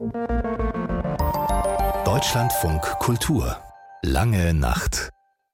Deutschlandfunk Kultur. Lange Nacht.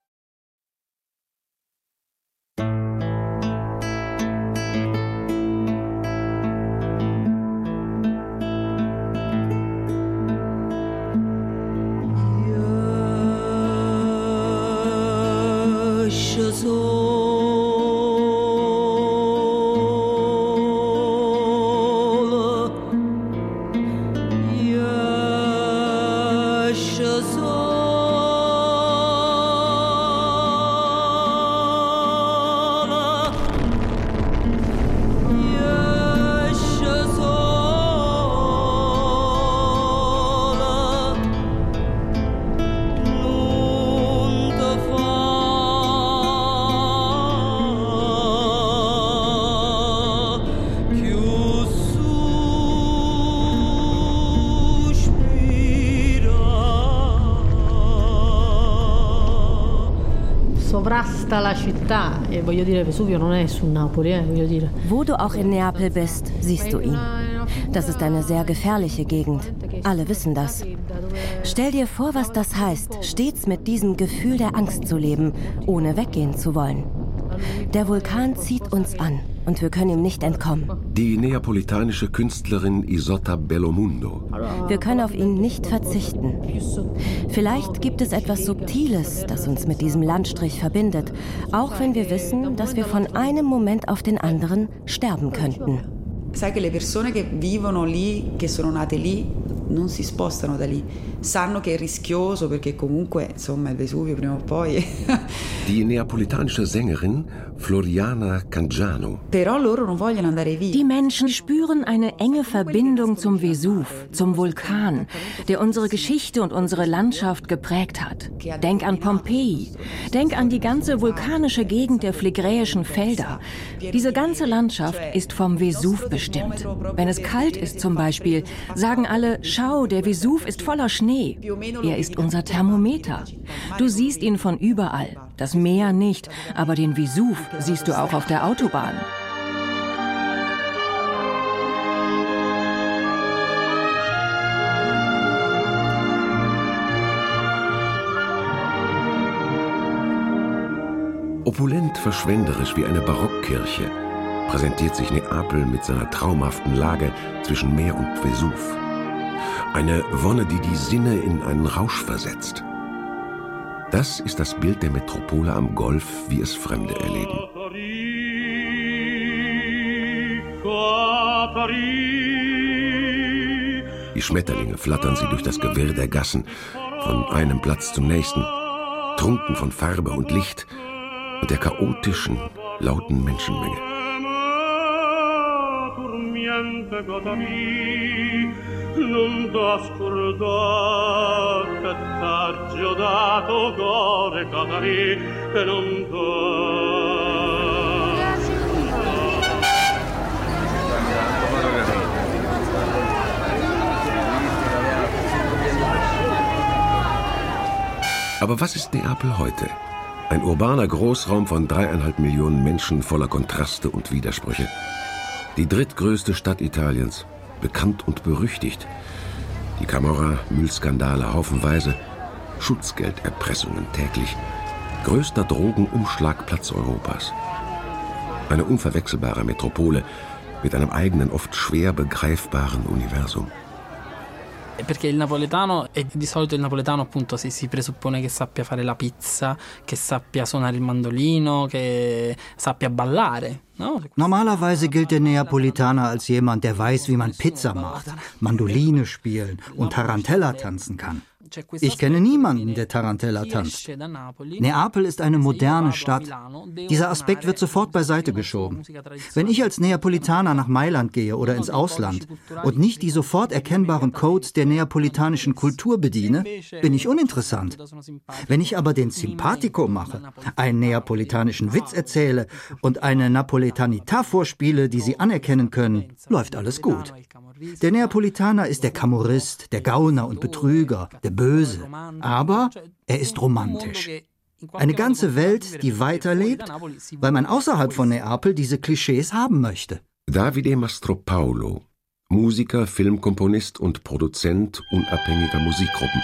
La città, e voglio dire, Vesuvio non è su Napoli, voglio dire. Wo du auch in Neapel bist, siehst du ihn. Das ist eine sehr gefährliche Gegend. Alle wissen das. Stell dir vor, was das heißt, stets mit diesem Gefühl der Angst zu leben, ohne weggehen zu wollen. Der Vulkan zieht uns an und wir können ihm nicht entkommen. Die neapolitanische Künstlerin Isotta Bellomundo. Wir können auf ihn nicht verzichten. Vielleicht gibt es etwas Subtiles, das uns mit diesem Landstrich verbindet, auch wenn wir wissen, dass wir von einem Moment auf den anderen sterben könnten. Sai che le persone che vivono lì, che sono nate lì, non si spostano da lì. Sanno che è rischioso perché comunque, insomma, il Vesuvio prima o poi. Die neapolitanische Sängerin Floriana Cangiano. Però loro non vogliono andare via. Die Menschen spüren eine enge Verbindung zum Vesuv, zum Vulkan, der unsere Geschichte und unsere Landschaft geprägt hat. Denk an Pompeji. Denk an die ganze vulkanische Gegend der Phlegräischen Felder. Diese ganze Landschaft ist vom Vesuv bestimmt. Wenn es kalt ist zum Beispiel, sagen alle, schau, der Vesuv ist voller Schnee. Er ist unser Thermometer. Du siehst ihn von überall. Das Meer nicht, aber den Vesuv siehst du auch auf der Autobahn. Opulent verschwenderisch wie eine Barockkirche präsentiert sich Neapel mit seiner traumhaften Lage zwischen Meer und Vesuv. Eine Wonne, die die Sinne in einen Rausch versetzt. Das ist das Bild der Metropole am Golf, wie es Fremde erleben. Wie Schmetterlinge flattern sie durch das Gewirr der Gassen, von einem Platz zum nächsten, trunken von Farbe und Licht und der chaotischen, lauten Menschenmenge. Non t'ho scordato che t'ho dato cuore Catari e non Aber was ist Neapel heute? Ein urbaner Großraum von 3,5 Millionen Menschen voller Kontraste und Widersprüche. Die drittgrößte Stadt Italiens, bekannt und berüchtigt. Die Camorra, Müllskandale haufenweise, Schutzgelderpressungen täglich. Größter Drogenumschlagplatz Europas. Eine unverwechselbare Metropole mit einem eigenen, oft schwer begreifbaren Universum. Perché il napoletano, e di solito il napoletano appunto si presuppone che sappia fare la pizza, che sappia suonare il mandolino, che sappia ballare. No? Normalerweise gilt der Neapolitaner als jemand, der weiß, wie man Pizza macht, Mandoline spielen und Tarantella tanzen kann. Ich kenne niemanden, der Tarantella tanzt. Neapel ist eine moderne Stadt. Dieser Aspekt wird sofort beiseite geschoben. Wenn ich als Neapolitaner nach Mailand gehe oder ins Ausland und nicht die sofort erkennbaren Codes der neapolitanischen Kultur bediene, bin ich uninteressant. Wenn ich aber den Simpatico mache, einen neapolitanischen Witz erzähle und eine Napoletanità vorspiele, die sie anerkennen können, läuft alles gut. Der Neapolitaner ist der Camorrist, der Gauner und Betrüger, der Böse. Aber er ist romantisch. Eine ganze Welt, die weiterlebt, weil man außerhalb von Neapel diese Klischees haben möchte. Davide Mastropaolo, Musiker, Filmkomponist und Produzent unabhängiger Musikgruppen.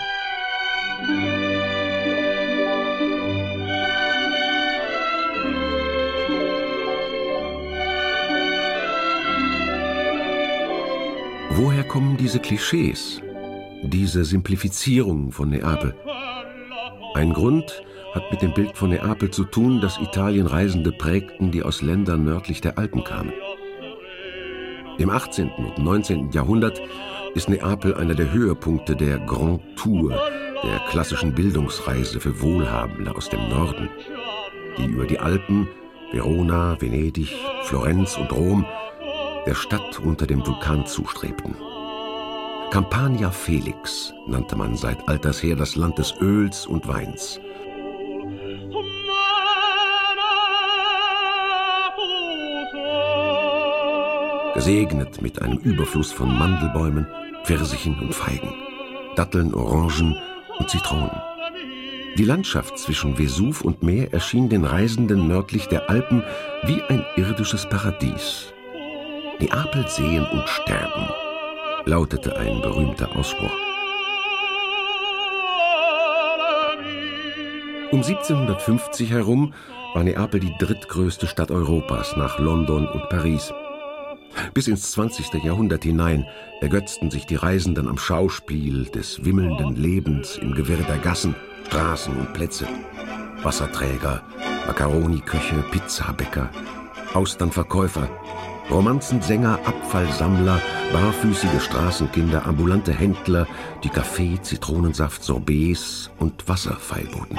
Woher kommen diese Klischees, diese Simplifizierung von Neapel? Ein Grund hat mit dem Bild von Neapel zu tun, das Italien Reisende prägten, die aus Ländern nördlich der Alpen kamen. Im 18. und 19. Jahrhundert ist Neapel einer der Höhepunkte der Grand Tour, der klassischen Bildungsreise für Wohlhabende aus dem Norden, die über die Alpen, Verona, Venedig, Florenz und Rom der Stadt unter dem Vulkan zustrebten. Campania Felix nannte man seit alters her das Land des Öls und Weins. Gesegnet mit einem Überfluss von Mandelbäumen, Pfirsichen und Feigen, Datteln, Orangen und Zitronen. Die Landschaft zwischen Vesuv und Meer erschien den Reisenden nördlich der Alpen wie ein irdisches Paradies. Neapel sehen und sterben, lautete ein berühmter Ausspruch. Um 1750 herum war Neapel die drittgrößte Stadt Europas nach London und Paris. Bis ins 20. Jahrhundert hinein ergötzten sich die Reisenden am Schauspiel des wimmelnden Lebens im Gewirr der Gassen, Straßen und Plätze. Wasserträger, Macaroni-Köche, Pizzabäcker, Austernverkäufer, Romanzensänger, Abfallsammler, barfüßige Straßenkinder, ambulante Händler, die Kaffee, Zitronensaft, Sorbets und Wasser feilboten.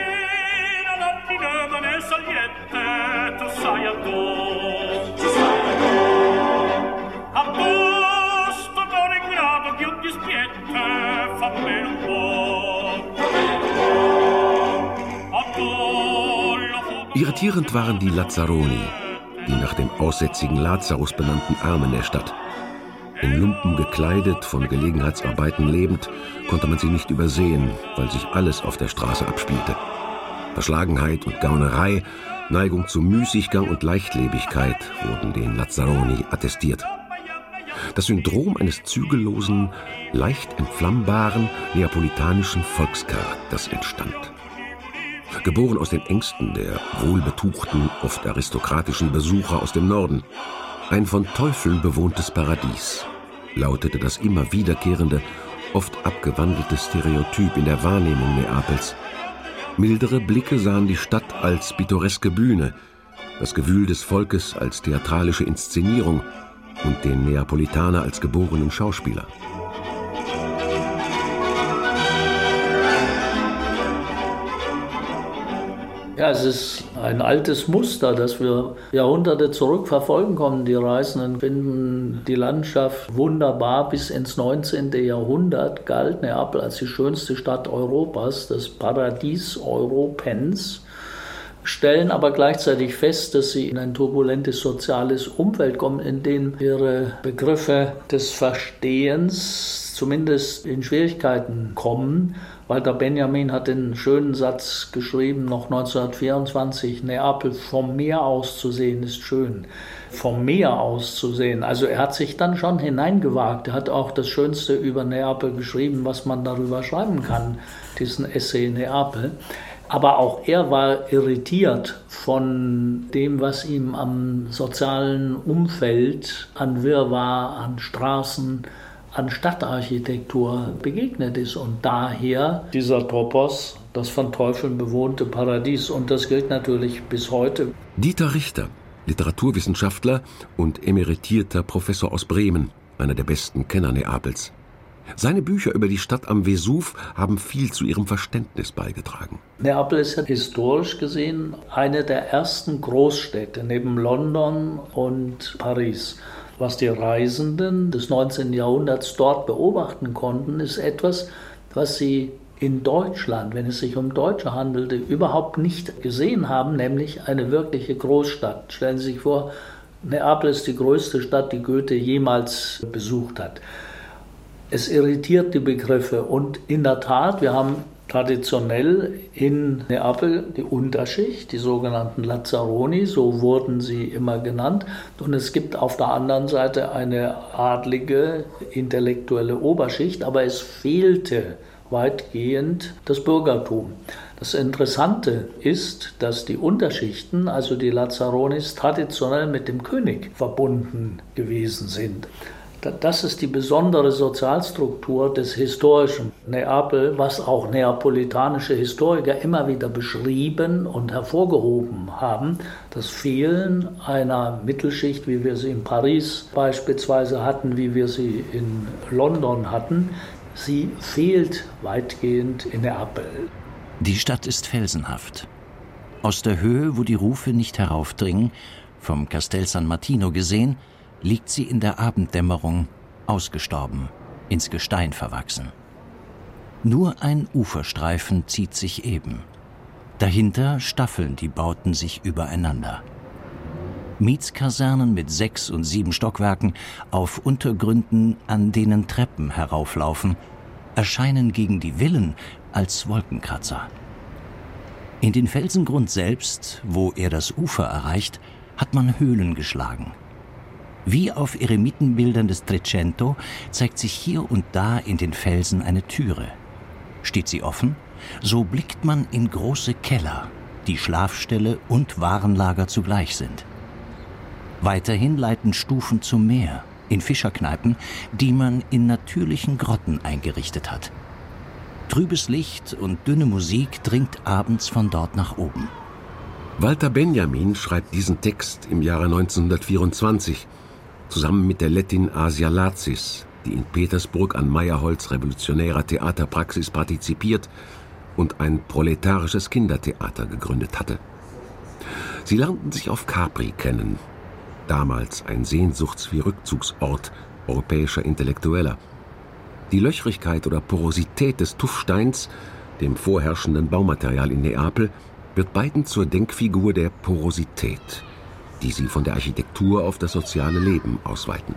Irritierend waren die Lazzaroni, die nach dem aussätzigen Lazarus benannten Armen der Stadt. In Lumpen gekleidet, von Gelegenheitsarbeiten lebend, konnte man sie nicht übersehen, weil sich alles auf der Straße abspielte. Verschlagenheit und Gaunerei, Neigung zu Müßiggang und Leichtlebigkeit wurden den Lazzaroni attestiert. Das Syndrom eines zügellosen, leicht entflammbaren, neapolitanischen Volkscharakters entstand. Geboren aus den Ängsten der wohlbetuchten, oft aristokratischen Besucher aus dem Norden. Ein von Teufeln bewohntes Paradies, lautete das immer wiederkehrende, oft abgewandelte Stereotyp in der Wahrnehmung Neapels. Mildere Blicke sahen die Stadt als pittoreske Bühne, das Gewühl des Volkes als theatralische Inszenierung und den Neapolitaner als geborenen Schauspieler. Ja, es ist ein altes Muster, das wir Jahrhunderte zurückverfolgen konnten. Die Reisenden finden die Landschaft wunderbar. Bis ins 19. Jahrhundert galt Neapel als die schönste Stadt Europas, das Paradies Europens, stellen aber gleichzeitig fest, dass sie in ein turbulentes soziales Umfeld kommen, in dem ihre Begriffe des Verstehens zumindest in Schwierigkeiten kommen. Walter Benjamin hat den schönen Satz geschrieben, noch 1924, Neapel vom Meer aus zu sehen ist schön. Vom Meer aus zu sehen. Also er hat sich dann schon hineingewagt. Er hat auch das Schönste über Neapel geschrieben, was man darüber schreiben kann, diesen Essay Neapel. Aber auch er war irritiert von dem, was ihm am sozialen Umfeld, an Wirrwarr, an Straßen, an Stadtarchitektur begegnet ist. Und daher dieser Topos, das von Teufeln bewohnte Paradies. Und das gilt natürlich bis heute. Dieter Richter, Literaturwissenschaftler und emeritierter Professor aus Bremen, einer der besten Kenner Neapels. Seine Bücher über die Stadt am Vesuv haben viel zu ihrem Verständnis beigetragen. Neapel ist historisch gesehen eine der ersten Großstädte neben London und Paris. Was die Reisenden des 19. Jahrhunderts dort beobachten konnten, ist etwas, was sie in Deutschland, wenn es sich um Deutsche handelte, überhaupt nicht gesehen haben, nämlich eine wirkliche Großstadt. Stellen Sie sich vor, Neapel ist die größte Stadt, die Goethe jemals besucht hat. Es irritiert die Begriffe und in der Tat, wir haben traditionell in Neapel die Unterschicht, die sogenannten Lazzaroni, so wurden sie immer genannt. Und es gibt auf der anderen Seite eine adlige, intellektuelle Oberschicht, aber es fehlte weitgehend das Bürgertum. Das Interessante ist, dass die Unterschichten, also die Lazzaronis, traditionell mit dem König verbunden gewesen sind. Das ist die besondere Sozialstruktur des historischen Neapel, was auch neapolitanische Historiker immer wieder beschrieben und hervorgehoben haben. Das Fehlen einer Mittelschicht, wie wir sie in Paris beispielsweise hatten, wie wir sie in London hatten, sie fehlt weitgehend in Neapel. Die Stadt ist felsenhaft. Aus der Höhe, wo die Rufe nicht heraufdringen, vom Castel San Martino gesehen, liegt sie in der Abenddämmerung, ausgestorben, ins Gestein verwachsen. Nur ein Uferstreifen zieht sich eben. Dahinter staffeln die Bauten sich übereinander. Mietskasernen mit 6 und 7 Stockwerken auf Untergründen, an denen Treppen herauflaufen, erscheinen gegen die Villen als Wolkenkratzer. In den Felsengrund selbst, wo er das Ufer erreicht, hat man Höhlen geschlagen. Wie auf Eremitenbildern des Trecento zeigt sich hier und da in den Felsen eine Türe. Steht sie offen, so blickt man in große Keller, die Schlafstelle und Warenlager zugleich sind. Weiterhin leiten Stufen zum Meer, in Fischerkneipen, die man in natürlichen Grotten eingerichtet hat. Trübes Licht und dünne Musik dringt abends von dort nach oben. Walter Benjamin schreibt diesen Text im Jahre 1924, zusammen mit der Lettin Asia Lazis, die in Petersburg an Meyerholds revolutionärer Theaterpraxis partizipiert und ein proletarisches Kindertheater gegründet hatte. Sie lernten sich auf Capri kennen, damals ein Sehnsuchts- wie Rückzugsort europäischer Intellektueller. Die Löchrigkeit oder Porosität des Tuffsteins, dem vorherrschenden Baumaterial in Neapel, wird beiden zur Denkfigur der Porosität, die sie von der Architektur auf das soziale Leben ausweiten.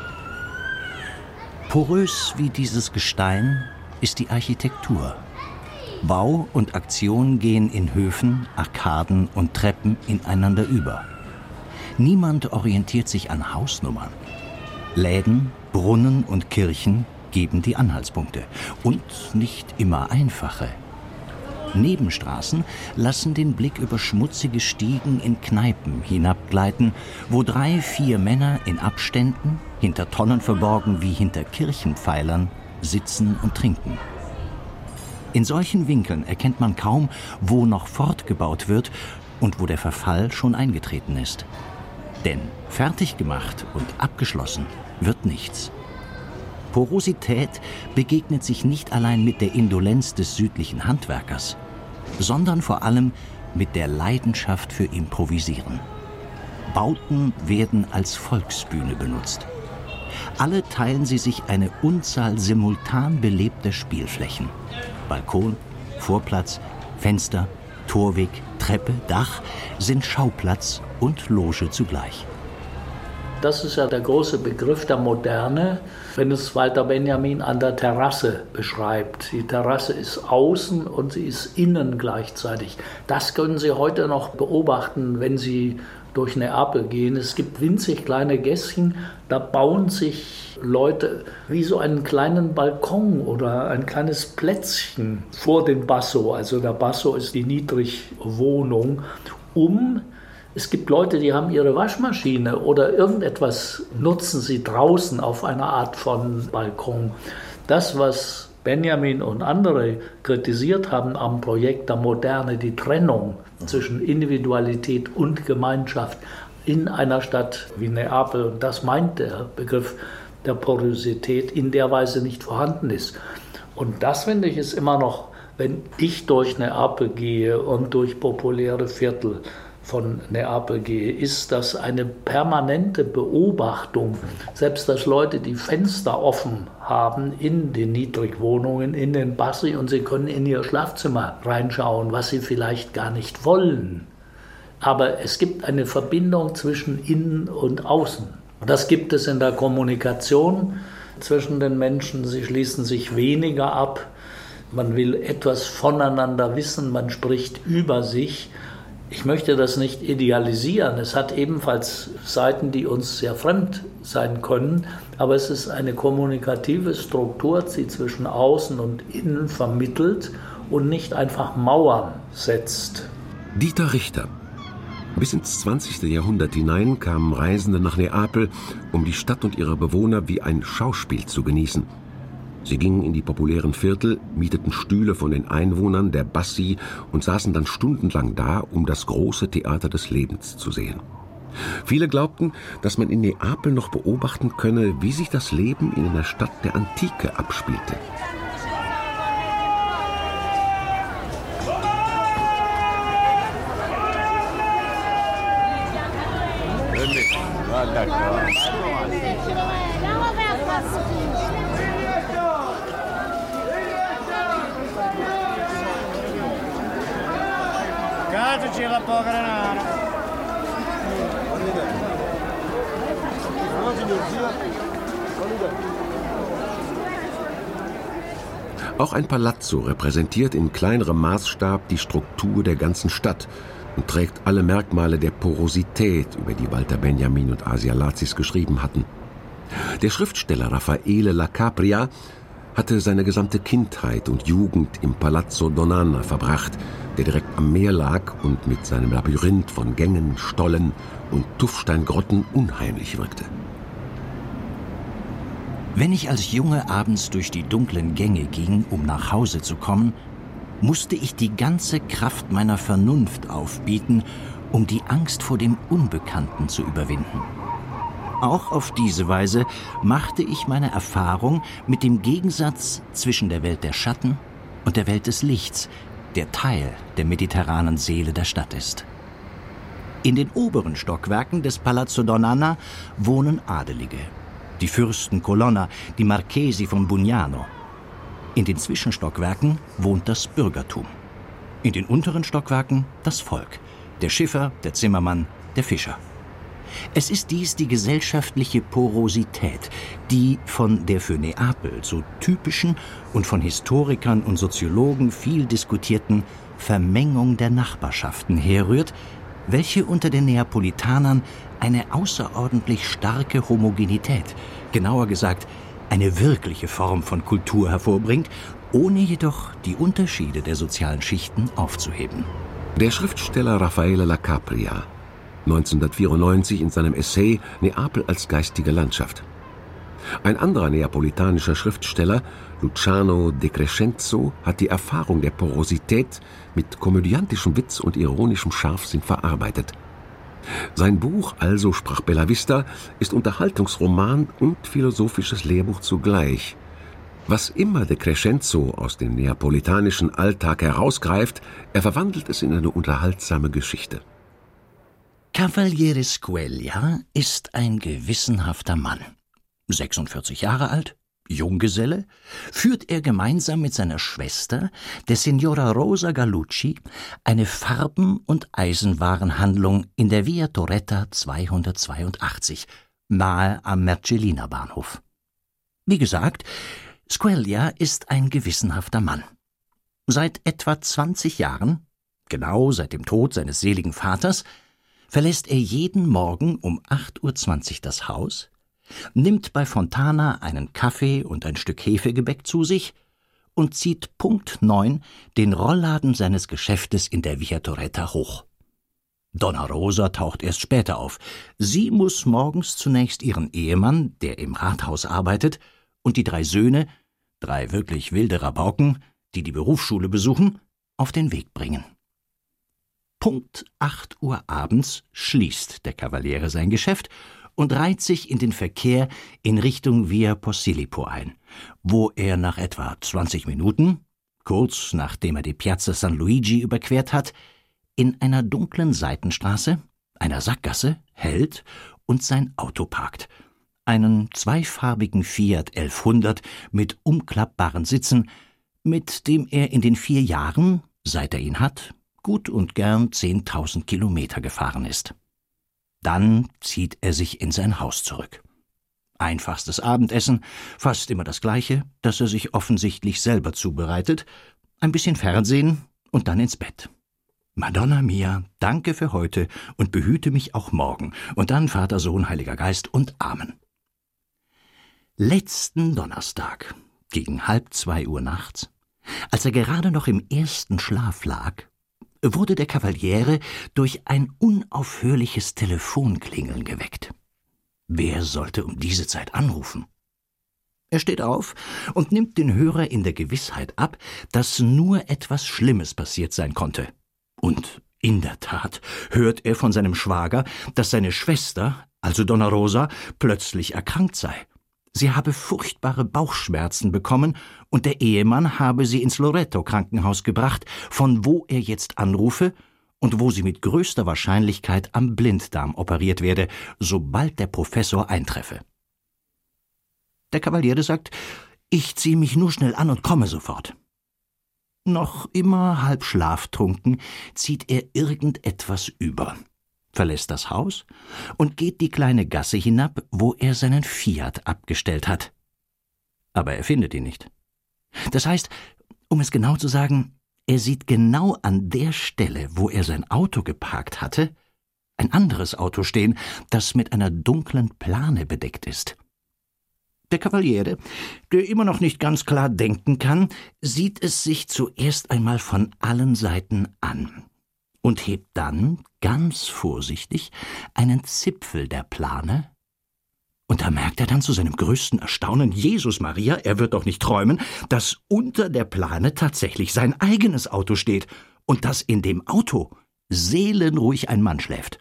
Porös wie dieses Gestein ist die Architektur. Bau und Aktion gehen in Höfen, Arkaden und Treppen ineinander über. Niemand orientiert sich an Hausnummern. Läden, Brunnen und Kirchen geben die Anhaltspunkte. Und nicht immer einfache. Nebenstraßen lassen den Blick über schmutzige Stiegen in Kneipen hinabgleiten, wo 3, 4 Männer in Abständen, hinter Tonnen verborgen wie hinter Kirchenpfeilern, sitzen und trinken. In solchen Winkeln erkennt man kaum, wo noch fortgebaut wird und wo der Verfall schon eingetreten ist. Denn fertig gemacht und abgeschlossen wird nichts. Porosität begegnet sich nicht allein mit der Indolenz des südlichen Handwerkers, sondern vor allem mit der Leidenschaft für Improvisieren. Bauten werden als Volksbühne benutzt. Alle teilen sie sich eine Unzahl simultan belebter Spielflächen. Balkon, Vorplatz, Fenster, Torweg, Treppe, Dach sind Schauplatz und Loge zugleich. Das ist ja der große Begriff der Moderne, wenn es Walter Benjamin an der Terrasse beschreibt. Die Terrasse ist außen und sie ist innen gleichzeitig. Das können Sie heute noch beobachten, wenn Sie durch Neapel gehen. Es gibt winzig kleine Gässchen, da bauen sich Leute wie so einen kleinen Balkon oder ein kleines Plätzchen vor dem Basso. Also der Basso ist die Niedrigwohnung, Es gibt Leute, die haben ihre Waschmaschine oder irgendetwas nutzen sie draußen auf einer Art von Balkon. Das, was Benjamin und andere kritisiert haben am Projekt der Moderne, die Trennung zwischen Individualität und Gemeinschaft in einer Stadt wie Neapel, und das meint der Begriff der Porosität, in der Weise nicht vorhanden ist. Und das, finde ich, ist immer noch, wenn ich durch Neapel gehe und durch populäre Viertel von Neapel gehe, ist das eine permanente Beobachtung. Selbst dass Leute die Fenster offen haben in den Niedrigwohnungen, in den Bassi, und sie können in ihr Schlafzimmer reinschauen, was sie vielleicht gar nicht wollen. Aber es gibt eine Verbindung zwischen innen und außen. Das gibt es in der Kommunikation zwischen den Menschen. Sie schließen sich weniger ab. man will etwas voneinander wissen, man spricht über sich. Ich möchte das nicht idealisieren. Es hat ebenfalls Seiten, die uns sehr fremd sein können, aber es ist eine kommunikative Struktur, die zwischen Außen und Innen vermittelt und nicht einfach Mauern setzt. Dieter Richter. Bis ins 20. Jahrhundert hinein kamen Reisende nach Neapel, um die Stadt und ihre Bewohner wie ein Schauspiel zu genießen. Sie gingen in die populären Viertel, mieteten Stühle von den Einwohnern der Bassi und saßen dann stundenlang da, um das große Theater des Lebens zu sehen. Viele glaubten, dass man in Neapel noch beobachten könne, wie sich das Leben in einer Stadt der Antike abspielte. Auch ein Palazzo repräsentiert in kleinerem Maßstab die Struktur der ganzen Stadt und trägt alle Merkmale der Porosität, über die Walter Benjamin und Asia Lazis geschrieben hatten. Der Schriftsteller Raffaele La Capria hatte seine gesamte Kindheit und Jugend im Palazzo Donana verbracht, der direkt am Meer lag und mit seinem Labyrinth von Gängen, Stollen und Tuffsteingrotten unheimlich wirkte. Wenn ich als Junge abends durch die dunklen Gänge ging, um nach Hause zu kommen, musste ich die ganze Kraft meiner Vernunft aufbieten, um die Angst vor dem Unbekannten zu überwinden. Auch auf diese Weise machte ich meine Erfahrung mit dem Gegensatz zwischen der Welt der Schatten und der Welt des Lichts, der Teil der mediterranen Seele der Stadt ist. In den oberen Stockwerken des Palazzo Donana wohnen Adelige, die Fürsten Colonna, die Marchesi von Bugnano. In den Zwischenstockwerken wohnt das Bürgertum. In den unteren Stockwerken das Volk, der Schiffer, der Zimmermann, der Fischer. Es ist dies die gesellschaftliche Porosität, die von der für Neapel so typischen und von Historikern und Soziologen viel diskutierten Vermengung der Nachbarschaften herrührt, welche unter den Neapolitanern eine außerordentlich starke Homogenität, genauer gesagt eine wirkliche Form von Kultur hervorbringt, ohne jedoch die Unterschiede der sozialen Schichten aufzuheben. Der Schriftsteller Raffaele La Capria, 1994 in seinem Essay Neapel als geistige Landschaft. Ein anderer neapolitanischer Schriftsteller, Luciano De Crescenzo, hat die Erfahrung der Porosität mit komödiantischem Witz und ironischem Scharfsinn verarbeitet. Sein Buch Also sprach Bella Vista ist Unterhaltungsroman und philosophisches Lehrbuch zugleich. Was immer De Crescenzo aus dem neapolitanischen Alltag herausgreift, er verwandelt es in eine unterhaltsame Geschichte. Cavaliere Squeglia ist ein gewissenhafter Mann. 46 Jahre alt, Junggeselle, führt er gemeinsam mit seiner Schwester, der Signora Rosa Gallucci, eine Farben- und Eisenwarenhandlung in der Via Torretta 282, nahe am Mergellina-Bahnhof. Wie gesagt, Squeglia ist ein gewissenhafter Mann. Seit etwa 20 Jahren, genau seit dem Tod seines seligen Vaters, verlässt er jeden Morgen um 8:20 Uhr das Haus, nimmt bei Fontana einen Kaffee und ein Stück Hefegebäck zu sich und zieht Punkt 9 den Rollladen seines Geschäftes in der Via Torretta hoch. Donna Rosa taucht erst später auf. Sie muss morgens zunächst ihren Ehemann, der im Rathaus arbeitet, und die 3 Söhne, 3 wirklich wilde Rabauken, die die Berufsschule besuchen, auf den Weg bringen. Punkt 8 Uhr abends schließt der Cavaliere sein Geschäft und reiht sich in den Verkehr in Richtung Via Posillipo ein, wo er nach etwa 20 Minuten, kurz nachdem er die Piazza San Luigi überquert hat, in einer dunklen Seitenstraße, einer Sackgasse, hält und sein Auto parkt. Einen zweifarbigen Fiat 1100 mit umklappbaren Sitzen, mit dem er in den 4 Jahren, seit er ihn hat, gut und gern 10.000 Kilometer gefahren ist. Dann zieht er sich in sein Haus zurück. Einfachstes Abendessen, fast immer das gleiche, das er sich offensichtlich selber zubereitet, ein bisschen Fernsehen und dann ins Bett. Madonna mia, danke für heute und behüte mich auch morgen. Und dann Vater, Sohn, Heiliger Geist und Amen. Letzten Donnerstag, gegen 1:30 nachts, als er gerade noch im ersten Schlaf lag, wurde der Cavaliere durch ein unaufhörliches Telefonklingeln geweckt. Wer sollte um diese Zeit anrufen? Er steht auf und nimmt den Hörer in der Gewissheit ab, dass nur etwas Schlimmes passiert sein konnte. Und in der Tat hört er von seinem Schwager, dass seine Schwester, also Donna Rosa, plötzlich erkrankt sei. Sie habe furchtbare Bauchschmerzen bekommen und der Ehemann habe sie ins Loreto-Krankenhaus gebracht, von wo er jetzt anrufe und wo sie mit größter Wahrscheinlichkeit am Blinddarm operiert werde, sobald der Professor eintreffe. Der Cavaliere sagt, ich ziehe mich nur schnell an und komme sofort. Noch immer halb schlaftrunken zieht er irgendetwas über, verlässt das Haus und geht die kleine Gasse hinab, wo er seinen Fiat abgestellt hat. Aber er findet ihn nicht. Das heißt, um es genau zu sagen, er sieht genau an der Stelle, wo er sein Auto geparkt hatte, ein anderes Auto stehen, das mit einer dunklen Plane bedeckt ist. Der Cavaliere, der immer noch nicht ganz klar denken kann, sieht es sich zuerst einmal von allen Seiten an und hebt dann, ganz vorsichtig, einen Zipfel der Plane, und da merkt er dann zu seinem größten Erstaunen, Jesus Maria, er wird doch nicht träumen, dass unter der Plane tatsächlich sein eigenes Auto steht und dass in dem Auto seelenruhig ein Mann schläft.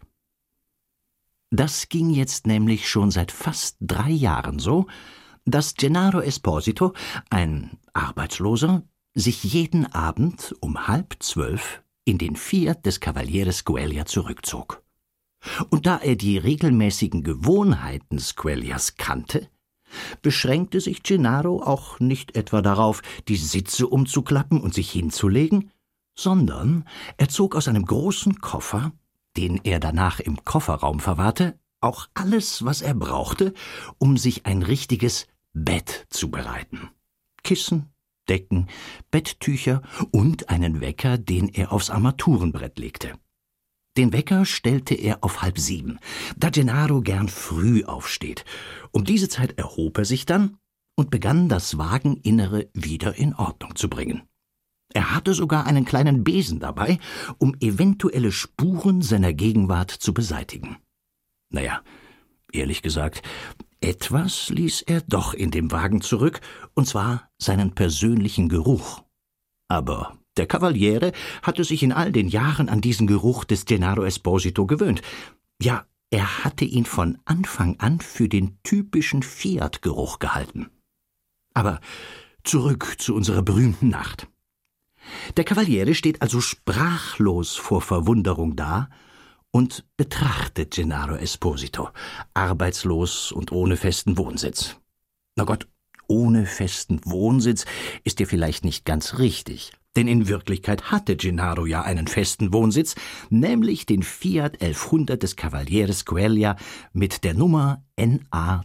Das ging jetzt nämlich schon seit fast 3 Jahren so, dass Gennaro Esposito, ein Arbeitsloser, sich jeden Abend um 11:30 in den Fiat des Cavaliere Sgueglia zurückzog. Und da er die regelmäßigen Gewohnheiten Sgueglias kannte, beschränkte sich Gennaro auch nicht etwa darauf, die Sitze umzuklappen und sich hinzulegen, sondern er zog aus einem großen Koffer, den er danach im Kofferraum verwahrte, auch alles, was er brauchte, um sich ein richtiges Bett zu bereiten. Kissen, Decken, Betttücher und einen Wecker, den er aufs Armaturenbrett legte. Den Wecker stellte er auf 6:30, da Gennaro gern früh aufsteht. Um diese Zeit erhob er sich dann und begann, das Wageninnere wieder in Ordnung zu bringen. Er hatte sogar einen kleinen Besen dabei, um eventuelle Spuren seiner Gegenwart zu beseitigen. Naja, ehrlich gesagt, etwas ließ er doch in dem Wagen zurück, und zwar seinen persönlichen Geruch. Aber der Cavaliere hatte sich in all den Jahren an diesen Geruch des Gennaro Esposito gewöhnt. Ja, er hatte ihn von Anfang an für den typischen Fiat-Geruch gehalten. Aber zurück zu unserer berühmten Nacht. Der Cavaliere steht also sprachlos vor Verwunderung da und betrachtet Gennaro Esposito, arbeitslos und ohne festen Wohnsitz. Na Gott, ohne festen Wohnsitz ist ja vielleicht nicht ganz richtig, denn in Wirklichkeit hatte Gennaro ja einen festen Wohnsitz, nämlich den Fiat 1100 des Cavaliere Sgueglia mit der Nummer NA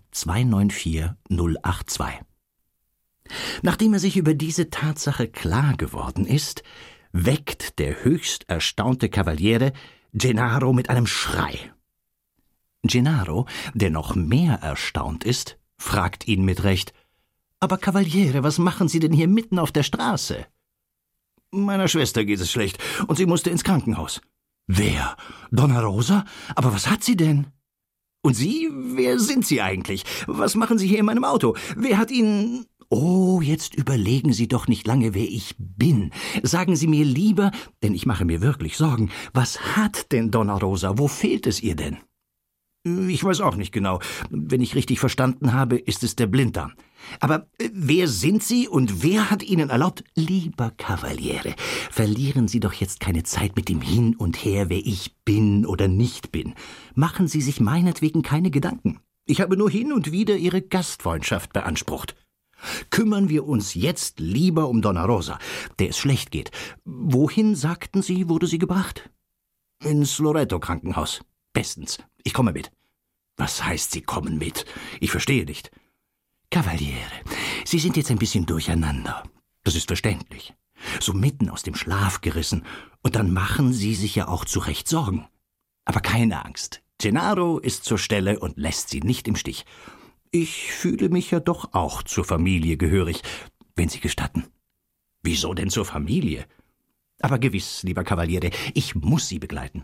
294082. Nachdem er sich über diese Tatsache klar geworden ist, weckt der höchst erstaunte Cavaliere Gennaro mit einem Schrei. Gennaro, der noch mehr erstaunt ist, fragt ihn mit Recht: »Aber Cavaliere, was machen Sie denn hier mitten auf der Straße?« »Meiner Schwester geht es schlecht und sie musste ins Krankenhaus.« »Wer? Donna Rosa? Aber was hat sie denn?« »Und Sie? Wer sind Sie eigentlich? Was machen Sie hier in meinem Auto? Wer hat Ihnen...« »Oh, jetzt überlegen Sie doch nicht lange, wer ich bin. Sagen Sie mir lieber, denn ich mache mir wirklich Sorgen, was hat denn Donna Rosa? Wo fehlt es ihr denn?« »Ich weiß auch nicht genau. Wenn ich richtig verstanden habe, ist es der Blinddarm. Aber wer sind Sie und wer hat Ihnen erlaubt?« »Lieber Cavaliere, verlieren Sie doch jetzt keine Zeit mit dem Hin und Her, wer ich bin oder nicht bin. Machen Sie sich meinetwegen keine Gedanken. Ich habe nur hin und wieder Ihre Gastfreundschaft beansprucht. Kümmern wir uns jetzt lieber um Donna Rosa, der es schlecht geht. Wohin, sagten Sie, wurde sie gebracht?« »Ins Loreto-Krankenhaus.« »Bestens. Ich komme mit.« Was heißt, Sie kommen mit? Ich verstehe nicht. Cavaliere, Sie sind jetzt ein bisschen durcheinander. Das ist verständlich. So mitten aus dem Schlaf gerissen. Und dann machen Sie sich ja auch zu Recht Sorgen. Aber keine Angst. Gennaro ist zur Stelle und lässt Sie nicht im Stich. Ich fühle mich ja doch auch zur Familie gehörig, wenn Sie gestatten. Wieso denn zur Familie? Aber gewiss, lieber Cavaliere, ich muss Sie begleiten.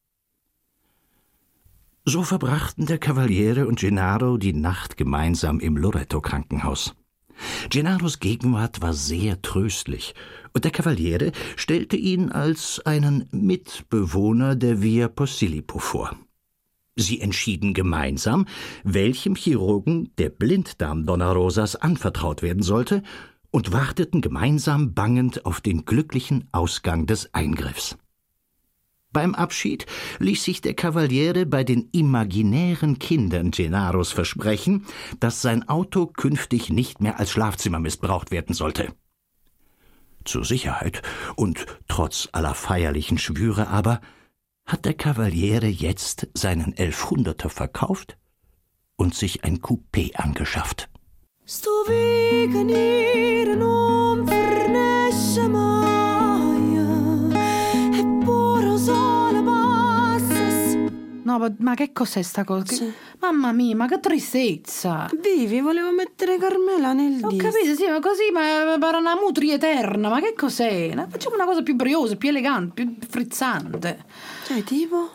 So verbrachten der Cavaliere und Gennaro die Nacht gemeinsam im Loreto-Krankenhaus. Gennaros Gegenwart war sehr tröstlich, und der Cavaliere stellte ihn als einen Mitbewohner der Via Posillipo vor. Sie entschieden gemeinsam, welchem Chirurgen der Blinddarm Donna Rosas anvertraut werden sollte, und warteten gemeinsam bangend auf den glücklichen Ausgang des Eingriffs. Beim Abschied ließ sich der Cavaliere bei den imaginären Kindern Gennaros versprechen, dass sein Auto künftig nicht mehr als Schlafzimmer missbraucht werden sollte. Zur Sicherheit und trotz aller feierlichen Schwüre aber hat der Cavaliere jetzt seinen 1100er verkauft und sich ein Coupé angeschafft. No, ma che cos'è sta cosa? Sì. Mamma mia, ma che tristezza! Vivi, volevo mettere Carmela nel disco. Ho capito, sì, ma così ma para una mutri eterna, ma che cos'è? Facciamo una cosa più briosa, più elegante, più frizzante. Cioè, tipo?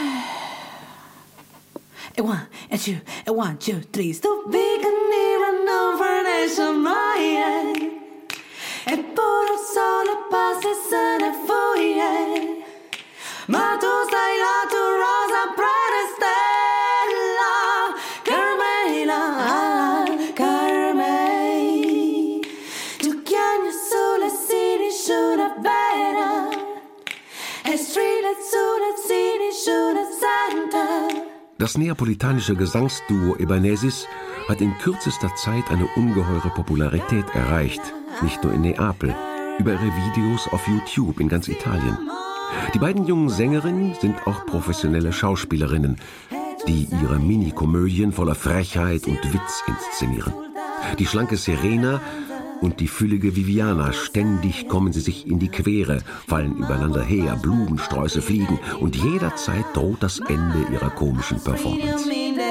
E one, two, three, sto vegan non furnisce mai. E pure solo passa e se ne fuie. Ma tu stai la tua rosa prestella, Carmela, Carmela. Tu chiami sulle sinisciuna vera e strilla sulle sinisciuna santa. Das neapolitanische Gesangsduo Ebanesis hat in kürzester Zeit eine ungeheure Popularität erreicht, nicht nur in Neapel, über ihre Videos auf YouTube in ganz Italien. Die beiden jungen Sängerinnen sind auch professionelle Schauspielerinnen, die ihre Mini-Komödien voller Frechheit und Witz inszenieren. Die schlanke Serena und die füllige Viviana, ständig kommen sie sich in die Quere, fallen übereinander her, Blumensträuße fliegen und jederzeit droht das Ende ihrer komischen Performance.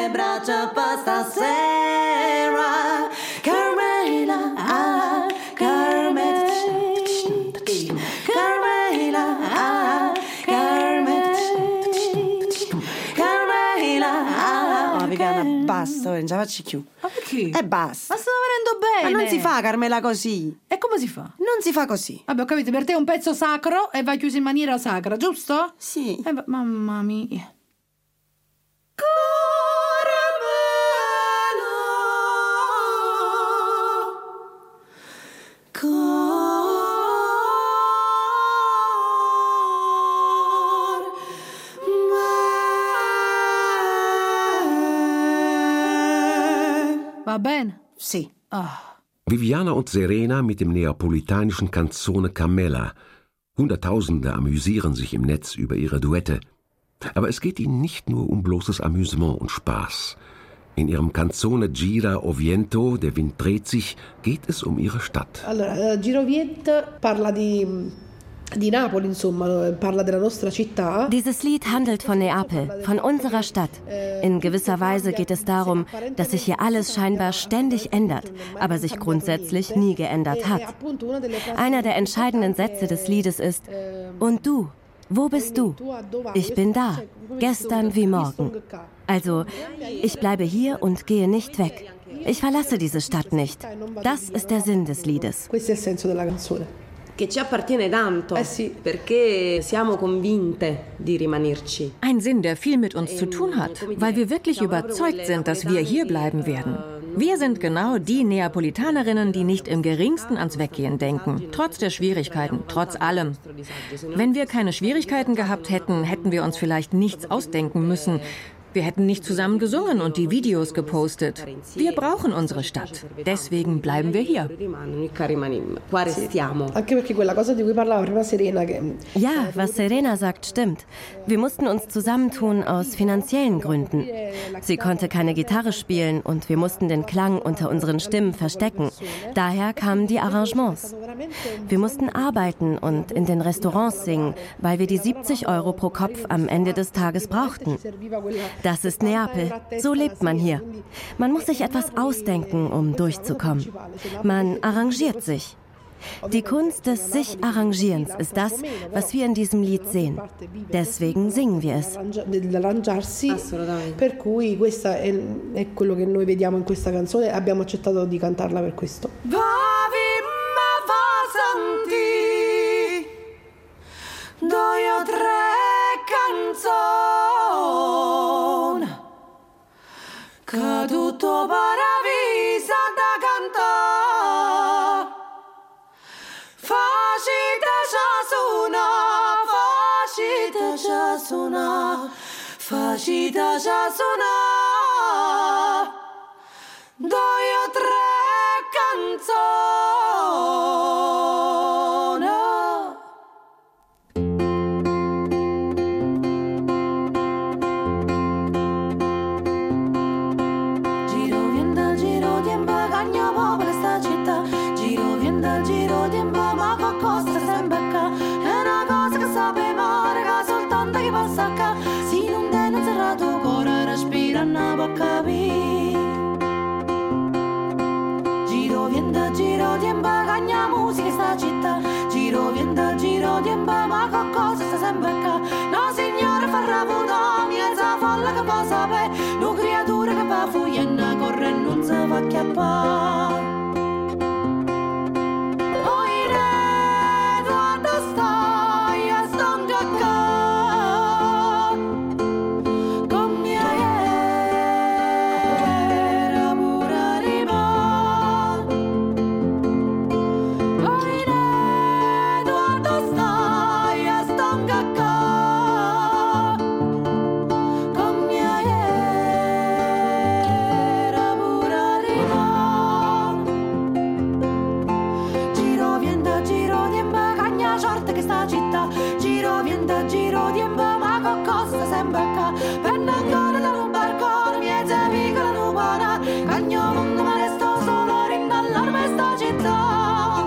Basta, non ce la faccio più. Ma perché? E basta. Ma sto venendo bene. Ma non si fa, Carmela, così. E come si fa? Non si fa così. Vabbè, ho capito, per te è un pezzo sacro e va chiuso in maniera sacra, giusto? Sì. Mamma mia. Va bene? Sì. Viviana und Serena mit dem neapolitanischen Canzone Carmela. Hunderttausende amüsieren sich im Netz über ihre Duette. Aber es geht ihnen nicht nur um bloßes Amüsement und Spaß. In ihrem Canzone Gira o Viento, der Wind dreht sich, geht es um ihre Stadt. Allora, Gira o Viento parla di Napoli, insomma, parla della nostra città. Dieses Lied handelt von Neapel, von unserer Stadt. In gewisser Weise geht es darum, dass sich hier alles scheinbar ständig ändert, aber sich grundsätzlich nie geändert hat. Einer der entscheidenden Sätze des Liedes ist: Und du, wo bist du? Ich bin da, gestern wie morgen. Also, ich bleibe hier und gehe nicht weg. Ich verlasse diese Stadt nicht. Das ist der Sinn des Liedes. Questo è il senso della canzone. Che ci appartiene tanto, sì. Perché siamo convinte di rimanerci. Ein Sinn, der viel mit uns zu tun hat, weil wir wirklich überzeugt sind, dass wir hier bleiben werden. Wir sind genau die Neapolitanerinnen, die nicht im geringsten ans Weggehen denken, trotz der Schwierigkeiten, trotz allem. Wenn wir keine Schwierigkeiten gehabt hätten, hätten wir uns vielleicht nichts ausdenken müssen. Wir hätten nicht zusammen gesungen und die Videos gepostet. Wir brauchen unsere Stadt. Deswegen bleiben wir hier. Ja, was Serena sagt, stimmt. Wir mussten uns zusammentun aus finanziellen Gründen. Sie konnte keine Gitarre spielen und wir mussten den Klang unter unseren Stimmen verstecken. Daher kamen die Arrangements. Wir mussten arbeiten und in den Restaurants singen, weil wir die 70 € pro Kopf am Ende des Tages brauchten. Das ist Neapel. So lebt man hier. Man muss sich etwas ausdenken, um durchzukommen. Man arrangiert sich. Die Kunst des Sich-Arrangierens ist das, was wir in diesem Lied sehen. Deswegen singen wir es. Per cui questa è quello che noi vediamo in questa canzone e abbiamo accettato di cantarla per questo. Doi o tre canzoni che tutto paravisa da cantare, facite già suona, facite già suona, doi o tre canzoni. Giro tempo, ma qualcosa sempre acca. È una cosa che sapeva, raga, soltanto che passa acca. Si non tiene inserrato cuore, respira, non può capire. Giro tempo, cagna musica sta città. Giro tempo, ma qualcosa sta sempre acca. No signore fa raputa, mezza folla che va sapere. No creatura che va fuggendo, corre e non si fa acchiappare. Giro tempo, ma qualcosa sembra acca. Penna ancora da un barcone, miezza piccola nubana. Cagno mondo ma resto solo ringallarmi sta città.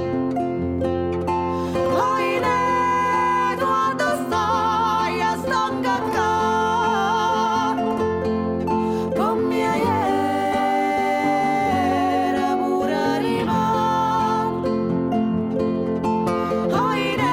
Poi ne, quando stai a stanca acca. Con mia era pure rimane. Poi ne,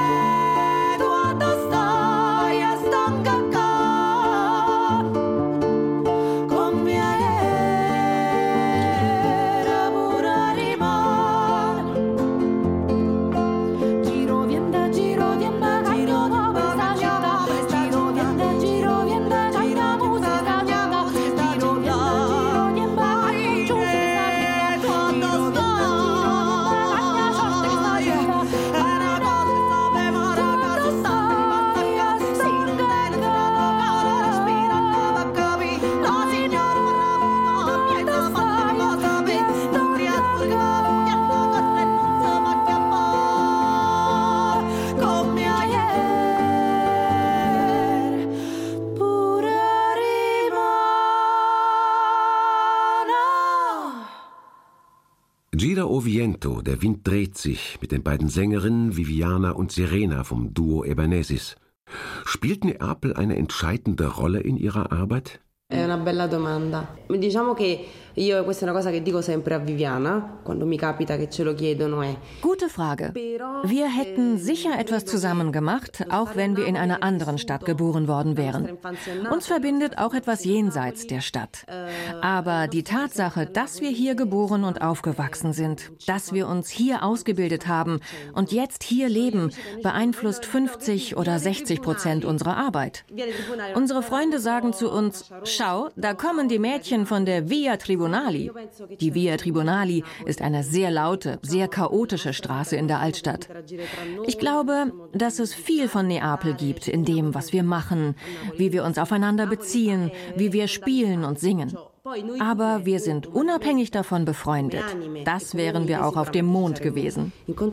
Gira o Viento, der Wind dreht sich, mit den beiden Sängerinnen Viviana und Serena vom Duo Ebanesis. Spielt Neapel eine entscheidende Rolle in Ihrer Arbeit? È una bella domanda. Diciamo che io, questa è una cosa che dico sempre a Viviana, quando mi capita che ce lo chiedono, è... Gute Frage. Wir hätten sicher etwas zusammen gemacht, auch wenn wir in einer anderen Stadt geboren worden wären. Uns verbindet auch etwas jenseits der Stadt. Aber die Tatsache, dass wir hier geboren und aufgewachsen sind, dass wir uns hier ausgebildet haben und jetzt hier leben, beeinflusst 50 oder 60% unserer Arbeit. Unsere Freunde sagen zu uns, schau, da kommen die Mädchen von der Via Tribunale Tribunali. Die Via Tribunali ist eine sehr laute, sehr chaotische Straße in der Altstadt. Ich glaube, dass es viel von Neapel gibt in dem, was wir machen, wie wir uns aufeinander beziehen, wie wir spielen und singen. Aber wir sind unabhängig davon befreundet. Das wären wir auch auf dem Mond gewesen.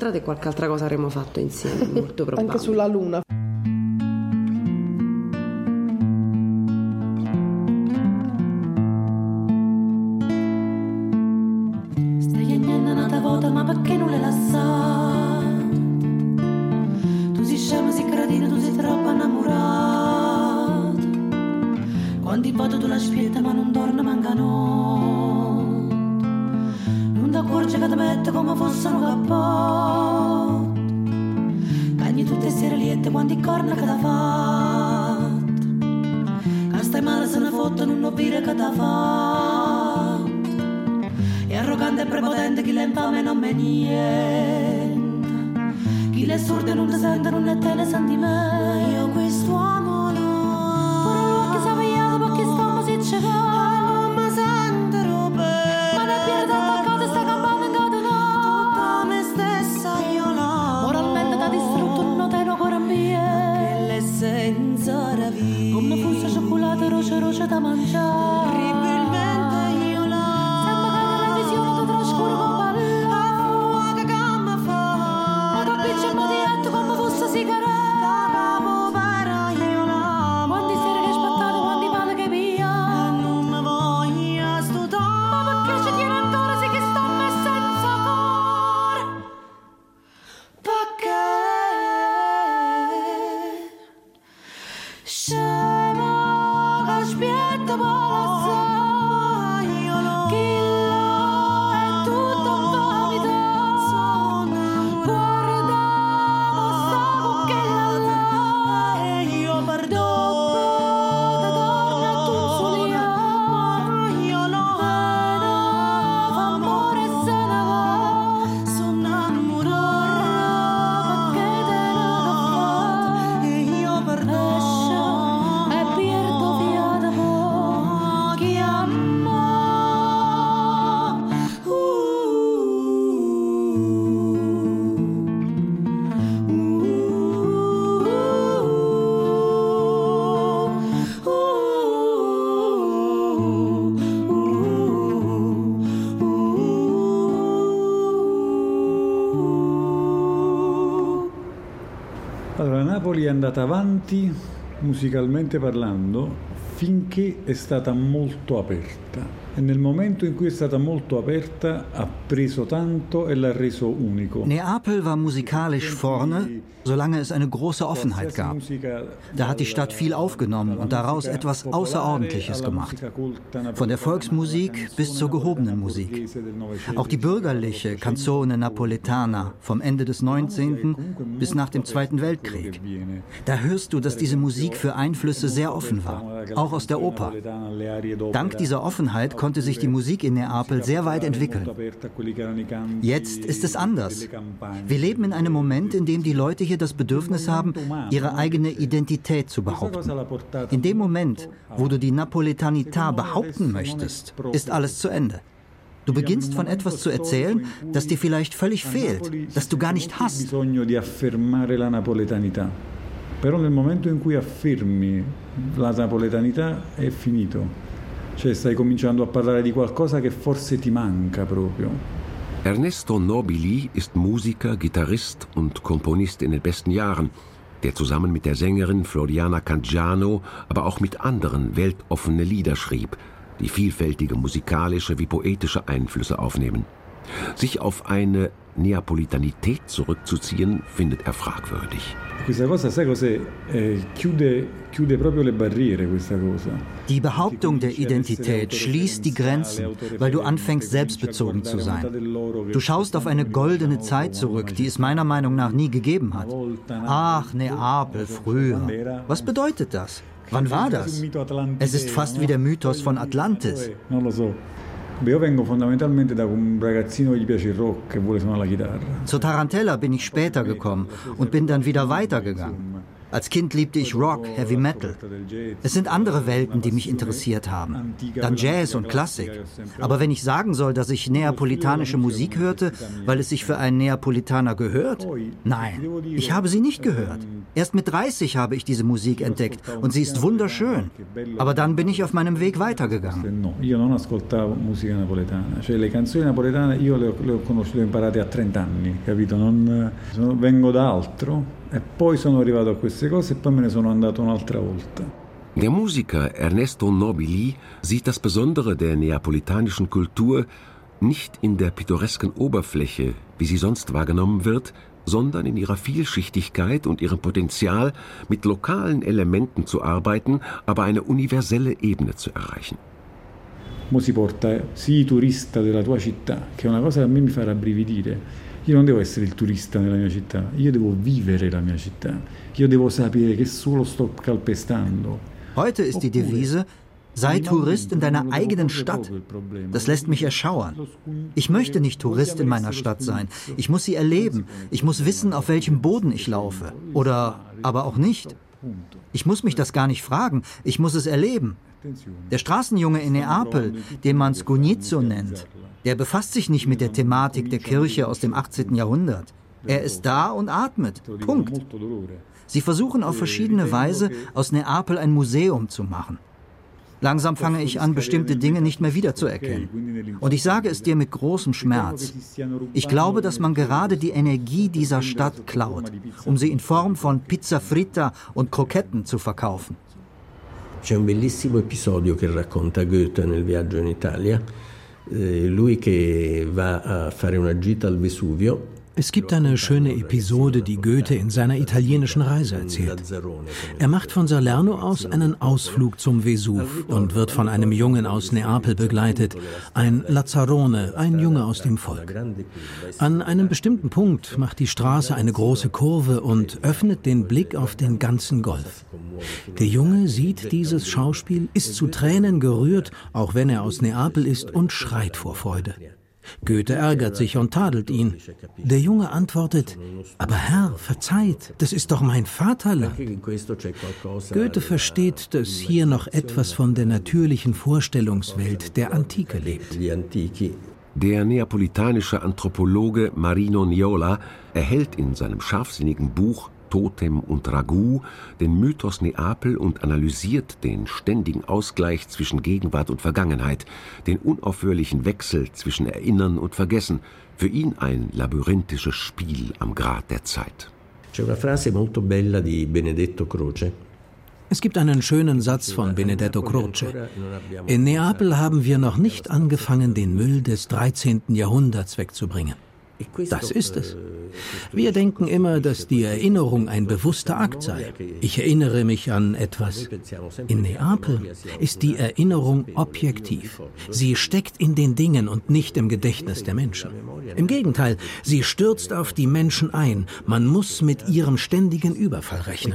Anche sulla Luna. Ma perché non le lascia? Tu sei scemo, sei cretino, tu sei troppo innamorato. Quanti volte tu la spietta ma non torna manca notte. Non ti accorgi che ti mette come fosse un cappotto. Cagni tutte sere liette quanti corna che ti ha fatto. Che stai male se ne fotte non dire che ti ha fatto. È arrogante e prepotente, chi le infame non me niente. Chi le surde non ti sente, non ne te ne sentimenti. Io quest'uomo no. Pure lui che sa vegliato perché stiamo si ce va. Non mi sento robe. Ma ne pierde attaccato e sta campando in catena. Tutta me stessa io no. Moralmente t'ha distrutto, non te lo cuore mio. Che l'essenza era via. Come fosse cioccolato, roce da mangiare. Terribilmente io no. Scuro con palla, fuoco che mi fa. Ma capisci il modietto come fosse sigaretta. Povera io la. Quanti sere che spattate, quanti male che via. E non mi voglio studare. Ma perché ci tiene ancora, sì che sto me senza cuore. Perché scemo che aspetta per Allora, Napoli è andata avanti musicalmente parlando finché è stata molto aperta. E nel momento in cui è stata molto aperta ha preso tanto e l'ha reso unico. Neapel war musikalisch vorne, solange es eine große Offenheit gab. Da hat die Stadt viel aufgenommen und daraus etwas Außerordentliches gemacht. Von der Volksmusik bis zur gehobenen Musik. Auch die bürgerliche Canzone Napoletana vom Ende des 19. bis nach dem Zweiten Weltkrieg. Da hörst du, dass diese Musik für Einflüsse sehr offen war, auch aus der Oper. Dank dieser Offenheit konnte sich die Musik in Neapel sehr weit entwickeln. Jetzt ist es anders. Wir leben in einem Moment, in dem die Leute hier das Bedürfnis haben, ihre eigene Identität zu behaupten. In dem Moment, wo du die Napoletanità behaupten möchtest, ist alles zu Ende. Du beginnst von etwas zu erzählen, das dir vielleicht völlig fehlt, das du gar nicht hast. Però nel momento in cui affermi la napoletanità è finito. Cioè stai cominciando a parlare di qualcosa che forse ti manca proprio. Ernesto Nobili ist Musiker, Gitarrist und Komponist in den besten Jahren, der zusammen mit der Sängerin Floriana Cangiano, aber auch mit anderen weltoffene Lieder schrieb, die vielfältige musikalische wie poetische Einflüsse aufnehmen. Sich auf eine Neapolitanität zurückzuziehen, findet er fragwürdig. Questa cosa, sai cos'è? Chiude proprio le barriere, questa cosa. Die Behauptung der Identität schließt die Grenzen, weil du anfängst, selbstbezogen zu sein. Du schaust auf eine goldene Zeit zurück, die es meiner Meinung nach nie gegeben hat. Ach, Neapel, früher. Was bedeutet das? Wann war das? Es ist fast wie der Mythos von Atlantis. Io vengo fondamentalmente da un ragazzino che gli piace il rock e vuole suonare la chitarra. Zur Tarantella bin ich später gekommen und bin dann wieder weitergegangen. Als Kind liebte ich Rock, Heavy Metal. Es sind andere Welten, die mich interessiert haben. Dann Jazz und Klassik. Aber wenn ich sagen soll, dass ich neapolitanische Musik hörte, weil es sich für einen Neapolitaner gehört? Nein, ich habe sie nicht gehört. Erst mit 30 habe ich diese Musik entdeckt und sie ist wunderschön. Aber dann bin ich auf meinem Weg weitergegangen. Io non ascoltavo musica napoletana, cioè le canzoni napoletane io le ho imparate a 30 anni, capito? Vengo da altro e poi sono arrivato a queste cose e poi me ne sono andato un'altra volta. Der Musiker Ernesto Nobili sieht das Besondere der neapolitanischen Kultur nicht in der pittoresken Oberfläche, wie sie sonst wahrgenommen wird, sondern in ihrer Vielschichtigkeit und ihrem Potenzial, mit lokalen Elementen zu arbeiten, aber eine universelle Ebene zu erreichen. Mo si porta sii turista della tua città, che è una cosa che a me mi fa rabbrividire. Io non devo essere il turista nella mia città, io devo vivere la mia città. Io devo sapere che solo sto calpestando. Heute ist die Devise: sei Tourist in deiner eigenen Stadt. Das lässt mich erschauern. Ich möchte nicht Tourist in meiner Stadt sein. Ich muss sie erleben. Ich muss wissen, auf welchem Boden ich laufe. Oder aber auch nicht. Ich muss mich das gar nicht fragen. Ich muss es erleben. Der Straßenjunge in Neapel, den man Scugnizzo nennt, der befasst sich nicht mit der Thematik der Kirche aus dem 18. Jahrhundert. Er ist da und atmet. Punkt. Sie versuchen auf verschiedene Weise, aus Neapel ein Museum zu machen. Langsam fange ich an, bestimmte Dinge nicht mehr wiederzuerkennen. Und ich sage es dir mit großem Schmerz. Ich glaube, dass man gerade die Energie dieser Stadt klaut, um sie in Form von Pizza fritta und Kroketten zu verkaufen. C'è un bellissimo episodio che racconta Goethe nel viaggio in Italia. Lui che va a fare una gita al Vesuvio. Es gibt eine schöne Episode, die Goethe in seiner italienischen Reise erzählt. Er macht von Salerno aus einen Ausflug zum Vesuv und wird von einem Jungen aus Neapel begleitet, ein Lazzarone, ein Junge aus dem Volk. An einem bestimmten Punkt macht die Straße eine große Kurve und öffnet den Blick auf den ganzen Golf. Der Junge sieht dieses Schauspiel, ist zu Tränen gerührt, auch wenn er aus Neapel ist, und schreit vor Freude. Goethe ärgert sich und tadelt ihn. Der Junge antwortet: Aber Herr, verzeiht, das ist doch mein Vaterland. Goethe versteht, dass hier noch etwas von der natürlichen Vorstellungswelt der Antike lebt. Der neapolitanische Anthropologe Marino Niola erhält in seinem scharfsinnigen Buch Totem und Ragout den Mythos Neapel und analysiert den ständigen Ausgleich zwischen Gegenwart und Vergangenheit, den unaufhörlichen Wechsel zwischen Erinnern und Vergessen, für ihn ein labyrinthisches Spiel am Grat der Zeit. C'è una frase molto bella di Benedetto Croce. Es gibt einen schönen Satz von Benedetto Croce. In Neapel haben wir noch nicht angefangen, den Müll des 13. Jahrhunderts wegzubringen. Das ist es. Wir denken immer, dass die Erinnerung ein bewusster Akt sei. Ich erinnere mich an etwas. In Neapel ist die Erinnerung objektiv. Sie steckt in den Dingen und nicht im Gedächtnis der Menschen. Im Gegenteil, sie stürzt auf die Menschen ein. Man muss mit ihrem ständigen Überfall rechnen.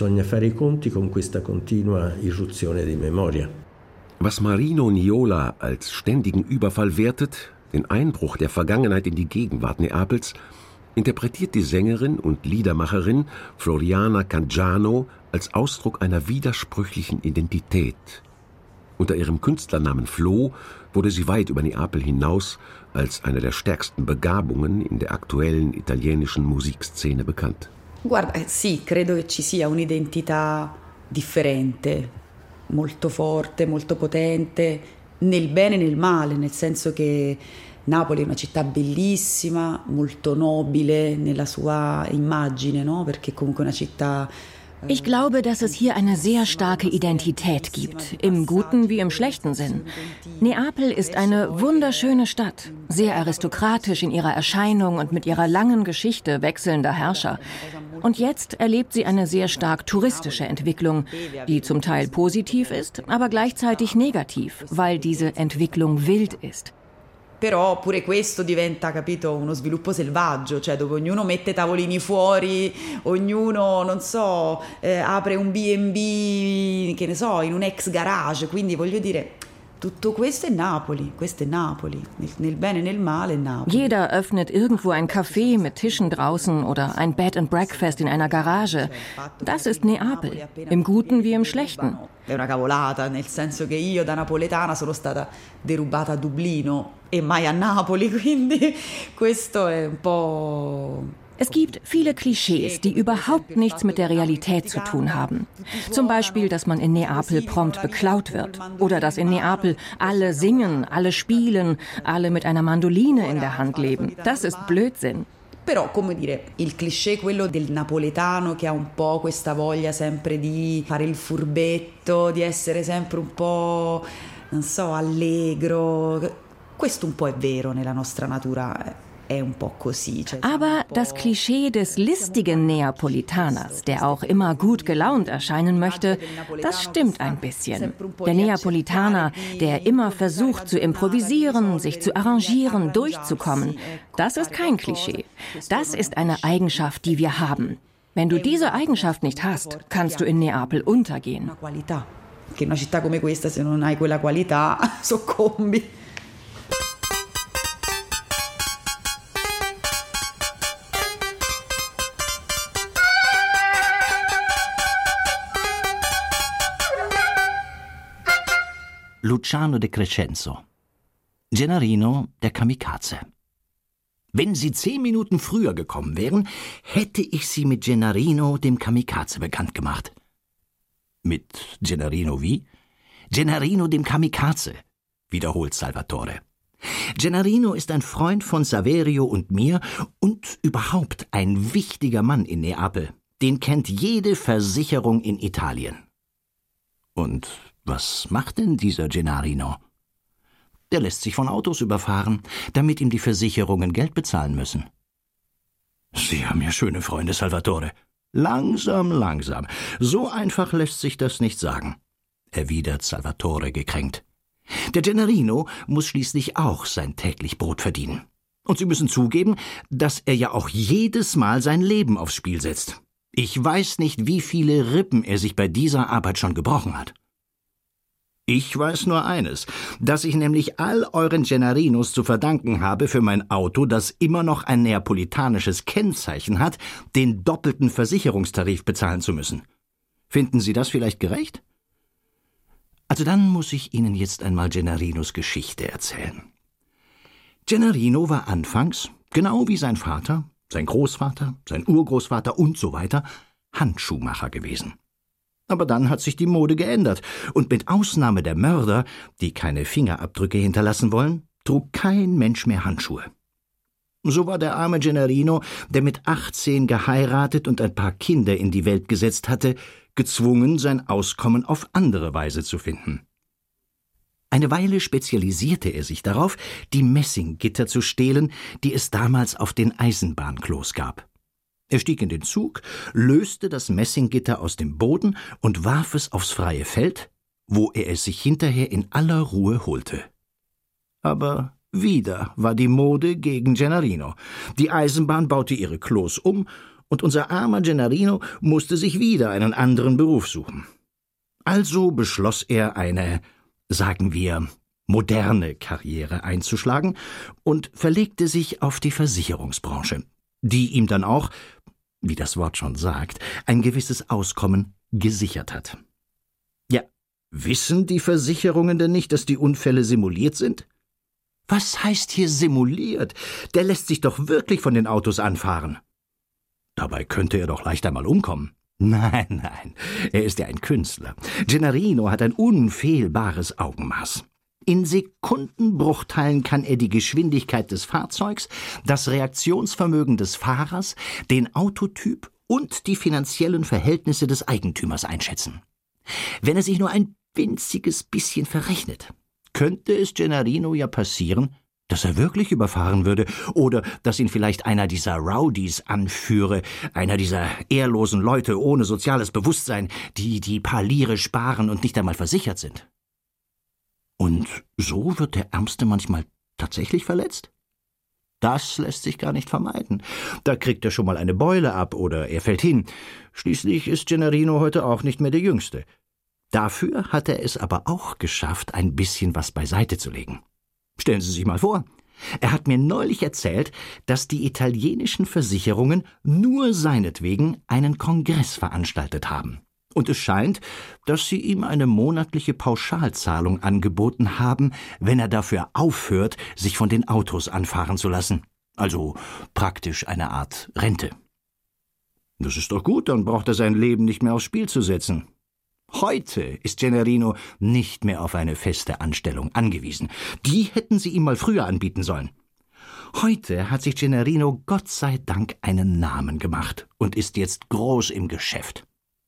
Was Marino Niola als ständigen Überfall wertet, den Einbruch der Vergangenheit in die Gegenwart Neapels, interpretiert die Sängerin und Liedermacherin Floriana Cangiano als Ausdruck einer widersprüchlichen Identität. Unter ihrem Künstlernamen Flo wurde sie weit über Neapel hinaus als eine der stärksten Begabungen in der aktuellen italienischen Musikszene bekannt. Guarda, sì, credo che ci sia un'identità differente, molto forte, molto potente, nel bene e nel male, nel senso che Napoli è una città bellissima, molto nobile nella sua immagine, no? Perché comunque è una città. Ich glaube, dass es hier eine sehr starke Identität gibt, im guten wie im schlechten Sinn. Neapel ist eine wunderschöne Stadt, sehr aristokratisch in ihrer Erscheinung und mit ihrer langen Geschichte wechselnder Herrscher. Und jetzt erlebt sie eine sehr stark touristische Entwicklung, die zum Teil positiv ist, aber gleichzeitig negativ, weil diese Entwicklung wild ist. Però pure questo diventa, capito, uno sviluppo selvaggio, cioè dove ognuno mette tavolini fuori, ognuno, non so, apre un B&B, che ne so, in un ex garage, quindi voglio dire, Tutto questo è Napoli, nel bene e nel male Napoli. Jeder öffnet irgendwo ein Café mit Tischen draußen oder ein Bed and Breakfast in einer Garage. Das ist Neapel, im Guten wie im Schlechten. È una cavolata, nel senso che io da napoletana sono stata derubata a Dublino e mai a Napoli, quindi questo è un po'... Es gibt viele Klischees, die überhaupt nichts mit der Realität zu tun haben. Zum Beispiel, dass man in Neapel prompt beklaut wird. Oder dass in Neapel alle singen, alle spielen, alle mit einer Mandoline in der Hand leben. Das ist Blödsinn. Però, come dire, il cliché quello del napoletano che ha un po' questa voglia sempre di fare il furbetto, di essere sempre un po', non so, allegro. Questo un po' è vero nella nostra natura. Aber das Klischee des listigen Neapolitaners, der auch immer gut gelaunt erscheinen möchte, das stimmt ein bisschen. Der Neapolitaner, der immer versucht zu improvisieren, sich zu arrangieren, durchzukommen, das ist kein Klischee. Das ist eine Eigenschaft, die wir haben. Wenn du diese Eigenschaft nicht hast, kannst du in Neapel untergehen. Che in una città come questa, se non hai quella qualità, soccombi. Luciano de Crescenzo. Gennarino, der Kamikaze. Wenn Sie 10 Minuten früher gekommen wären, hätte ich Sie mit Gennarino, dem Kamikaze, bekannt gemacht. Mit Gennarino wie? Gennarino, dem Kamikaze, wiederholt Salvatore. Gennarino ist ein Freund von Saverio und mir und überhaupt ein wichtiger Mann in Neapel. Den kennt jede Versicherung in Italien. Und was macht denn dieser Gennarino? Der lässt sich von Autos überfahren, damit ihm die Versicherungen Geld bezahlen müssen. Sie haben ja schöne Freunde, Salvatore. Langsam, langsam. So einfach lässt sich das nicht sagen, erwidert Salvatore gekränkt. Der Gennarino muss schließlich auch sein täglich Brot verdienen. Und Sie müssen zugeben, dass er ja auch jedes Mal sein Leben aufs Spiel setzt. Ich weiß nicht, wie viele Rippen er sich bei dieser Arbeit schon gebrochen hat. Ich weiß nur eines, dass ich nämlich all euren Gennarinos zu verdanken habe, für mein Auto, das immer noch ein neapolitanisches Kennzeichen hat, den doppelten Versicherungstarif bezahlen zu müssen. Finden Sie das vielleicht gerecht? Also dann muss ich Ihnen jetzt einmal Gennarinos Geschichte erzählen. Gennarino war anfangs, genau wie sein Vater, sein Großvater, sein Urgroßvater und so weiter, Handschuhmacher gewesen. Aber dann hat sich die Mode geändert, und mit Ausnahme der Mörder, die keine Fingerabdrücke hinterlassen wollen, trug kein Mensch mehr Handschuhe. So war der arme Gennarino, der mit 18 geheiratet und ein paar Kinder in die Welt gesetzt hatte, gezwungen, sein Auskommen auf andere Weise zu finden. Eine Weile spezialisierte er sich darauf, die Messinggitter zu stehlen, die es damals auf den Eisenbahnklos gab. Er stieg in den Zug, löste das Messinggitter aus dem Boden und warf es aufs freie Feld, wo er es sich hinterher in aller Ruhe holte. Aber wieder war die Mode gegen Gennarino. Die Eisenbahn baute ihre Klos um, und unser armer Gennarino musste sich wieder einen anderen Beruf suchen. Also beschloss er, eine, sagen wir, moderne Karriere einzuschlagen und verlegte sich auf die Versicherungsbranche, die ihm dann auch, wie das Wort schon sagt, ein gewisses Auskommen gesichert hat. Ja, wissen die Versicherungen denn nicht, dass die Unfälle simuliert sind? Was heißt hier simuliert? Der lässt sich doch wirklich von den Autos anfahren. Dabei könnte er doch leicht einmal umkommen. Nein, er ist ja ein Künstler. Gennarino hat ein unfehlbares Augenmaß. In Sekundenbruchteilen kann er die Geschwindigkeit des Fahrzeugs, das Reaktionsvermögen des Fahrers, den Autotyp und die finanziellen Verhältnisse des Eigentümers einschätzen. Wenn er sich nur ein winziges bisschen verrechnet, könnte es Gennarino ja passieren, dass er wirklich überfahren würde oder dass ihn vielleicht einer dieser Rowdies anführe, einer dieser ehrlosen Leute ohne soziales Bewusstsein, die paar Lire sparen und nicht einmal versichert sind. Und so wird der Ärmste manchmal tatsächlich verletzt? Das lässt sich gar nicht vermeiden. Da kriegt er schon mal eine Beule ab oder er fällt hin. Schließlich ist Gennarino heute auch nicht mehr der Jüngste. Dafür hat er es aber auch geschafft, ein bisschen was beiseite zu legen. Stellen Sie sich mal vor, er hat mir neulich erzählt, dass die italienischen Versicherungen nur seinetwegen einen Kongress veranstaltet haben. Und es scheint, dass sie ihm eine monatliche Pauschalzahlung angeboten haben, wenn er dafür aufhört, sich von den Autos anfahren zu lassen. Also praktisch eine Art Rente. Das ist doch gut, dann braucht er sein Leben nicht mehr aufs Spiel zu setzen. Heute ist Gennarino nicht mehr auf eine feste Anstellung angewiesen. Die hätten sie ihm mal früher anbieten sollen. Heute hat sich Gennarino Gott sei Dank einen Namen gemacht und ist jetzt groß im Geschäft.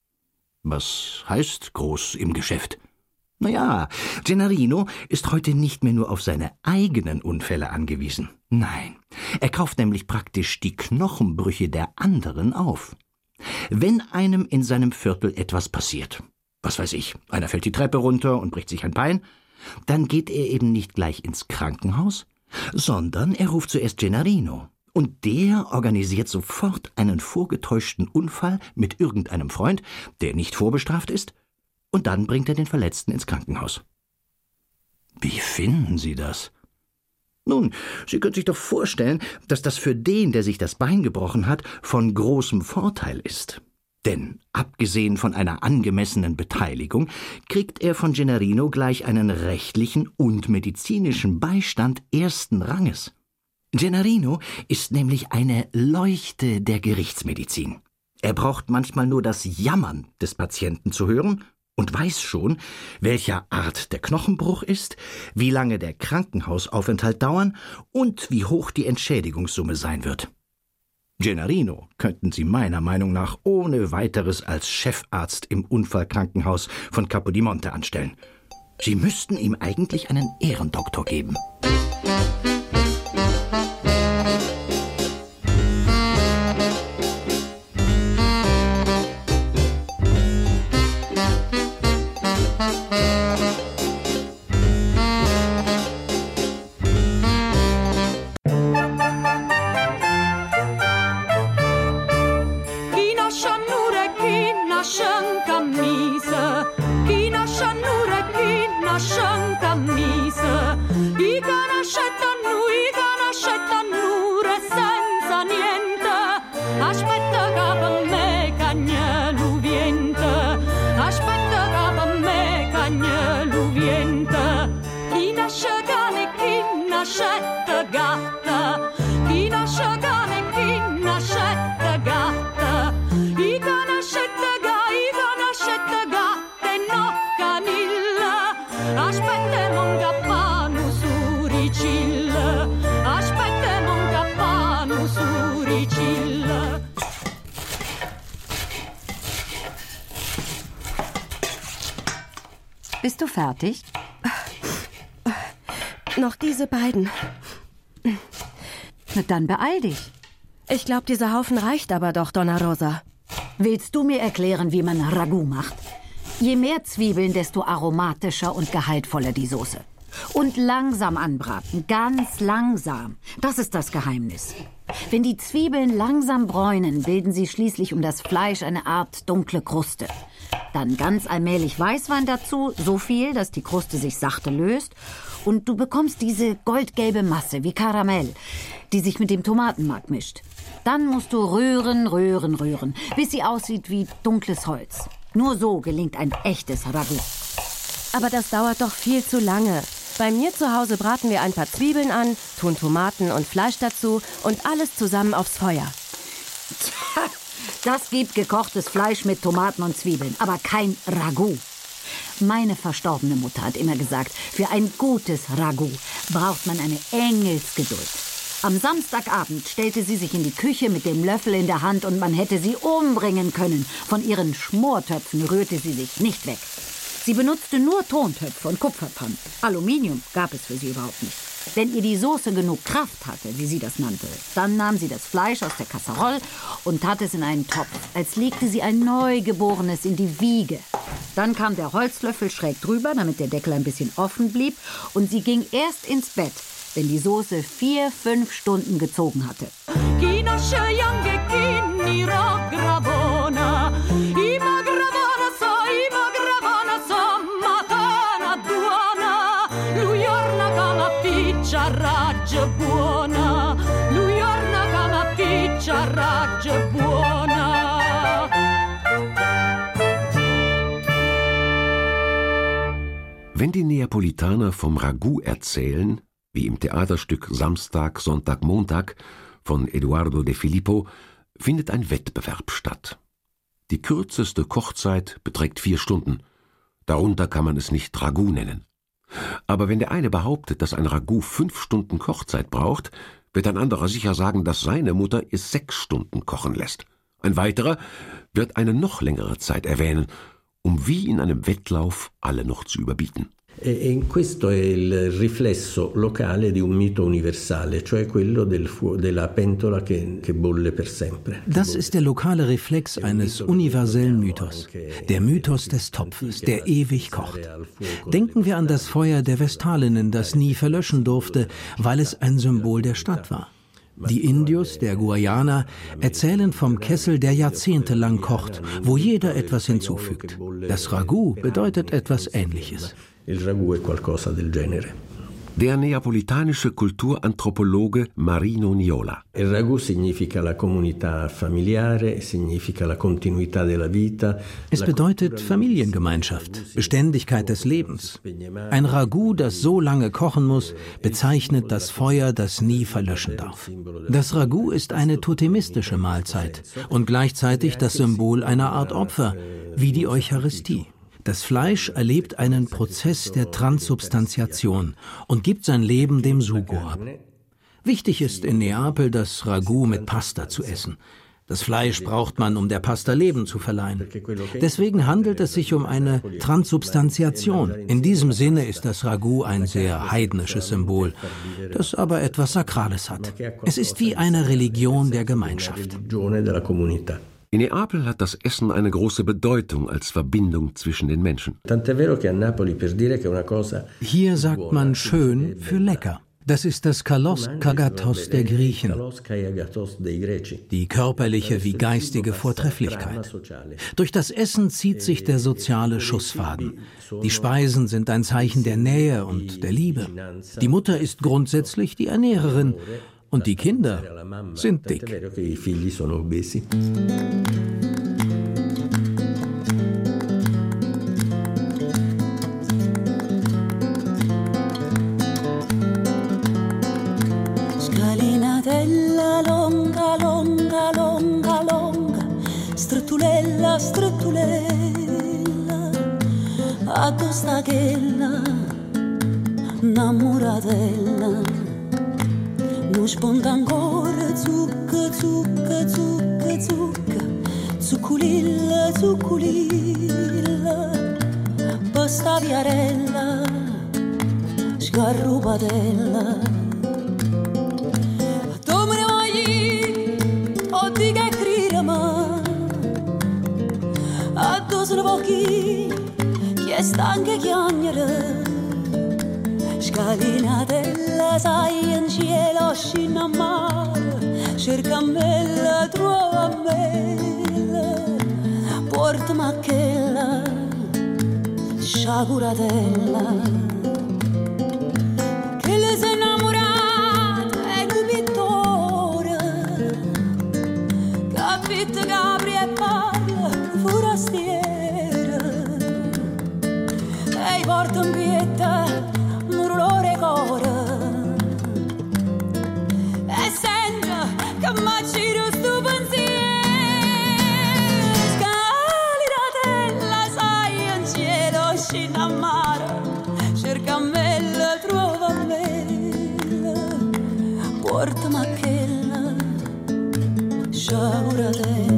Was heißt groß im Geschäft? Naja, Gennarino ist heute nicht mehr nur auf seine eigenen Unfälle angewiesen. Nein, er kauft nämlich praktisch die Knochenbrüche der anderen auf. Wenn einem in seinem Viertel etwas passiert, was weiß ich, einer fällt die Treppe runter und bricht sich ein Bein, dann geht er eben nicht gleich ins Krankenhaus, sondern er ruft zuerst Gennarino. Und der organisiert sofort einen vorgetäuschten Unfall mit irgendeinem Freund, der nicht vorbestraft ist, und dann bringt er den Verletzten ins Krankenhaus. Wie finden Sie das? Nun, Sie können sich doch vorstellen, dass das für den, der sich das Bein gebrochen hat, von großem Vorteil ist. Denn abgesehen von einer angemessenen Beteiligung kriegt er von Gennarino gleich einen rechtlichen und medizinischen Beistand ersten Ranges. Gennarino ist nämlich eine Leuchte der Gerichtsmedizin. Er braucht manchmal nur das Jammern des Patienten zu hören und weiß schon, welcher Art der Knochenbruch ist, wie lange der Krankenhausaufenthalt dauern und wie hoch die Entschädigungssumme sein wird. Gennarino könnten Sie meiner Meinung nach ohne weiteres als Chefarzt im Unfallkrankenhaus von Capodimonte anstellen. Sie müssten ihm eigentlich einen Ehrendoktor geben. Bist du fertig? Noch diese beiden. Na dann beeil dich. Ich glaube, dieser Haufen reicht aber doch, Donna Rosa. Willst du mir erklären, wie man Ragout macht? Je mehr Zwiebeln, desto aromatischer und gehaltvoller die Soße. Und langsam anbraten, ganz langsam. Das ist das Geheimnis. Wenn die Zwiebeln langsam bräunen, bilden sie schließlich um das Fleisch eine Art dunkle Kruste. Dann ganz allmählich Weißwein dazu, so viel, dass die Kruste sich sachte löst. Und du bekommst diese goldgelbe Masse wie Karamell, die sich mit dem Tomatenmark mischt. Dann musst du rühren, rühren, rühren, bis sie aussieht wie dunkles Holz. Nur so gelingt ein echtes Ragout. Aber das dauert doch viel zu lange. Bei mir zu Hause braten wir ein paar Zwiebeln an, tun Tomaten und Fleisch dazu und alles zusammen aufs Feuer. Das gibt gekochtes Fleisch mit Tomaten und Zwiebeln, aber kein Ragout. Meine verstorbene Mutter hat immer gesagt, für ein gutes Ragout braucht man eine Engelsgeduld. Am Samstagabend stellte sie sich in die Küche mit dem Löffel in der Hand und man hätte sie umbringen können. Von ihren Schmortöpfen rührte sie sich nicht weg. Sie benutzte nur Tontöpfe und Kupferpannen. Aluminium gab es für sie überhaupt nicht. Wenn ihr die Soße genug Kraft hatte, wie sie das nannte, dann nahm sie das Fleisch aus der Kasserolle und tat es in einen Topf, als legte sie ein Neugeborenes in die Wiege. Dann kam der Holzlöffel schräg drüber, damit der Deckel ein bisschen offen blieb, und sie ging erst ins Bett, wenn die Soße 4-5 Stunden gezogen hatte. Wenn die Neapolitaner vom Ragout erzählen, wie im Theaterstück Samstag, Sonntag, Montag von Eduardo De Filippo, findet ein Wettbewerb statt. Die kürzeste Kochzeit beträgt 4 Stunden. Darunter kann man es nicht Ragout nennen. Aber wenn der eine behauptet, dass ein Ragout 5 Stunden Kochzeit braucht, wird ein anderer sicher sagen, dass seine Mutter es 6 Stunden kochen lässt. Ein weiterer wird eine noch längere Zeit erwähnen, um wie in einem Wettlauf alle noch zu überbieten. Questo è il riflesso locale di un mito universale, cioè quello della pentola che bolle per sempre. Das ist der lokale Reflex eines universellen Mythos. Der Mythos des Topfes, der ewig kocht. Denken wir an das Feuer der Vestalinnen, das nie verlöschen durfte, weil es ein Symbol der Stadt war. Die Indios der Guayana erzählen vom Kessel, der jahrzehntelang kocht, wo jeder etwas hinzufügt. Das Ragout bedeutet etwas Ähnliches. Il ragù è qualcosa del genere. Der neapolitanische Kulturanthropologe Marino Niola. Il ragù significa la comunità familiare, significa la continuità della vita. Es bedeutet Familiengemeinschaft, Beständigkeit des Lebens. Ein Ragout, das so lange kochen muss, bezeichnet das Feuer, das nie verlöschen darf. Das Ragout ist eine totemistische Mahlzeit und gleichzeitig das Symbol einer Art Opfer, wie die Eucharistie. Das Fleisch erlebt einen Prozess der Transsubstantiation und gibt sein Leben dem Sugo ab. Wichtig ist in Neapel, das Ragout mit Pasta zu essen. Das Fleisch braucht man, um der Pasta Leben zu verleihen. Deswegen handelt es sich um eine Transsubstantiation. In diesem Sinne ist das Ragout ein sehr heidnisches Symbol, das aber etwas Sakrales hat. Es ist wie eine Religion der Gemeinschaft. In Neapel hat das Essen eine große Bedeutung als Verbindung zwischen den Menschen. Hier sagt man schön für lecker. Das ist das Kalos Kagatos der Griechen, die körperliche wie geistige Vortrefflichkeit. Durch das Essen zieht sich der soziale Schussfaden. Die Speisen sind ein Zeichen der Nähe und der Liebe. Die Mutter ist grundsätzlich die Ernährerin. Und die Kinder sind dick. Scalinatella longa, longa, longa, longa, strettulella, strettulella, addostachella, innamoratella. Non sponda ancora zucca, zucca, zucca, zucca, zucculilla, zucculilla, pasta viarella, scarrubatella. Tu me ne voglio, o di che crima, addosso le pochi, che stanca chiagnere. Scalinatella, sai in cielo scina a mare, cerca me, trova me, portami a quella sciaguratella. Che le sei innamorata è un pittore, capito che apri e parla forastiera, e porta un pietta e sento che m'acciro sto pensiero. Scalinatella, sai in cielo scina a mare, cerca me, trova me, portami a quella sciaguratella.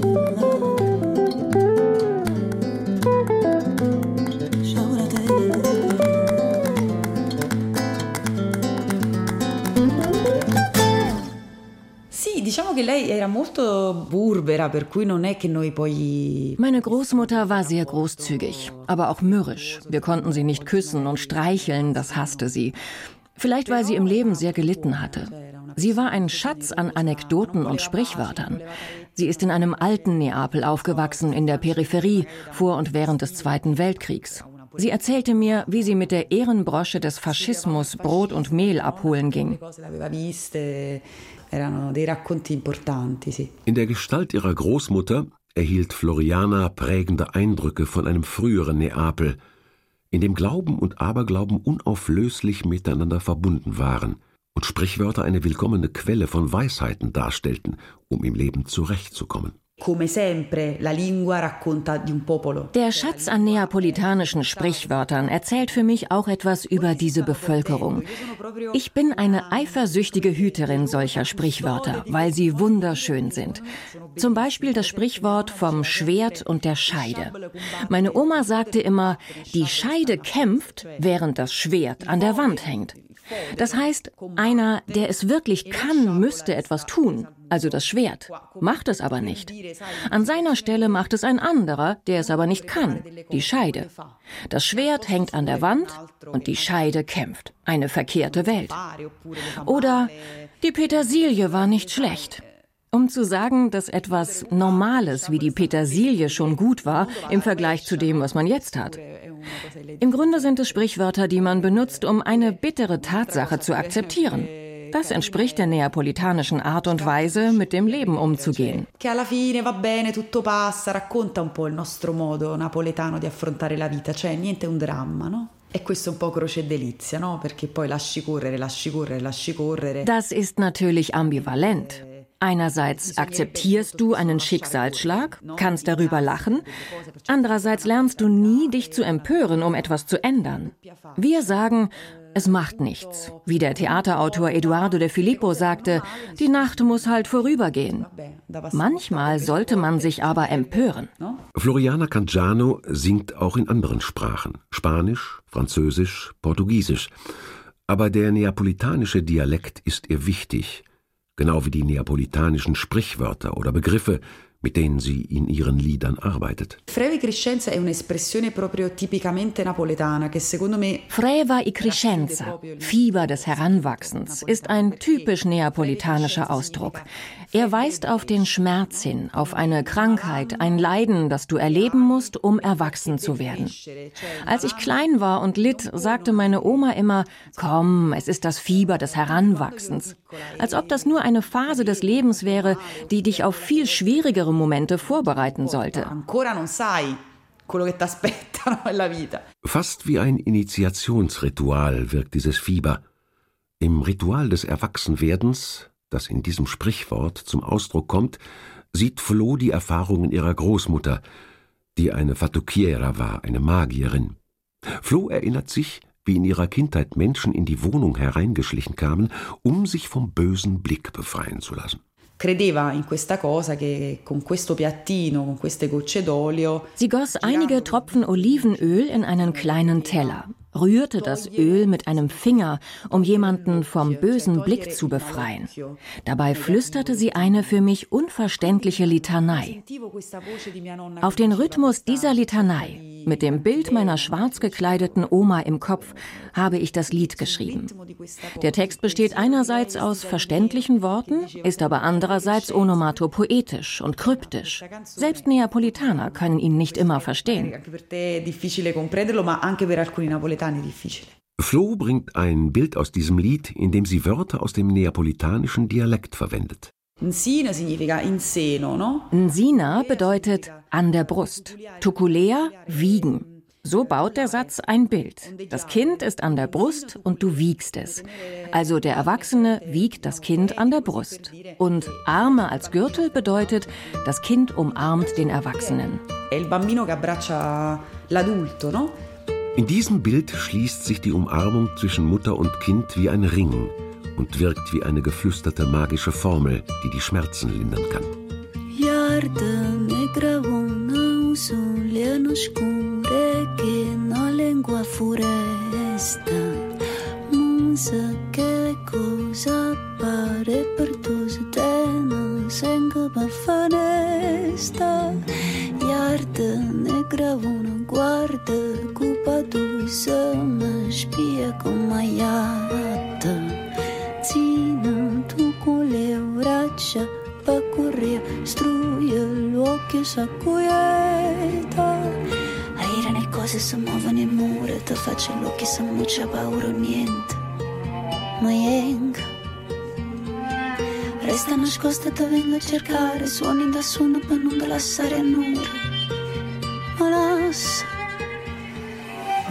Diciamo che lei era molto burbera, per cui non è che noi poi... Meine Großmutter war sehr großzügig, aber auch mürrisch. Wir konnten sie nicht küssen und streicheln, das hasste sie. Vielleicht, weil sie im Leben sehr gelitten hatte. Sie war ein Schatz an Anekdoten und Sprichwörtern. Sie ist in einem alten Neapel aufgewachsen, in der Peripherie, vor und während des Zweiten Weltkriegs. Sie erzählte mir, wie sie mit der Ehrenbrosche des Faschismus Brot und Mehl abholen ging. In der Gestalt ihrer Großmutter erhielt Floriana prägende Eindrücke von einem früheren Neapel, in dem Glauben und Aberglauben unauflöslich miteinander verbunden waren und Sprichwörter eine willkommene Quelle von Weisheiten darstellten, um im Leben zurechtzukommen. Der Schatz an neapolitanischen Sprichwörtern erzählt für mich auch etwas über diese Bevölkerung. Ich bin eine eifersüchtige Hüterin solcher Sprichwörter, weil sie wunderschön sind. Zum Beispiel das Sprichwort vom Schwert und der Scheide. Meine Oma sagte immer, die Scheide kämpft, während das Schwert an der Wand hängt. Das heißt, einer, der es wirklich kann, müsste etwas tun, also das Schwert, macht es aber nicht. An seiner Stelle macht es ein anderer, der es aber nicht kann, die Scheide. Das Schwert hängt an der Wand und die Scheide kämpft. Eine verkehrte Welt. Oder die Petersilie war nicht schlecht. Um zu sagen, dass etwas Normales wie die Petersilie schon gut war im Vergleich zu dem, was man jetzt hat. Im Grunde sind es Sprichwörter, die man benutzt, um eine bittere Tatsache zu akzeptieren. Das entspricht der neapolitanischen Art und Weise, mit dem Leben umzugehen. Che alla fine va bene, tutto passa, racconta un po' il nostro modo napoletano di affrontare la vita, cioè niente è un dramma, no? E questo un po' croce e delizia, no? Perché poi lasci correre. Das ist natürlich ambivalent. Einerseits akzeptierst du einen Schicksalsschlag, kannst darüber lachen, andererseits lernst du nie, dich zu empören, um etwas zu ändern. Wir sagen, es macht nichts. Wie der Theaterautor Eduardo De Filippo sagte, die Nacht muss halt vorübergehen. Manchmal sollte man sich aber empören. Floriana Cangiano singt auch in anderen Sprachen, Spanisch, Französisch, Portugiesisch. Aber der neapolitanische Dialekt ist ihr wichtig, genau wie die neapolitanischen Sprichwörter oder Begriffe, mit denen sie in ihren Liedern arbeitet. Freva i crescenza, Fieber des Heranwachsens, ist ein typisch neapolitanischer Ausdruck. Er weist auf den Schmerz hin, auf eine Krankheit, ein Leiden, das du erleben musst, um erwachsen zu werden. Als ich klein war und litt, sagte meine Oma immer, komm, es ist das Fieber des Heranwachsens. Als ob das nur eine Phase des Lebens wäre, die dich auf viel schwierigere Momente vorbereiten sollte. Fast wie ein Initiationsritual wirkt dieses Fieber. Im Ritual des Erwachsenwerdens, das in diesem Sprichwort zum Ausdruck kommt, sieht Flo die Erfahrungen ihrer Großmutter, die eine Fattucchiera war, eine Magierin. Flo erinnert sich, wie in ihrer Kindheit Menschen in die Wohnung hereingeschlichen kamen, um sich vom bösen Blick befreien zu lassen. Sie goss einige Tropfen Olivenöl in einen kleinen Teller, rührte das Öl mit einem Finger, um jemanden vom bösen Blick zu befreien. Dabei flüsterte sie eine für mich unverständliche Litanei. Auf den Rhythmus dieser Litanei, mit dem Bild meiner schwarz gekleideten Oma im Kopf, habe ich das Lied geschrieben. Der Text besteht einerseits aus verständlichen Worten, ist aber andererseits onomatopoetisch und kryptisch. Selbst Neapolitaner können ihn nicht immer verstehen. Flo bringt ein Bild aus diesem Lied, in dem sie Wörter aus dem neapolitanischen Dialekt verwendet. Nsina significa in seno, no? Nsina bedeutet an der Brust. Tukulea, wiegen. So baut der Satz ein Bild. Das Kind ist an der Brust und du wiegst es. Also der Erwachsene wiegt das Kind an der Brust. Und Arme als Gürtel bedeutet, das Kind umarmt den Erwachsenen. In diesem Bild schließt sich die Umarmung zwischen Mutter und Kind wie ein Ring und wirkt wie eine geflüsterte magische Formel, die die Schmerzen lindern kann. Aire le cose si muovono in mura, ti faccio l'occhio se non c'è paura o niente. Ma yenga resta nascosta, ti vengo a cercare, suoni da sonno per non lasciare a nulla. Ma lascia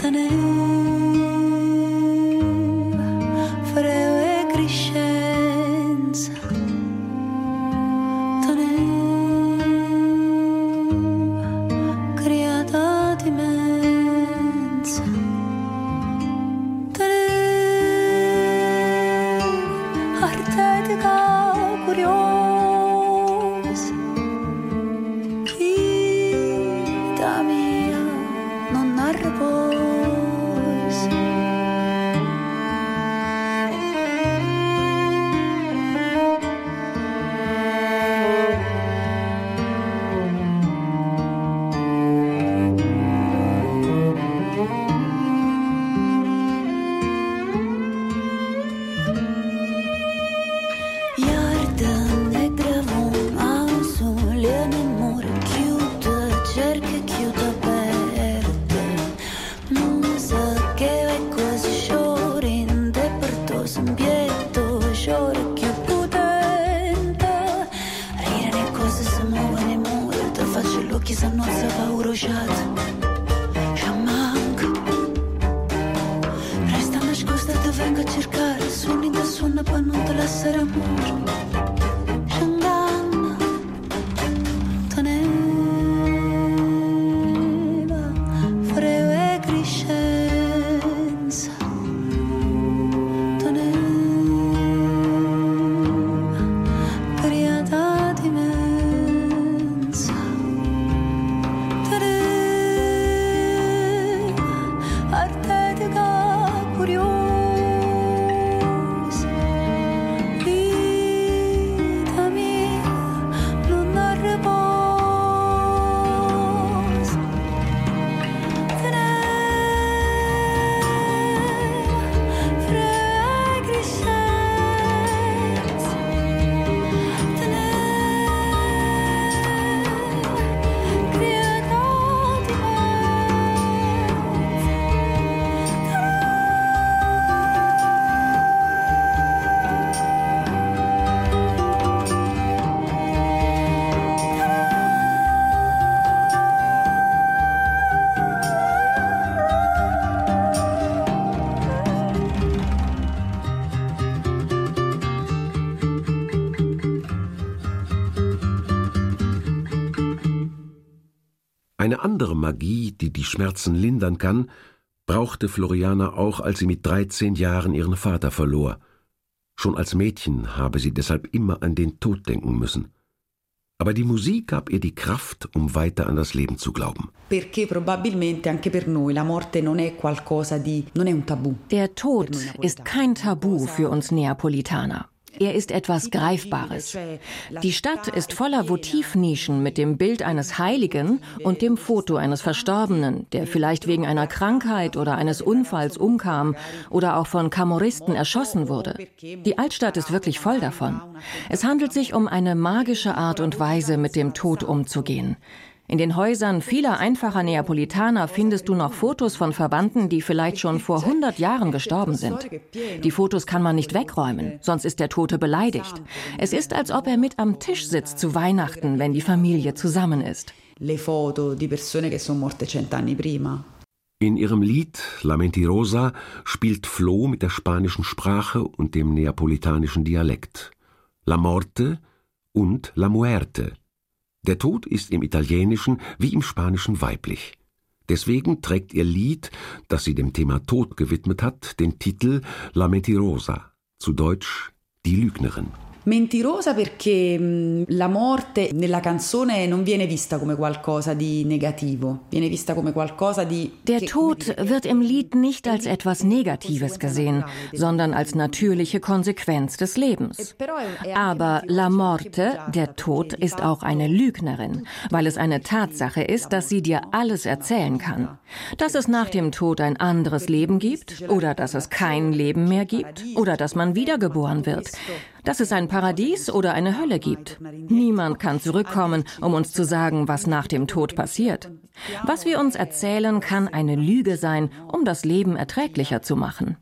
Eine andere Magie, die die Schmerzen lindern kann, brauchte Floriana auch, als sie mit 13 Jahren ihren Vater verlor. Schon als Mädchen habe sie deshalb immer an den Tod denken müssen. Aber die Musik gab ihr die Kraft, um weiter an das Leben zu glauben. Perché probabilmente anche per noi la morte non è qualcosa di, non è un tabù. Der Tod ist kein Tabu für uns Neapolitaner. Er ist etwas Greifbares. Die Stadt ist voller Votivnischen mit dem Bild eines Heiligen und dem Foto eines Verstorbenen, der vielleicht wegen einer Krankheit oder eines Unfalls umkam oder auch von Camorristen erschossen wurde. Die Altstadt ist wirklich voll davon. Es handelt sich um eine magische Art und Weise, mit dem Tod umzugehen. In den Häusern vieler einfacher Neapolitaner findest du noch Fotos von Verwandten, die vielleicht schon vor 100 Jahren gestorben sind. Die Fotos kann man nicht wegräumen, sonst ist der Tote beleidigt. Es ist, als ob er mit am Tisch sitzt zu Weihnachten, wenn die Familie zusammen ist. Le foto di persone che sono morte 100 anni prima. In ihrem Lied La Mentirosa spielt Flo mit der spanischen Sprache und dem neapolitanischen Dialekt. La Morte und La Muerte. Der Tod ist im Italienischen wie im Spanischen weiblich. Deswegen trägt ihr Lied, das sie dem Thema Tod gewidmet hat, den Titel La Mentirosa, zu Deutsch Die Lügnerin. Mentirosa perché la morte nella canzone non viene vista come qualcosa di negativo, viene vista come qualcosa di... Der Tod wird im Lied nicht als etwas Negatives gesehen, sondern als natürliche Konsequenz des Lebens. Aber la morte, der Tod, ist auch eine Lügnerin, weil es eine Tatsache ist, dass sie dir alles erzählen kann. Dass es nach dem Tod ein anderes Leben gibt oder dass es kein Leben mehr gibt oder dass man wiedergeboren wird. Dass es ein Paradies oder eine Hölle gibt. Niemand kann zurückkommen, um uns zu sagen, was nach dem Tod passiert. Was wir uns erzählen, kann eine Lüge sein, um das Leben erträglicher zu machen.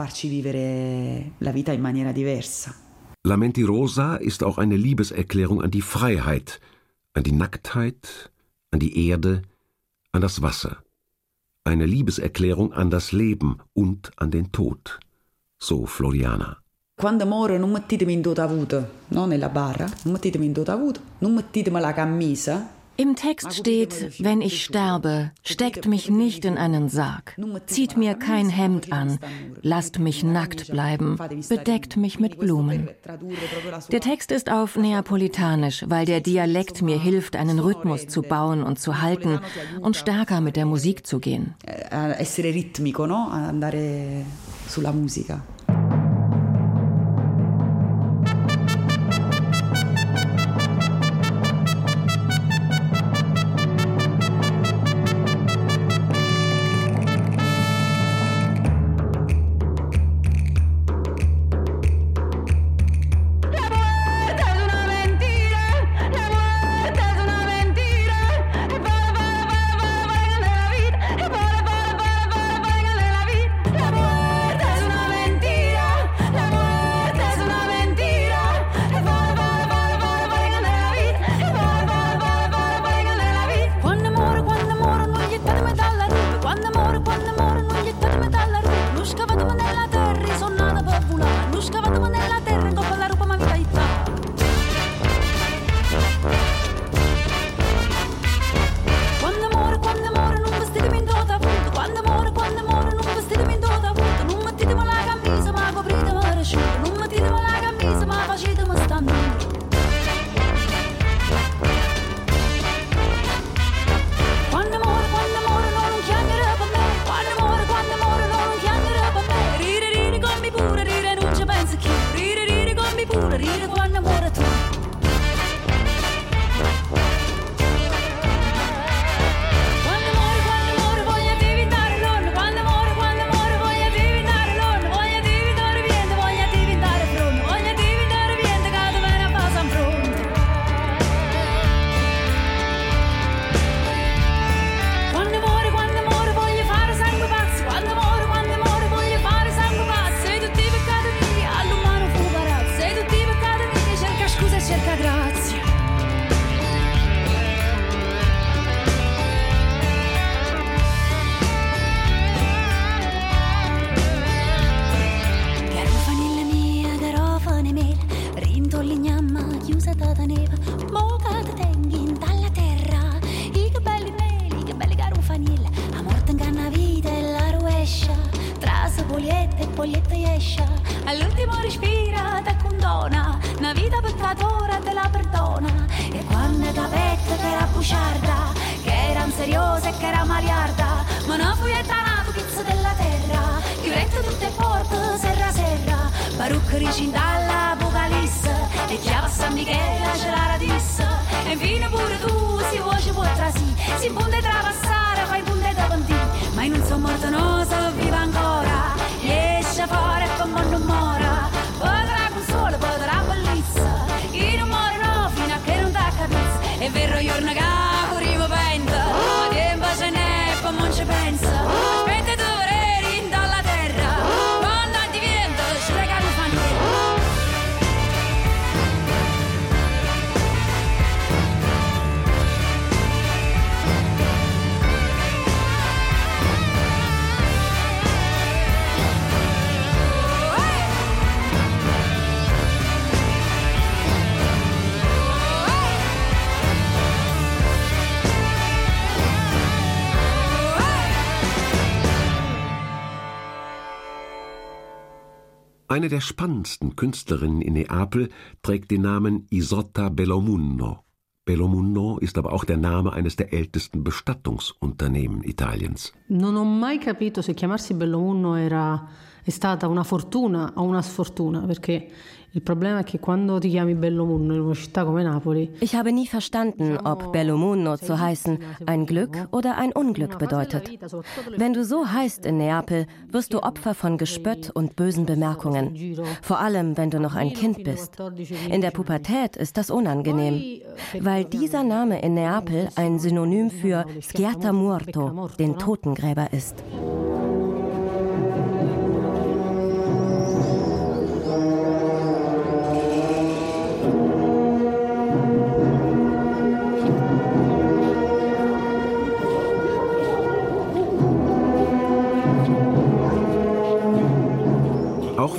La Mentirosa ist auch eine Liebeserklärung an die Freiheit, an die Nacktheit, an die Erde, an das Wasser. eine Liebeserklärung an das Leben und an den Tod, so Floriana. Quando muore non mettitemi in dotavuto, no, nella barra, non mettitemi in dotavuto, non mettitemi la camisa. Im Text steht, wenn ich sterbe, steckt mich nicht in einen Sarg, zieht mir kein Hemd an, lasst mich nackt bleiben, bedeckt mich mit Blumen. Der Text ist auf Neapolitanisch, weil der Dialekt mir hilft, einen Rhythmus zu bauen und zu halten und stärker mit der Musik zu gehen. Essere ritmico, no? Andare sulla musica. All'ultimo respira te condona, una vita peccatora te la perdona. E quando capette che era bugiarda, che era seriosa e che era maliarda, ma non fu etanato pizzo della terra, diretto tutte porte serra serra, barucca ricinta all'apocalisse, e chiava San Michele ce la radisse. E infine pure tu si voce può trasì, si punta travassare, fai punta davanti, ma io non sono morto, no, sono viva ancora. Esce fuori e come non mora, potrà con sole, potrà bellezza, chi non muore no, fino a che non t'ha capito. È vero giorno che corrivo penta, ma tempo ce n'è, poi non ci pensa. Aspetta tu vorrei dalla terra, quando ti viento ci regalo Eine der spannendsten Künstlerinnen in Neapel trägt den Namen Isotta Bellomunno. Bellomunno ist aber auch der Name eines der ältesten Bestattungsunternehmen Italiens. Non ho mai capito se chiamarsi Bellomunno è stata una fortuna o una sfortuna, perché il problema è che quando ti chiami Bellomunno in una città come Napoli. Ich habe nie verstanden, ob Bellomunno zu heißen ein Glück oder ein Unglück bedeutet. Wenn du so heißt in Neapel, wirst du Opfer von Gespött und bösen Bemerkungen. Vor allem, wenn du noch ein Kind bist. In der Pubertät ist das unangenehm, weil dieser Name in Neapel ein Synonym für Schiattamuerto, den Totengräber ist.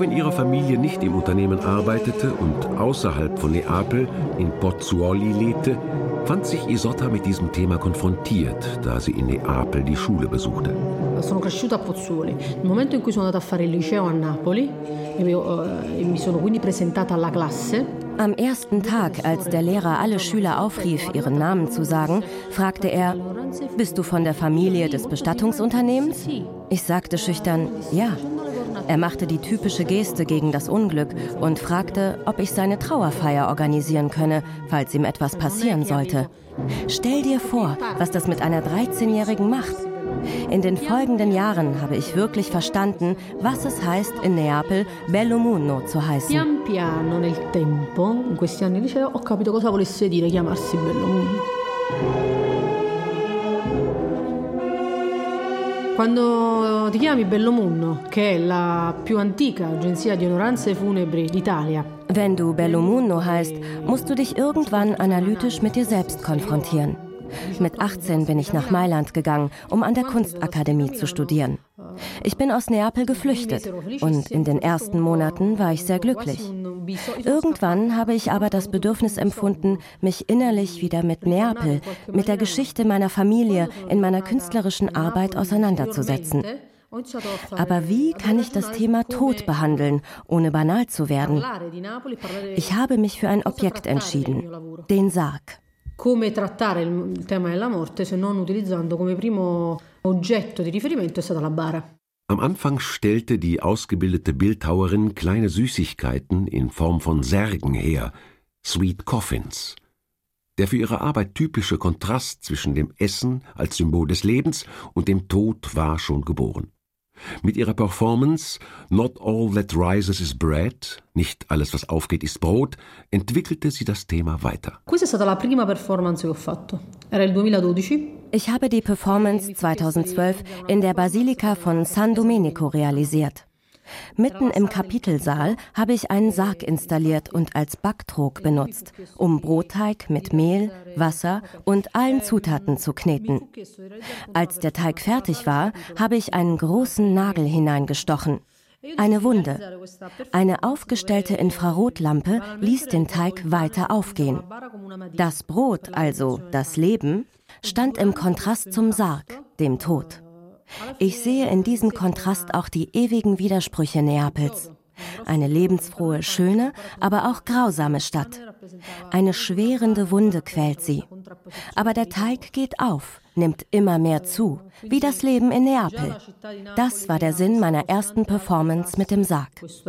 wenn ihre Familie nicht im Unternehmen arbeitete und außerhalb von Neapel in Pozzuoli lebte, fand sich Isotta mit diesem Thema konfrontiert, da sie in Neapel die Schule besuchte. Sono cresciuta a Pozzuoli. Nel momento in cui sono andata a fare il liceo a Napoli e mi sono quindi presentata alla classe. Am ersten Tag, als der Lehrer alle Schüler aufrief, ihren Namen zu sagen, fragte er: Bist du von der Familie des Bestattungsunternehmens? Ich sagte schüchtern: Ja. Er machte die typische Geste gegen das Unglück und fragte, ob ich seine Trauerfeier organisieren könne, falls ihm etwas passieren sollte. Stell dir vor, was das mit einer 13-Jährigen macht. In den folgenden Jahren habe ich wirklich verstanden, was es heißt, in Neapel Bellomunno zu heißen. Pian piano nel tempo, in questi anni di liceo, ho capito cosa volesse dire chiamarsi Bellomunno. Quando ti chiami Bellomunno, che è la più antica agenzia di onoranze funebri d'Italia. Wenn du Bellomunno heißt, musst du dich irgendwann analytisch mit dir selbst konfrontieren. Mit 18 bin ich nach Mailand gegangen, um an der Kunstakademie zu studieren. Ich bin aus Neapel geflüchtet und in den ersten Monaten war ich sehr glücklich. Irgendwann habe ich aber das Bedürfnis empfunden, mich innerlich wieder mit Neapel, mit der Geschichte meiner Familie in meiner künstlerischen Arbeit auseinanderzusetzen. Aber wie kann ich das Thema Tod behandeln, ohne banal zu werden? Ich habe mich für ein Objekt entschieden, den Sarg. Come trattare il tema della morte se non utilizzando come primo oggetto di riferimento è stata la bara. Am Anfang stellte die ausgebildete Bildhauerin kleine Süßigkeiten in Form von Särgen her, Sweet Coffins. Der für ihre Arbeit typische Kontrast zwischen dem Essen als Symbol des Lebens und dem Tod war schon geboren. Mit ihrer Performance Not All That Rises is Bread, nicht alles was aufgeht ist Brot, entwickelte sie das Thema weiter. Questa è stata la prima performance che ho fatto. Era il 2012. Ich habe die Performance 2012 in der Basilika von San Domenico realisiert. Mitten im Kapitelsaal habe ich einen Sarg installiert und als Backtrog benutzt, um Brotteig mit Mehl, Wasser und allen Zutaten zu kneten. Als der Teig fertig war, habe ich einen großen Nagel hineingestochen. Eine Wunde. Eine aufgestellte Infrarotlampe ließ den Teig weiter aufgehen. Das Brot, also das Leben, stand im Kontrast zum Sarg, dem Tod. Ich sehe in diesem Kontrast auch die ewigen Widersprüche Neapels. Eine lebensfrohe, schöne, aber auch grausame Stadt. Eine schwerende Wunde quält sie. Aber der Teig geht auf, nimmt immer mehr zu, wie das Leben in Neapel. Das war der Sinn meiner ersten Performance mit dem Sarg.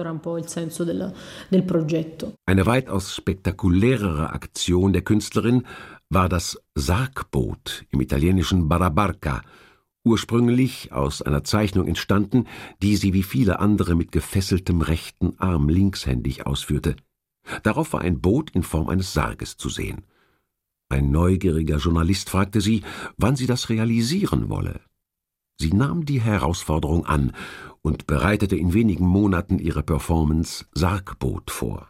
Eine weitaus spektakulärere Aktion der Künstlerin war das Sargboot im italienischen Barabarca, ursprünglich aus einer Zeichnung entstanden, die sie wie viele andere mit gefesseltem rechten Arm linkshändig ausführte. Darauf war ein Boot in Form eines Sarges zu sehen. Ein neugieriger Journalist fragte sie, wann sie das realisieren wolle. Sie nahm die Herausforderung an und bereitete in wenigen Monaten ihre Performance Sargboot vor.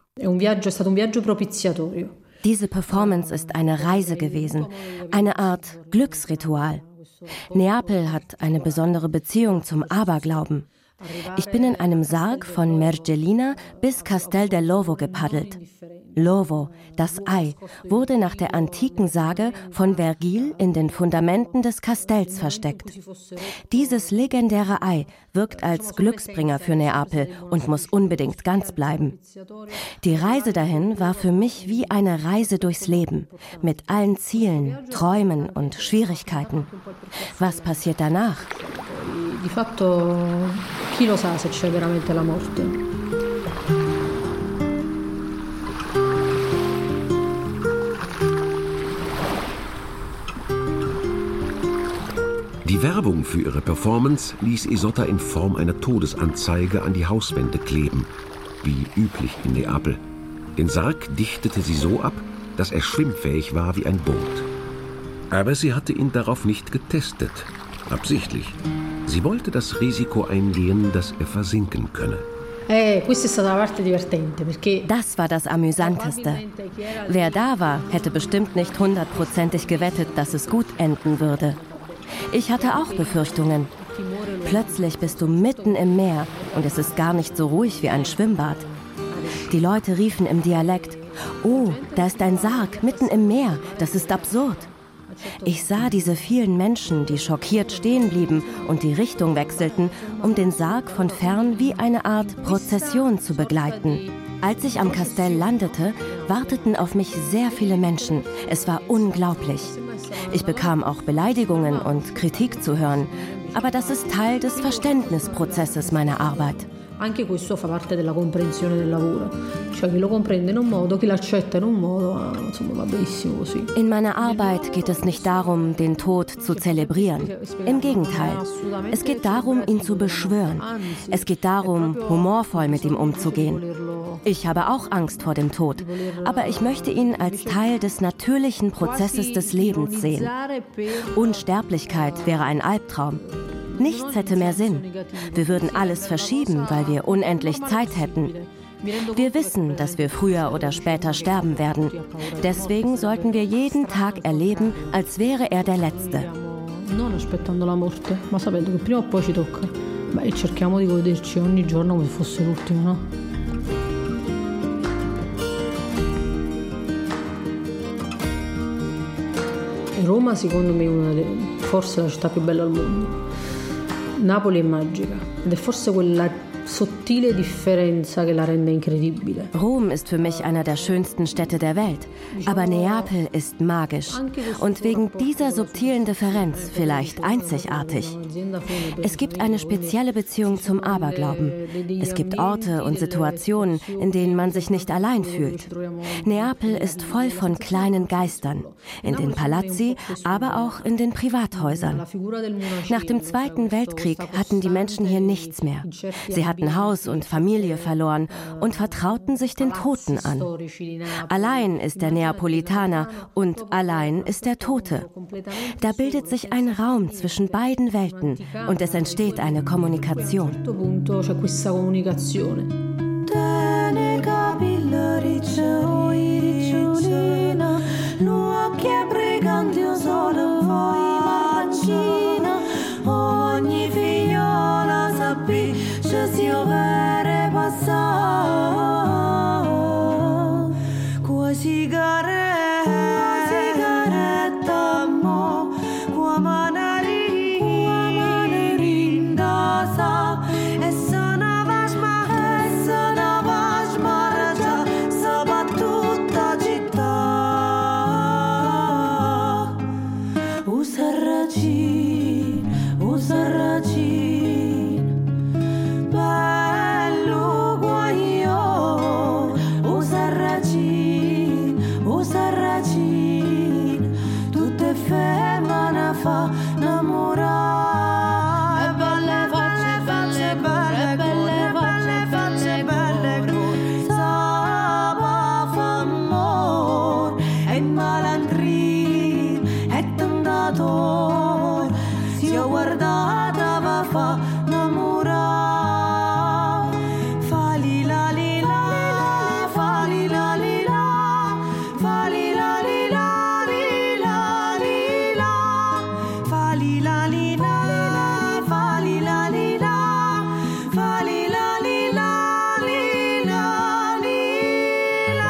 Diese Performance ist eine Reise gewesen, eine Art Glücksritual. Neapel hat eine besondere Beziehung zum Aberglauben. Ich bin in einem Sarg von Mergellina bis Castel dell'Ovo gepaddelt. L'Ovo, das Ei, wurde nach der antiken Sage von Vergil in den Fundamenten des Kastells versteckt. Dieses legendäre Ei wirkt als Glücksbringer für Neapel und muss unbedingt ganz bleiben. Die Reise dahin war für mich wie eine Reise durchs Leben, mit allen Zielen, Träumen und Schwierigkeiten. Was passiert danach? Di fatto, chi lo sa se c'è veramente la morte? Die Werbung für ihre Performance ließ Isotta in Form einer Todesanzeige an die Hauswände kleben, wie üblich in Neapel. Den Sarg dichtete sie so ab, dass er schwimmfähig war wie ein Boot. Aber sie hatte ihn darauf nicht getestet, absichtlich. Sie wollte das Risiko eingehen, dass er versinken könne. Das war das Amüsanteste. Wer da war, hätte bestimmt nicht 100%ig gewettet, dass es gut enden würde. Ich hatte auch Befürchtungen. Plötzlich bist du mitten im Meer und es ist gar nicht so ruhig wie ein Schwimmbad. Die Leute riefen im Dialekt: Oh, da ist ein Sarg mitten im Meer, das ist absurd. Ich sah diese vielen Menschen, die schockiert stehen blieben und die Richtung wechselten, um den Sarg von fern wie eine Art Prozession zu begleiten. Als ich am Kastell landete, warteten auf mich sehr viele Menschen. Es war unglaublich. Ich bekam auch Beleidigungen und Kritik zu hören, aber das ist Teil des Verständnisprozesses meiner Arbeit. Anche questo fa parte della comprensione del lavoro, cioè chi lo comprende in un modo, chi l'accetta in un modo, insomma va benissimo così. In meiner Arbeit geht es nicht darum, den Tod zu zelebrieren. Im Gegenteil, es geht darum, ihn zu beschwören. Es geht darum, humorvoll mit ihm umzugehen. Ich habe auch Angst vor dem Tod, aber ich möchte ihn als Teil des natürlichen Prozesses des Lebens sehen. Unsterblichkeit wäre ein Albtraum. Nichts hätte mehr Sinn. Wir würden alles verschieben, weil wir unendlich Zeit hätten. Wir wissen, dass wir früher oder später sterben werden. Deswegen sollten wir jeden Tag erleben, als wäre er der letzte. Non aspettando la morte, ma sapendo che prima o poi ci tocca. E cerchiamo di goderci ogni giorno come fosse l'ultimo, no? Roma secondo me è forse la città più bella al mondo. Napoli è magica ed è forse quella sottile differenza che la rende incredibile. Rom ist für mich einer der schönsten Städte der Welt, aber Neapel ist magisch und wegen dieser subtilen Differenz vielleicht einzigartig. Es gibt eine spezielle Beziehung zum Aberglauben. Es gibt Orte und Situationen, in denen man sich nicht allein fühlt. Neapel ist voll von kleinen Geistern, in den Palazzi, aber auch in den Privathäusern. Nach dem Zweiten Weltkrieg hatten die Menschen hier nichts mehr. Sie hatten Haus und Familie verloren und vertrauten sich den Toten an. Allein ist der Neapolitaner und allein ist der Tote. Da bildet sich ein Raum zwischen beiden Welten und es entsteht eine Kommunikation. Ogni figliola sappi se si overe passare qua sigaretta mo qua manari dasa e sana vasma raja sabatutta città Usarracin bello guaio Usarracin tutte femmine fa innamorare belle Saba fa amor e malandrin e tendator si è guardata va fa innamorare fali la li la fali la li la fali la li la li la li la fali la li la fali la li la fali la li la li la li la.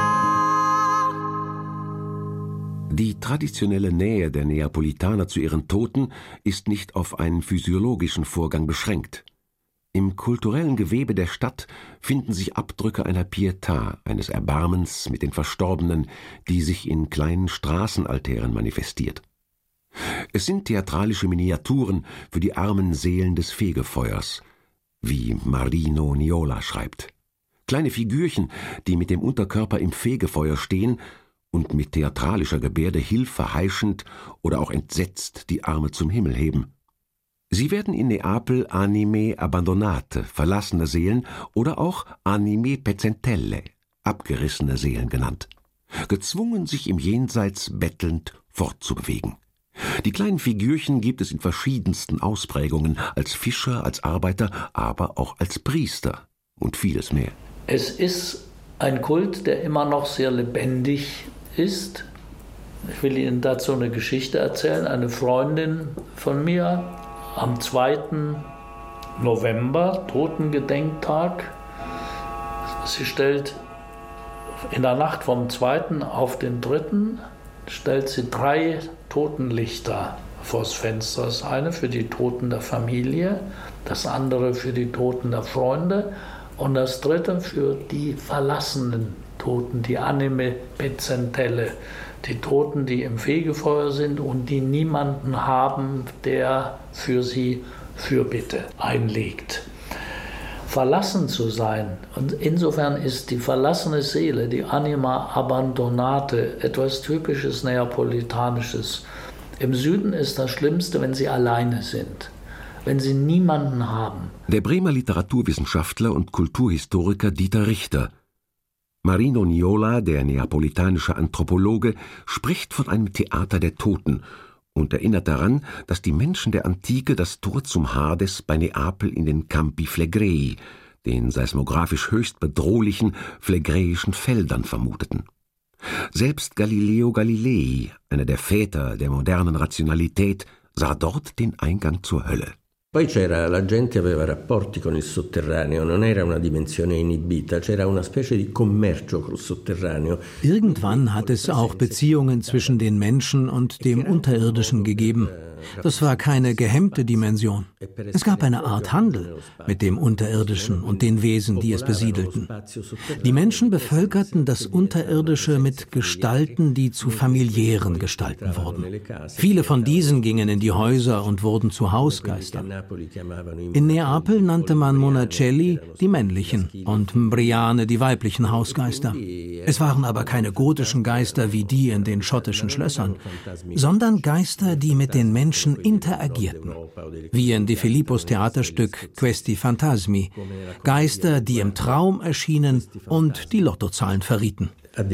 Die traditionelle Nähe der Neapolitaner zu ihren Toten ist nicht auf einen physiologischen Vorgang beschränkt. Im kulturellen Gewebe der Stadt finden sich Abdrücke einer Pietà, eines Erbarmens mit den Verstorbenen, die sich in kleinen Straßenaltären manifestiert. Es sind theatralische Miniaturen für die armen Seelen des Fegefeuers, wie Marino Niola schreibt. Kleine Figürchen, die mit dem Unterkörper im Fegefeuer stehen und mit theatralischer Gebärde Hilfe heischend oder auch entsetzt die Arme zum Himmel heben. Sie werden in Neapel Anime Abbandonate, verlassene Seelen, oder auch Anime Pezzentelle, abgerissene Seelen genannt, gezwungen, sich im Jenseits bettelnd fortzubewegen. Die kleinen Figürchen gibt es in verschiedensten Ausprägungen, als Fischer, als Arbeiter, aber auch als Priester und vieles mehr. Es ist ein Kult, der immer noch sehr lebendig ist. Ich will Ihnen dazu eine Geschichte erzählen. Eine Freundin von mir am 2. November, Totengedenktag. Sie stellt in der Nacht vom 2. auf den 3. stellt sie 3 Totenlichter vors Fenster. Das eine für die Toten der Familie, das andere für die Toten der Freunde und das 3. für die verlassenen Toten, die Anime Pezzentelle, die Toten, die im Fegefeuer sind und die niemanden haben, der für sie Fürbitte einlegt. Verlassen zu sein, und insofern ist die verlassene Seele, die Anima Abbandonate, etwas typisches Neapolitanisches. Im Süden ist das Schlimmste, wenn sie alleine sind, wenn sie niemanden haben. Der Bremer Literaturwissenschaftler und Kulturhistoriker Dieter Richter. Marino Niola, der neapolitanische Anthropologe, spricht von einem Theater der Toten und erinnert daran, dass die Menschen der Antike das Tor zum Hades bei Neapel in den Campi Flegrei, den seismografisch höchst bedrohlichen phlegräischen Feldern, vermuteten. Selbst Galileo Galilei, einer der Väter der modernen Rationalität, sah dort den Eingang zur Hölle. Poi c'era, la gente aveva rapporti con il sotterraneo, non era una dimensione inibita, c'era una specie di commercio col sotterraneo. Irgendwann hat es auch Beziehungen zwischen den Menschen und dem Unterirdischen gegeben. Das war keine gehemmte Dimension. Es gab eine Art Handel mit dem Unterirdischen und den Wesen, die es besiedelten. Die Menschen bevölkerten das Unterirdische mit Gestalten, die zu familiären Gestalten wurden. Viele von diesen gingen in die Häuser und wurden zu Hausgeistern. In Neapel nannte man Monacelli die männlichen und Mbriane die weiblichen Hausgeister. Es waren aber keine gotischen Geister wie die in den schottischen Schlössern, sondern Geister, die mit den Menschen interagierten, wie in De Filippos Theaterstück Questi Fantasmi, Geister, die im Traum erschienen und die Lottozahlen verrieten.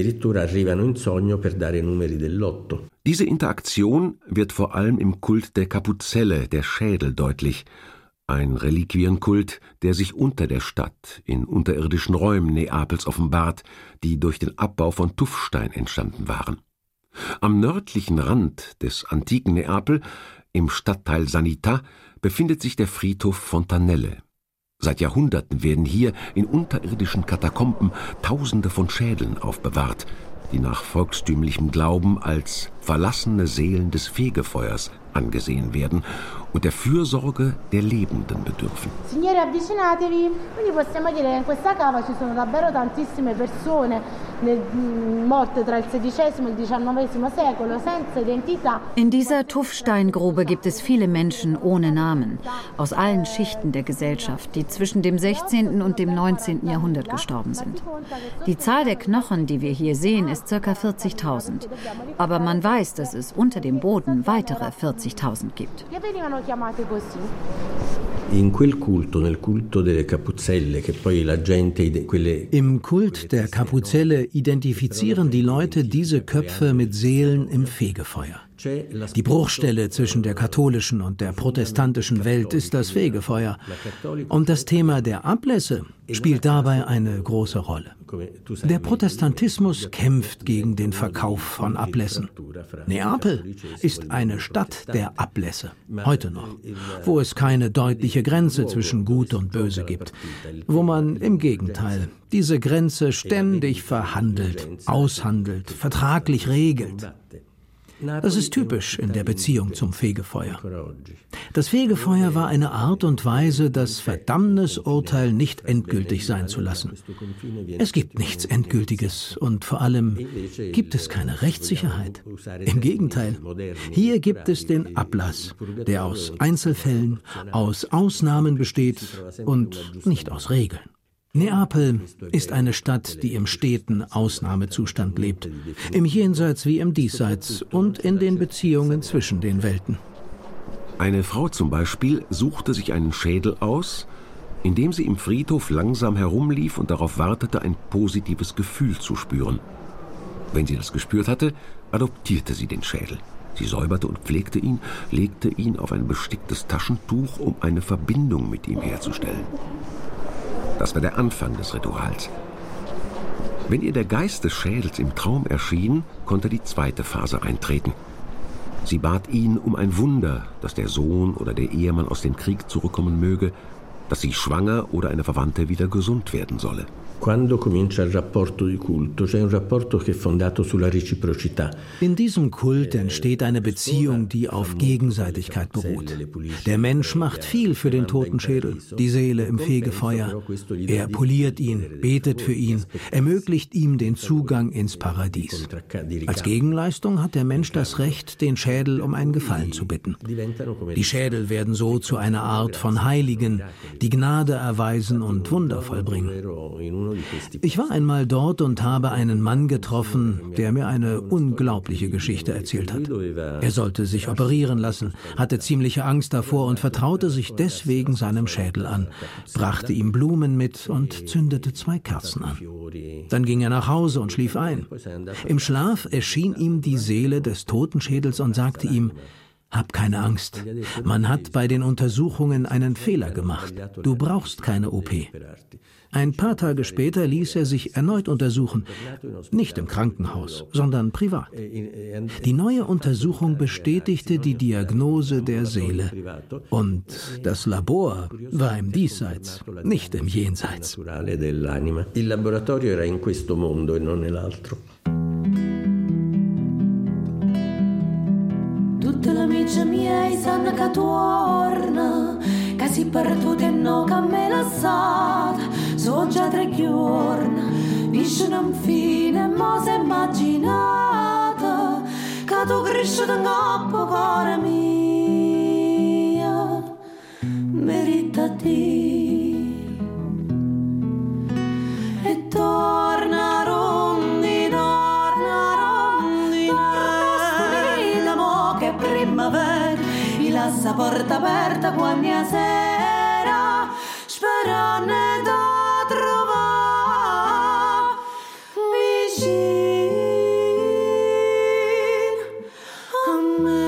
Diese Interaktion wird vor allem im Kult der Kapuzelle, der Schädel, deutlich. Ein Reliquienkult, der sich unter der Stadt, in unterirdischen Räumen Neapels offenbart, die durch den Abbau von Tuffstein entstanden waren. Am nördlichen Rand des antiken Neapel, im Stadtteil Sanità, befindet sich der Friedhof Fontanelle. Seit Jahrhunderten werden hier in unterirdischen Katakomben Tausende von Schädeln aufbewahrt, die nach volkstümlichem Glauben als verlassene Seelen des Fegefeuers angesehen werden und der Fürsorge der Lebenden bedürfen. Signori, avvicinatevi, quindi possiamo dire che in questa cava ci sono davvero tantissime persone morte tra il XVI e il XIX secolo senza identità. In dieser Tuffsteingrube gibt es viele Menschen ohne Namen, aus allen Schichten der Gesellschaft, die zwischen dem 16. und dem 19. Jahrhundert gestorben sind. Die Zahl der Knochen, die wir hier sehen, ist ca. 40.000. Aber man weiß, dass es unter dem Boden weitere 40.000 gibt. Im Kult der Kapuzelle identifizieren die Leute diese Köpfe mit Seelen im Fegefeuer. Die Bruchstelle zwischen der katholischen und der protestantischen Welt ist das Fegefeuer. Und das Thema der Ablässe spielt dabei eine große Rolle. Der Protestantismus kämpft gegen den Verkauf von Ablässen. Neapel ist eine Stadt der Ablässe, heute noch, wo es keine deutliche Grenze zwischen Gut und Böse gibt, wo man im Gegenteil diese Grenze ständig verhandelt, aushandelt, vertraglich regelt. Das ist typisch in der Beziehung zum Fegefeuer. Das Fegefeuer war eine Art und Weise, das Verdammnisurteil nicht endgültig sein zu lassen. Es gibt nichts Endgültiges und vor allem gibt es keine Rechtssicherheit. Im Gegenteil, hier gibt es den Ablass, der aus Einzelfällen, aus Ausnahmen besteht und nicht aus Regeln. Neapel ist eine Stadt, die im steten Ausnahmezustand lebt, im Jenseits wie im Diesseits und in den Beziehungen zwischen den Welten. Eine Frau zum Beispiel suchte sich einen Schädel aus, indem sie im Friedhof langsam herumlief und darauf wartete, ein positives Gefühl zu spüren. Wenn sie das gespürt hatte, adoptierte sie den Schädel. Sie säuberte und pflegte ihn, legte ihn auf ein besticktes Taschentuch, um eine Verbindung mit ihm herzustellen. Das war der Anfang des Rituals. Wenn ihr der Geist des Schädels im Traum erschien, konnte die zweite Phase eintreten. Sie bat ihn um ein Wunder, dass der Sohn oder der Ehemann aus dem Krieg zurückkommen möge, dass sie schwanger oder eine Verwandte wieder gesund werden solle. Quando comincia il rapporto di culto, c'è un rapporto che è fondato sulla reciprocità. In diesem Kult entsteht eine Beziehung, die auf Gegenseitigkeit beruht. Der Mensch macht viel für den Totenschädel, die Seele im Fegefeuer. Er poliert ihn, betet für ihn, ermöglicht ihm den Zugang ins Paradies. Als Gegenleistung hat der Mensch das Recht, den Schädel um einen Gefallen zu bitten. Die Schädel werden so zu einer Art von Heiligen, die Gnade erweisen und Wunder vollbringen. Ich war einmal dort und habe einen Mann getroffen, der mir eine unglaubliche Geschichte erzählt hat. Er sollte sich operieren lassen, hatte ziemliche Angst davor und vertraute sich deswegen seinem Schädel an, brachte ihm Blumen mit und zündete 2 Kerzen an. Dann ging er nach Hause und schlief ein. Im Schlaf erschien ihm die Seele des Totenschädels und sagte ihm: Hab keine Angst. Man hat bei den Untersuchungen einen Fehler gemacht. Du brauchst keine OP. Ein paar Tage später ließ er sich erneut untersuchen. Nicht im Krankenhaus, sondern privat. Die neue Untersuchung bestätigte die Diagnose der Seele. Und das Labor war im Diesseits, nicht im Jenseits. Il laboratorio era in questo mondo e non nell'altro. Tutte le amiche miei sanno che torna, che si perduta e no che me la sa. So già 3 giorni, visce un fine, ma si è immaginata che tu cresci da capo, cara mia, meritati. E torna rondi, mo che primavera, mi lascia porta aperta quando è sera, sperando da trovare vicino a me.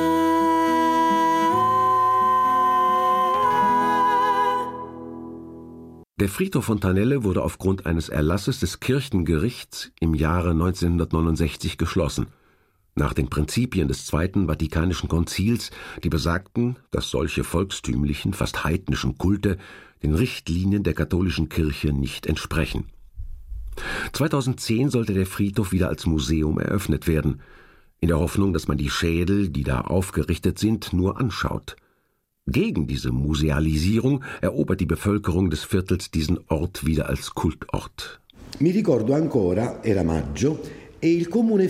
Der Friedhof Fontanelle wurde aufgrund eines Erlasses des Kirchengerichts im Jahre 1969 geschlossen. Nach den Prinzipien des Zweiten Vatikanischen Konzils, die besagten, dass solche volkstümlichen, fast heidnischen Kulte den Richtlinien der katholischen Kirche nicht entsprechen. 2010 sollte der Friedhof wieder als Museum eröffnet werden, in der Hoffnung, dass man die Schädel, die da aufgerichtet sind, nur anschaut. Gegen diese Musealisierung erobert die Bevölkerung des Viertels diesen Ort wieder als Kultort. Mi ricordo ancora, era maggio, Ich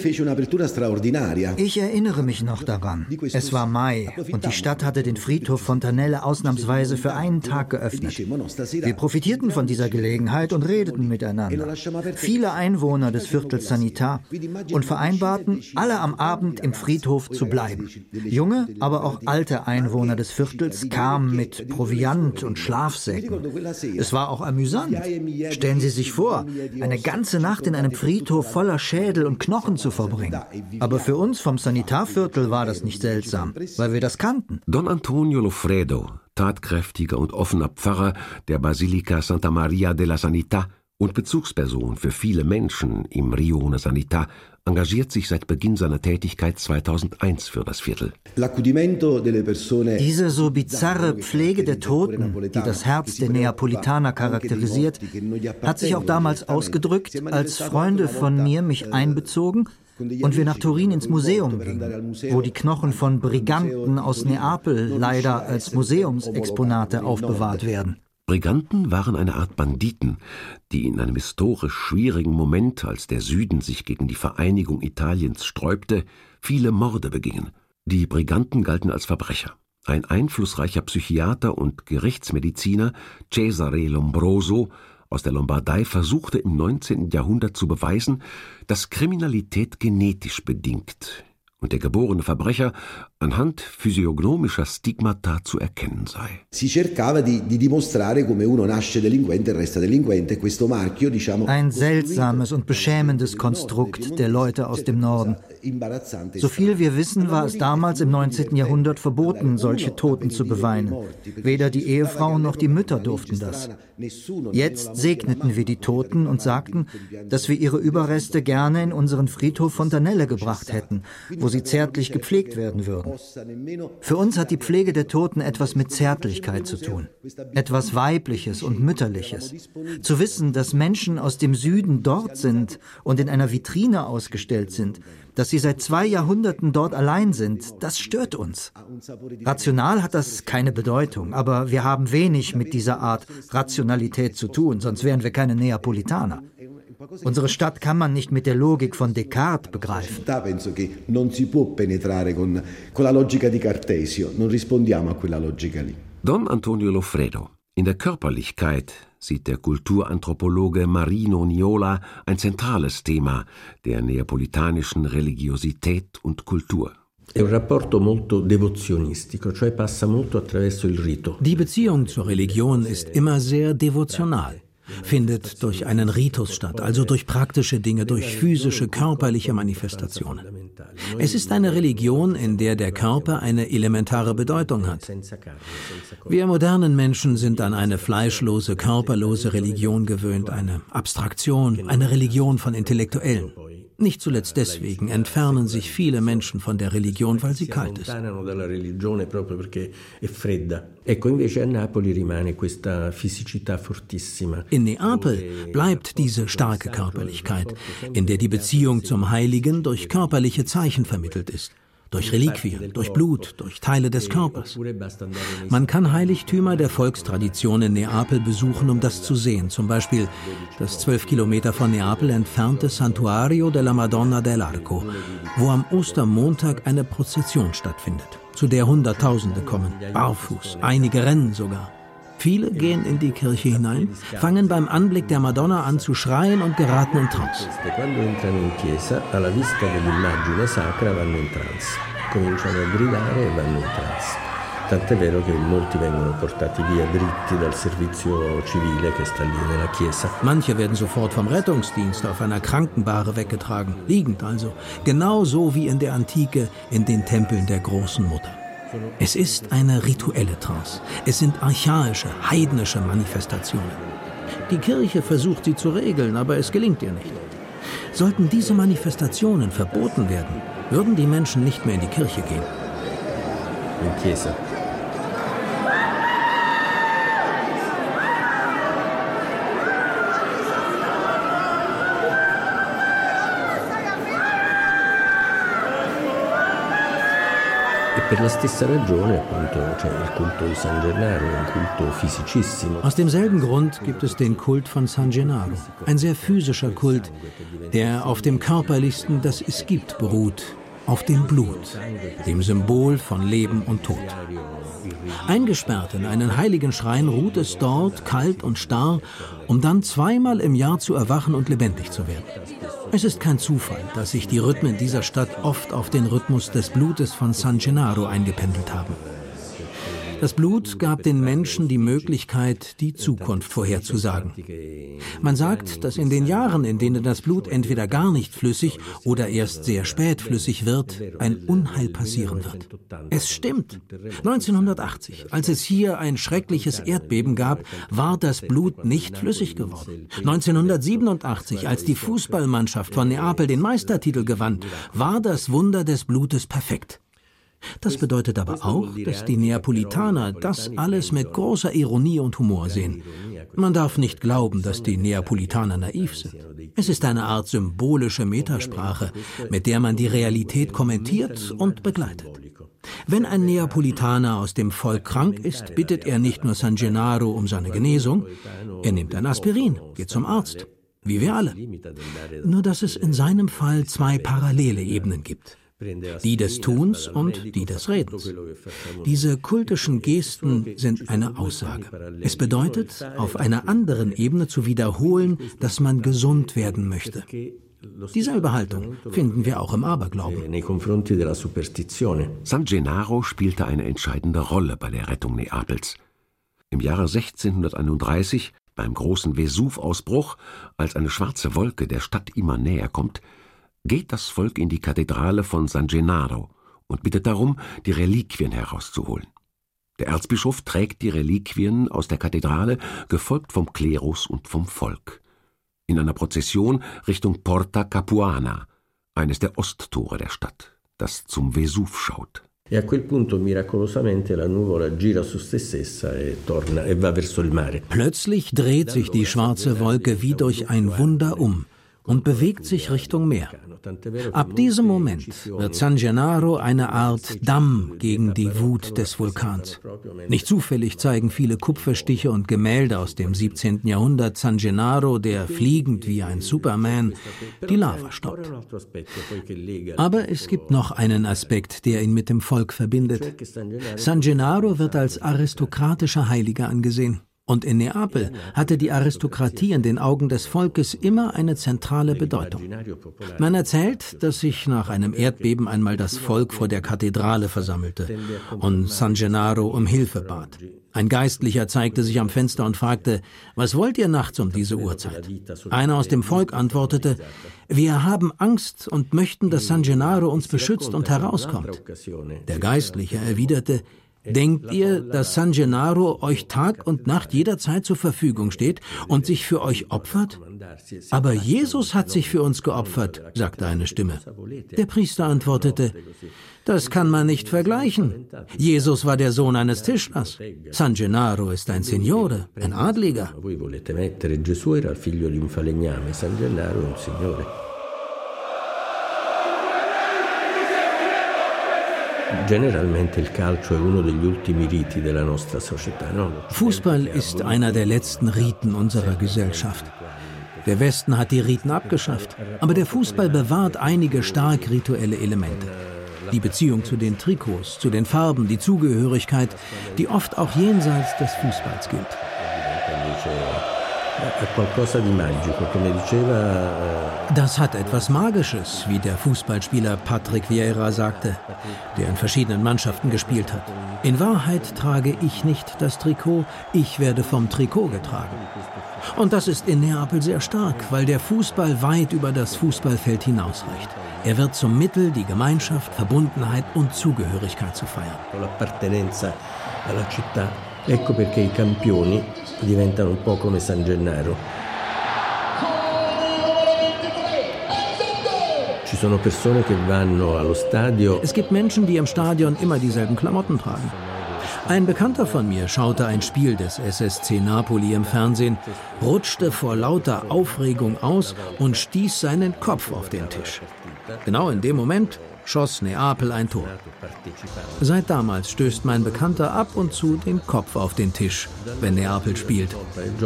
erinnere mich noch daran. Es war Mai und die Stadt hatte den Friedhof Fontanelle ausnahmsweise für einen Tag geöffnet. Wir profitierten von dieser Gelegenheit und redeten miteinander. Viele Einwohner des Viertels Sanità und vereinbarten, alle am Abend im Friedhof zu bleiben. Junge, aber auch alte Einwohner des Viertels kamen mit Proviant und Schlafsäcken. Es war auch amüsant. Stellen Sie sich vor, eine ganze Nacht in einem Friedhof voller Schädel und Knochen zu verbringen. Aber für uns vom Sanitarviertel war das nicht seltsam, weil wir das kannten. Don Antonio Lofredo, tatkräftiger und offener Pfarrer der Basilica Santa Maria della Sanità und Bezugsperson für viele Menschen im Rione Sanità, engagiert sich seit Beginn seiner Tätigkeit 2001 für das Viertel. Diese so bizarre Pflege der Toten, die das Herz der Neapolitaner charakterisiert, hat sich auch damals ausgedrückt, als Freunde von mir mich einbezogen und wir nach Turin ins Museum gingen, wo die Knochen von Briganten aus Neapel leider als Museumsexponate aufbewahrt werden. Briganten waren eine Art Banditen, die in einem historisch schwierigen Moment, als der Süden sich gegen die Vereinigung Italiens sträubte, viele Morde begingen. Die Briganten galten als Verbrecher. Ein einflussreicher Psychiater und Gerichtsmediziner, Cesare Lombroso aus der Lombardei, versuchte im 19. Jahrhundert zu beweisen, dass Kriminalität genetisch bedingt und der geborene Verbrecher anhand physiognomischer Stigmata zu erkennen sei. Ein seltsames und beschämendes Konstrukt der Leute aus dem Norden. Soviel wir wissen, war es damals im 19. Jahrhundert verboten, solche Toten zu beweinen. Weder die Ehefrauen noch die Mütter durften das. Jetzt segneten wir die Toten und sagten, dass wir ihre Überreste gerne in unseren Friedhof Fontanelle gebracht hätten, wo sie zärtlich gepflegt werden würden. Für uns hat die Pflege der Toten etwas mit Zärtlichkeit zu tun, etwas Weibliches und Mütterliches. Zu wissen, dass Menschen aus dem Süden dort sind und in einer Vitrine ausgestellt sind, dass sie seit 2 Jahrhunderten dort allein sind, das stört uns. Rational hat das keine Bedeutung, aber wir haben wenig mit dieser Art Rationalität zu tun, sonst wären wir keine Neapolitaner. Unsere Stadt kann man nicht mit der Logik von Descartes begreifen. Penso che non si può penetrare con la logica di Cartesio, non rispondiamo a quella logica lì. Don Antonio Loffredo. In der Körperlichkeit sieht der Kulturanthropologe Marino Niola ein zentrales Thema der neapolitanischen Religiosität und Kultur. Die Beziehung zur Religion ist immer sehr devotional, findet durch einen Ritus statt, also durch praktische Dinge, durch physische, körperliche Manifestationen. Es ist eine Religion, in der der Körper eine elementare Bedeutung hat. Wir modernen Menschen sind an eine fleischlose, körperlose Religion gewöhnt, eine Abstraktion, eine Religion von Intellektuellen. Nicht zuletzt deswegen entfernen sich viele Menschen von der Religion, weil sie kalt ist. In Neapel bleibt diese starke Körperlichkeit, in der die Beziehung zum Heiligen durch körperliche Zeichen vermittelt ist. Durch Reliquien, durch Blut, durch Teile des Körpers. Man kann Heiligtümer der Volkstradition in Neapel besuchen, um das zu sehen. Zum Beispiel das 12 Kilometer von Neapel entfernte Santuario della Madonna dell'Arco, wo am Ostermontag eine Prozession stattfindet, zu der Hunderttausende kommen, barfuß, einige rennen sogar. Viele gehen in die Kirche hinein, fangen beim Anblick der Madonna an zu schreien und geraten in Trance. Quando entrano in chiesa, alla vista dell'immagine sacra vanno in trance. Cominciano a gridare e vanno in trance. Tant'è vero che molti vengono portati via dritti dal servizio civile che sta lì nella chiesa. Manche werden sofort vom Rettungsdienst auf einer Krankenbahre weggetragen, liegend also, genau so wie in der Antike in den Tempeln der großen Mutter. Es ist eine rituelle Trance. Es sind archaische, heidnische Manifestationen. Die Kirche versucht sie zu regeln, aber es gelingt ihr nicht. Sollten diese Manifestationen verboten werden, würden die Menschen nicht mehr in die Kirche gehen. In chiesa. Aus demselben Grund gibt es den Kult von San Gennaro, ein sehr physischer Kult, der auf dem Körperlichsten, das es gibt, beruht, auf dem Blut, dem Symbol von Leben und Tod. Eingesperrt in einen heiligen Schrein ruht es dort, kalt und starr, um dann 2-mal im Jahr zu erwachen und lebendig zu werden. Es ist kein Zufall, dass sich die Rhythmen dieser Stadt oft auf den Rhythmus des Blutes von San Gennaro eingependelt haben. Das Blut gab den Menschen die Möglichkeit, die Zukunft vorherzusagen. Man sagt, dass in den Jahren, in denen das Blut entweder gar nicht flüssig oder erst sehr spät flüssig wird, ein Unheil passieren wird. Es stimmt. 1980, als es hier ein schreckliches Erdbeben gab, war das Blut nicht flüssig geworden. 1987, als die Fußballmannschaft von Neapel den Meistertitel gewann, war das Wunder des Blutes perfekt. Das bedeutet aber auch, dass die Neapolitaner das alles mit großer Ironie und Humor sehen. Man darf nicht glauben, dass die Neapolitaner naiv sind. Es ist eine Art symbolische Metasprache, mit der man die Realität kommentiert und begleitet. Wenn ein Neapolitaner aus dem Volk krank ist, bittet er nicht nur San Gennaro um seine Genesung, er nimmt ein Aspirin, geht zum Arzt, wie wir alle. Nur dass es in seinem Fall 2 parallele Ebenen gibt. Die des Tuns und die des Redens. Diese kultischen Gesten sind eine Aussage. Es bedeutet, auf einer anderen Ebene zu wiederholen, dass man gesund werden möchte. Dieselbe Haltung finden wir auch im Aberglauben. San Gennaro spielte eine entscheidende Rolle bei der Rettung Neapels. Im Jahre 1631, beim großen Vesuv-Ausbruch, als eine schwarze Wolke der Stadt immer näher kommt, geht das Volk in die Kathedrale von San Gennaro und bittet darum, die Reliquien herauszuholen. Der Erzbischof trägt die Reliquien aus der Kathedrale, gefolgt vom Klerus und vom Volk. In einer Prozession Richtung Porta Capuana, eines der Osttore der Stadt. das zum Vesuv schaut. E a quel punto miracolosamente la nuvola gira su se stessa e torna e va verso il mare. Plötzlich dreht sich die schwarze Wolke wie durch ein Wunder um und bewegt sich Richtung Meer. Ab diesem Moment wird San Gennaro eine Art Damm gegen die Wut des Vulkans. Nicht zufällig zeigen viele Kupferstiche und Gemälde aus dem 17. Jahrhundert San Gennaro, der fliegend wie ein Superman die Lava stoppt. Aber es gibt noch einen Aspekt, der ihn mit dem Volk verbindet. San Gennaro wird als aristokratischer Heiliger angesehen. Und in Neapel hatte die Aristokratie in den Augen des Volkes immer eine zentrale Bedeutung. Man erzählt, dass sich nach einem Erdbeben einmal das Volk vor der Kathedrale versammelte und San Gennaro um Hilfe bat. Ein Geistlicher zeigte sich am Fenster und fragte, was wollt ihr nachts um diese Uhrzeit? Einer aus dem Volk antwortete, wir haben Angst und möchten, dass San Gennaro uns beschützt und herauskommt. Der Geistliche erwiderte, denkt ihr, dass San Gennaro euch Tag und Nacht jederzeit zur Verfügung steht und sich für euch opfert? Aber Jesus hat sich für uns geopfert, sagte eine Stimme. Der Priester antwortete, das kann man nicht vergleichen. Jesus war der Sohn eines Tischlers. San Gennaro ist ein Signore, ein Adliger. Fußball ist einer der letzten Riten unserer Gesellschaft. Der Westen hat die Riten abgeschafft, aber der Fußball bewahrt einige stark rituelle Elemente. Die Beziehung zu den Trikots, zu den Farben, die Zugehörigkeit, die oft auch jenseits des Fußballs gilt. Das hat etwas Magisches, wie der Fußballspieler Patrick Vieira sagte, der in verschiedenen Mannschaften gespielt hat. In Wahrheit trage ich nicht das Trikot, ich werde vom Trikot getragen. Und das ist in Neapel sehr stark, weil der Fußball weit über das Fußballfeld hinausreicht. Er wird zum Mittel, die Gemeinschaft, Verbundenheit und Zugehörigkeit zu feiern. Ecco perché i campioni diventano un po' come San Gennaro. Ci sono persone che vanno allo stadio. Es gibt Menschen, die im Stadion immer dieselben Klamotten tragen. Ein Bekannter von mir schaute ein Spiel des SSC Napoli im Fernsehen, rutschte vor lauter Aufregung aus und stieß seinen Kopf auf den Tisch. Genau in dem Moment schoss Neapel ein Tor. Seit damals stößt mein Bekannter ab und zu den Kopf auf den Tisch, wenn Neapel spielt.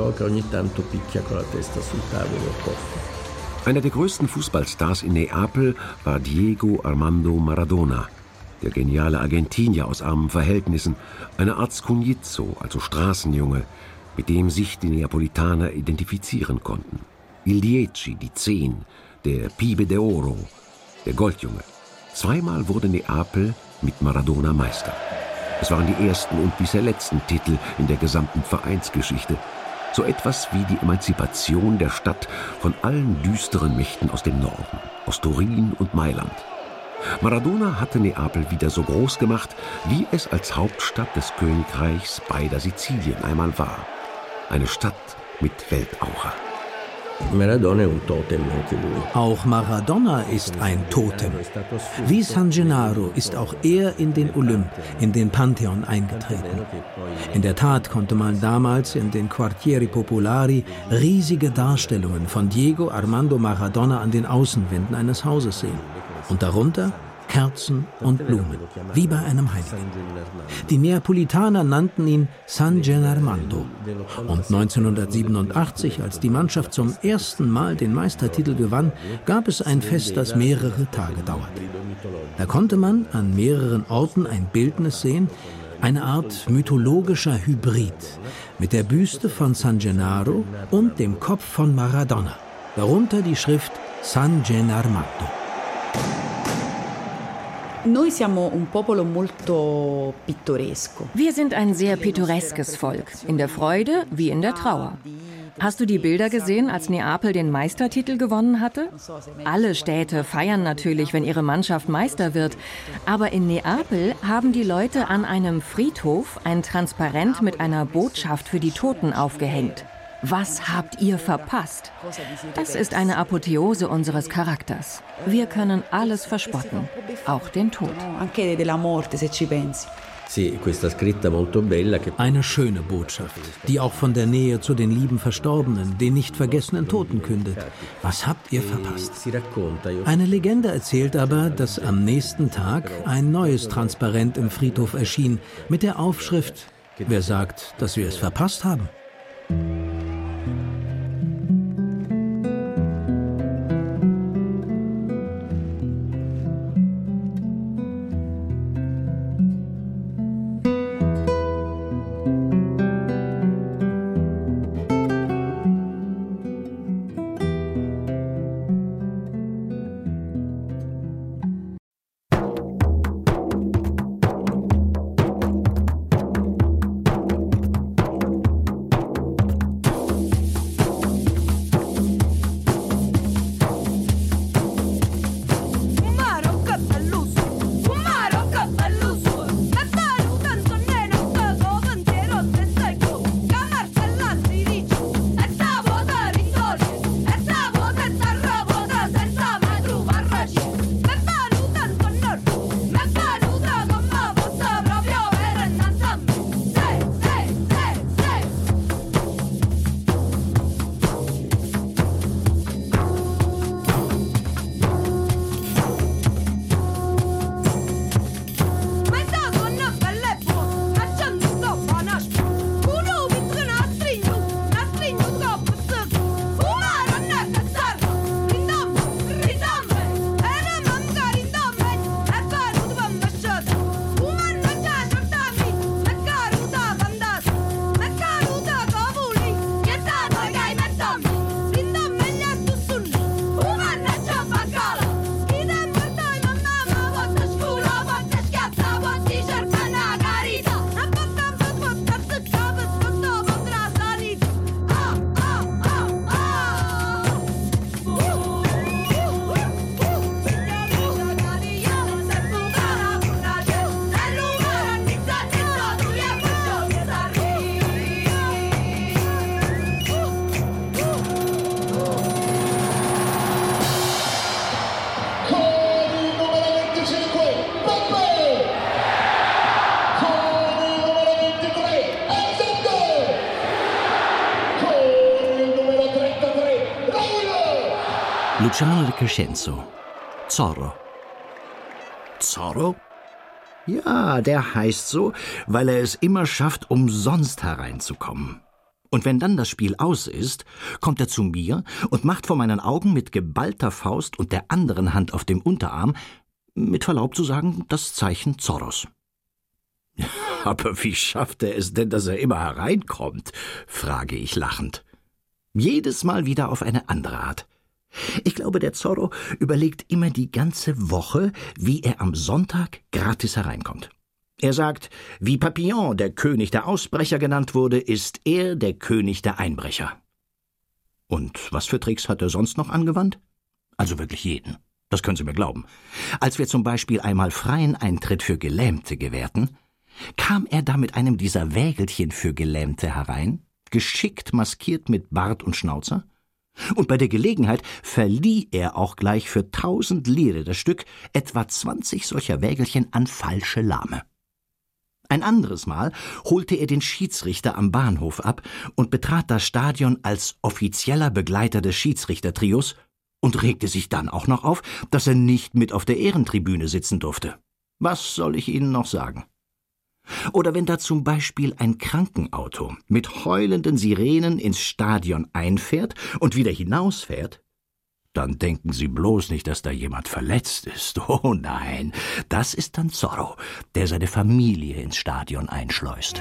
Einer der größten Fußballstars in Neapel war Diego Armando Maradona, der geniale Argentinier aus armen Verhältnissen, eine Art Scugnizzo, also Straßenjunge, mit dem sich die Neapolitaner identifizieren konnten. Il Dieci, die 10, der Pibe de Oro, der Goldjunge. Zweimal wurde Neapel mit Maradona Meister. Es waren die ersten und bisher letzten Titel in der gesamten Vereinsgeschichte. So etwas wie die Emanzipation der Stadt von allen düsteren Mächten aus dem Norden, aus Turin und Mailand. Maradona hatte Neapel wieder so groß gemacht, wie es als Hauptstadt des Königreichs beider Sizilien einmal war. Eine Stadt mit Weltaura. Maradona è un totem anche lui. Auch Maradona ist ein Totem. Wie San Gennaro ist auch er in den Olymp, in den Pantheon eingetreten. In der Tat konnte man damals in den Quartieri Popolari riesige Darstellungen von Diego Armando Maradona an den Außenwänden eines Hauses sehen. Und darunter Kerzen und Blumen, wie bei einem Heiligen. Die Neapolitaner nannten ihn San Gennarmando. Und 1987, als die Mannschaft zum ersten Mal den Meistertitel gewann, gab es ein Fest, das mehrere Tage dauerte. Da konnte man an mehreren Orten ein Bildnis sehen, eine Art mythologischer Hybrid mit der Büste von San Gennaro und dem Kopf von Maradona. Darunter die Schrift San Gennarmando. Wir sind ein sehr pittoreskes Volk, in der Freude wie in der Trauer. Hast du die Bilder gesehen, als Neapel den Meistertitel gewonnen hatte? Alle Städte feiern natürlich, wenn ihre Mannschaft Meister wird. Aber in Neapel haben die Leute an einem Friedhof ein Transparent mit einer Botschaft für die Toten aufgehängt. Was habt ihr verpasst? Das ist eine Apotheose unseres Charakters. Wir können alles verspotten, auch den Tod. Eine schöne Botschaft, die auch von der Nähe zu den lieben Verstorbenen, den nicht vergessenen Toten kündet. Was habt ihr verpasst? Eine Legende erzählt aber, dass am nächsten Tag ein neues Transparent im Friedhof erschien mit der Aufschrift: Wer sagt, dass wir es verpasst haben? Luciano di Crescenzo, Zorro. Zorro? Ja, der heißt so, weil er es immer schafft, umsonst hereinzukommen. Und wenn dann das Spiel aus ist, kommt er zu mir und macht vor meinen Augen mit geballter Faust und der anderen Hand auf dem Unterarm, mit Verlaub zu sagen, das Zeichen Zorros. Aber wie schafft er es denn, dass er immer hereinkommt? Frage ich lachend. Jedes Mal wieder auf eine andere Art. Ich glaube, der Zorro überlegt immer die ganze Woche, wie er am Sonntag gratis hereinkommt. Er sagt, wie Papillon der König der Ausbrecher genannt wurde, ist er der König der Einbrecher. Und was für Tricks hat er sonst noch angewandt? Also wirklich jeden. Das können Sie mir glauben. Als wir zum Beispiel einmal freien Eintritt für Gelähmte gewährten, kam er da mit einem dieser Wägelchen für Gelähmte herein, geschickt maskiert mit Bart und Schnauzer, und bei der Gelegenheit verlieh er auch gleich für 1000 Lire das Stück etwa 20 solcher Wägelchen an falsche Lahme. Ein anderes Mal holte er den Schiedsrichter am Bahnhof ab und betrat das Stadion als offizieller Begleiter des Schiedsrichtertrios und regte sich dann auch noch auf, dass er nicht mit auf der Ehrentribüne sitzen durfte. Was soll ich Ihnen noch sagen? Oder wenn da zum Beispiel ein Krankenauto mit heulenden Sirenen ins Stadion einfährt und wieder hinausfährt, dann denken Sie bloß nicht, dass da jemand verletzt ist. Oh nein, das ist dann Zorro, der seine Familie ins Stadion einschleust.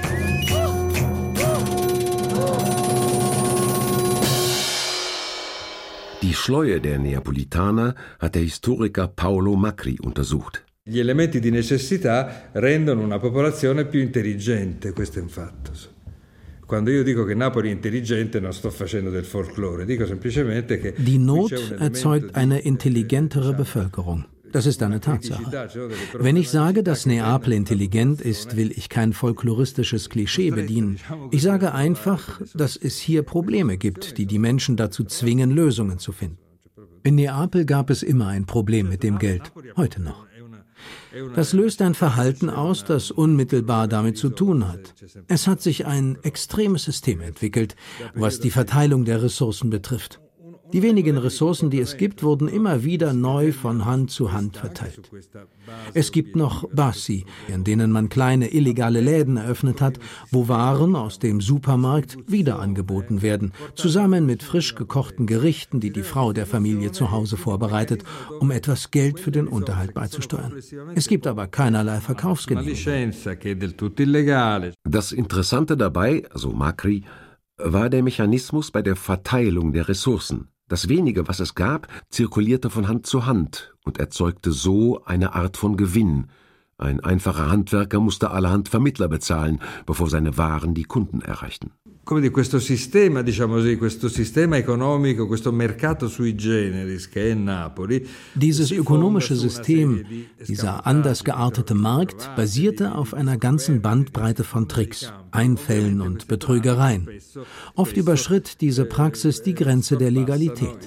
Die Schleue der Neapolitaner hat der Historiker Paolo Macri untersucht. Gli elementi di necessità rendono una popolazione più intelligente, questo è un fatto. Quando io dico che Napoli è intelligente non sto facendo del folklore, dico semplicemente che die Not erzeugt eine intelligentere Bevölkerung. Das ist eine Tatsache. Wenn ich sage, dass Neapel intelligent ist, will ich kein folkloristisches Klischee bedienen. Ich sage einfach, dass es hier Probleme gibt, die die Menschen dazu zwingen, Lösungen zu finden. In Neapel gab es immer ein Problem mit dem Geld, heute noch. Das löst ein Verhalten aus, das unmittelbar damit zu tun hat. Es hat sich ein extremes System entwickelt, was die Verteilung der Ressourcen betrifft. Die wenigen Ressourcen, die es gibt, wurden immer wieder neu von Hand zu Hand verteilt. Es gibt noch Bassi, in denen man kleine illegale Läden eröffnet hat, wo Waren aus dem Supermarkt wieder angeboten werden, zusammen mit frisch gekochten Gerichten, die die Frau der Familie zu Hause vorbereitet, um etwas Geld für den Unterhalt beizusteuern. Es gibt aber keinerlei Verkaufsgenehmigung. Das Interessante dabei, so Macri, war der Mechanismus bei der Verteilung der Ressourcen. Das Wenige, was es gab, zirkulierte von Hand zu Hand und erzeugte so eine Art von Gewinn. Ein einfacher Handwerker musste allerhand Vermittler bezahlen, bevor seine Waren die Kunden erreichten. Questo sistema, diciamo così, questo sistema economico, questo mercato sui generis che è Napoli. Dieses ökonomische System, dieser anders geartete Markt, basierte auf einer ganzen Bandbreite von Tricks, Einfällen und Betrügereien. Oft überschritt diese Praxis die Grenze der Legalität.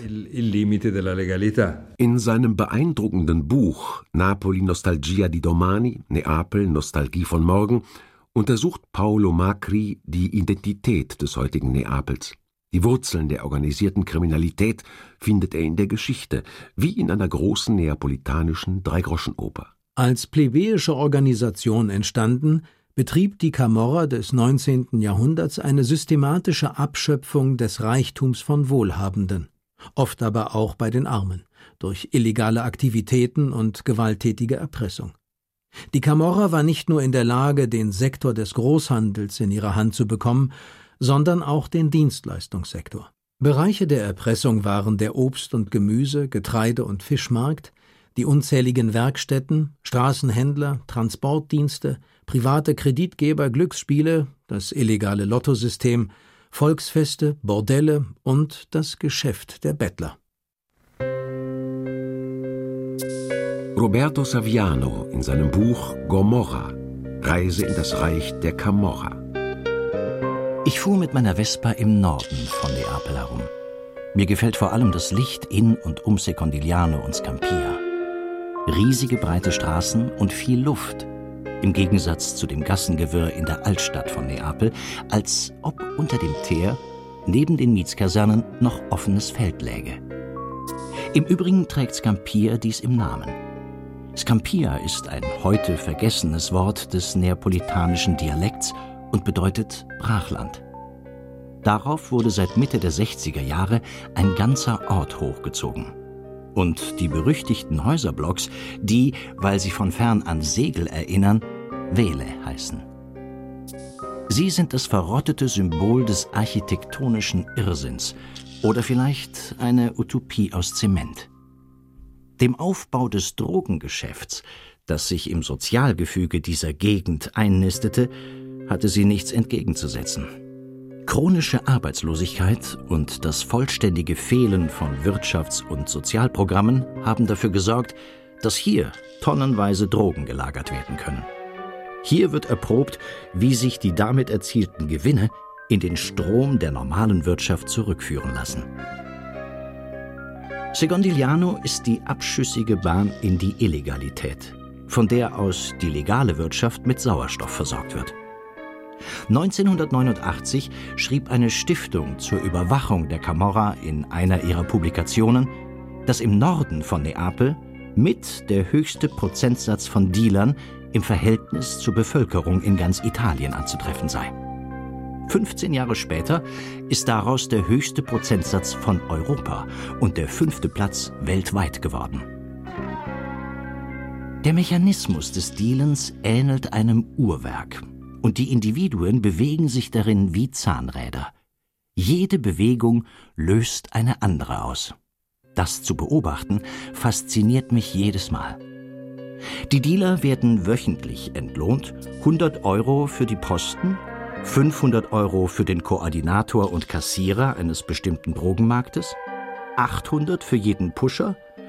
In seinem beeindruckenden Buch Napoli Nostalgia di Domani, Neapel Nostalgie von morgen, untersucht Paolo Macri die Identität des heutigen Neapels. Die Wurzeln der organisierten Kriminalität findet er in der Geschichte, wie in einer großen neapolitanischen Dreigroschenoper. Als plebejische Organisation entstanden, betrieb die Camorra des 19. Jahrhunderts eine systematische Abschöpfung des Reichtums von Wohlhabenden, oft aber auch bei den Armen, durch illegale Aktivitäten und gewalttätige Erpressung. Die Camorra war nicht nur in der Lage, den Sektor des Großhandels in ihre Hand zu bekommen, sondern auch den Dienstleistungssektor. Bereiche der Erpressung waren der Obst- und Gemüse-, Getreide- und Fischmarkt, die unzähligen Werkstätten, Straßenhändler, Transportdienste, private Kreditgeber, Glücksspiele, das illegale Lottosystem, Volksfeste, Bordelle und das Geschäft der Bettler. Roberto Saviano in seinem Buch Gomorra, Reise in das Reich der Camorra. Ich fuhr mit meiner Vespa im Norden von Neapel herum. Mir gefällt vor allem das Licht in und um Secondigliano und Scampia. Riesige breite Straßen und viel Luft, im Gegensatz zu dem Gassengewirr in der Altstadt von Neapel, als ob unter dem Teer, neben den Mietskasernen, noch offenes Feld läge. Im Übrigen trägt Scampia dies im Namen. Scampia ist ein heute vergessenes Wort des neapolitanischen Dialekts und bedeutet Brachland. Darauf wurde seit Mitte der 60er Jahre ein ganzer Ort hochgezogen. Und die berüchtigten Häuserblocks, die, weil sie von fern an Segel erinnern, Vele heißen. Sie sind das verrottete Symbol des architektonischen Irrsinns oder vielleicht eine Utopie aus Zement. Dem Aufbau des Drogengeschäfts, das sich im Sozialgefüge dieser Gegend einnistete, hatte sie nichts entgegenzusetzen. Chronische Arbeitslosigkeit und das vollständige Fehlen von Wirtschafts- und Sozialprogrammen haben dafür gesorgt, dass hier tonnenweise Drogen gelagert werden können. Hier wird erprobt, wie sich die damit erzielten Gewinne in den Strom der normalen Wirtschaft zurückführen lassen. Secondigliano ist die abschüssige Bahn in die Illegalität, von der aus die legale Wirtschaft mit Sauerstoff versorgt wird. 1989 schrieb eine Stiftung zur Überwachung der Camorra in einer ihrer Publikationen, dass im Norden von Neapel mit der höchste Prozentsatz von Dealern im Verhältnis zur Bevölkerung in ganz Italien anzutreffen sei. 15 Jahre später ist daraus der höchste Prozentsatz von Europa und der 5. Platz weltweit geworden. Der Mechanismus des Dealens ähnelt einem Uhrwerk und die Individuen bewegen sich darin wie Zahnräder. Jede Bewegung löst eine andere aus. Das zu beobachten fasziniert mich jedes Mal. Die Dealer werden wöchentlich entlohnt, 100 € für die Posten, 500 € für den Koordinator und Kassierer eines bestimmten Drogenmarktes, 800 für jeden Pusher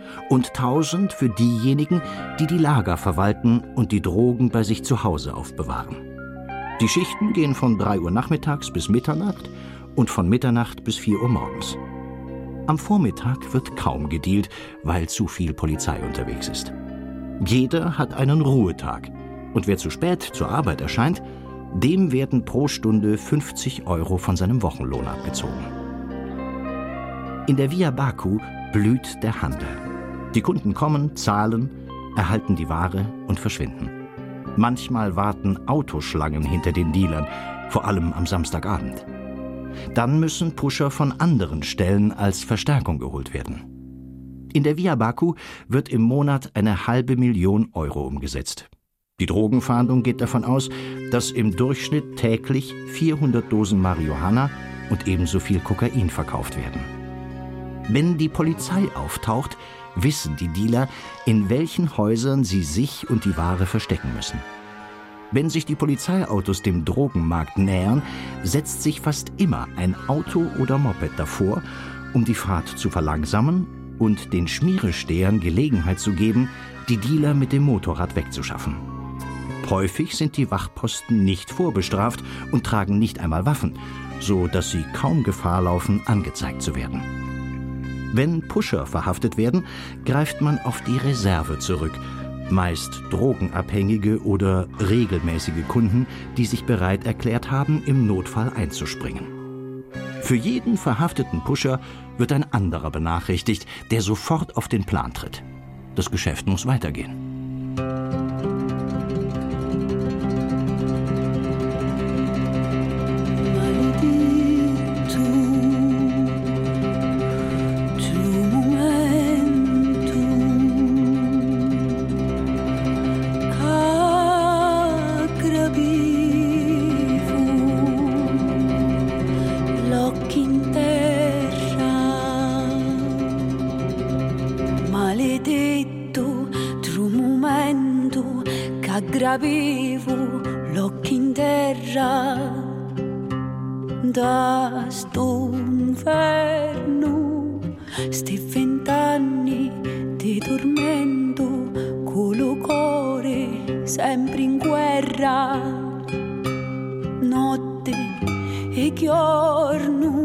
und 1.000 für diejenigen, die die Lager verwalten und die Drogen bei sich zu Hause aufbewahren. Die Schichten gehen von 3 Uhr nachmittags bis Mitternacht und von Mitternacht bis 4 Uhr morgens. Am Vormittag wird kaum gedealt, weil zu viel Polizei unterwegs ist. Jeder hat einen Ruhetag und wer zu spät zur Arbeit erscheint, dem werden pro Stunde 50 € von seinem Wochenlohn abgezogen. In der Via Baku blüht der Handel. Die Kunden kommen, zahlen, erhalten die Ware und verschwinden. Manchmal warten Autoschlangen hinter den Dealern, vor allem am Samstagabend. Dann müssen Pusher von anderen Stellen als Verstärkung geholt werden. In der Via Baku wird im Monat eine $500.000 umgesetzt. Die Drogenfahndung geht davon aus, dass im Durchschnitt täglich 400 Dosen Marihuana und ebenso viel Kokain verkauft werden. Wenn die Polizei auftaucht, wissen die Dealer, in welchen Häusern sie sich und die Ware verstecken müssen. Wenn sich die Polizeiautos dem Drogenmarkt nähern, setzt sich fast immer ein Auto oder Moped davor, um die Fahrt zu verlangsamen und den Schmierestehern Gelegenheit zu geben, die Dealer mit dem Motorrad wegzuschaffen. Häufig sind die Wachposten nicht vorbestraft und tragen nicht einmal Waffen, so dass sie kaum Gefahr laufen, angezeigt zu werden. Wenn Pusher verhaftet werden, greift man auf die Reserve zurück, meist drogenabhängige oder regelmäßige Kunden, die sich bereit erklärt haben, im Notfall einzuspringen. Für jeden verhafteten Pusher wird ein anderer benachrichtigt, der sofort auf den Plan tritt. Das Geschäft muss weitergehen. Aggravivo l'occhio in terra da sto inferno, sti 20 anni di tormento, colo cuore sempre in guerra, notte e giorno.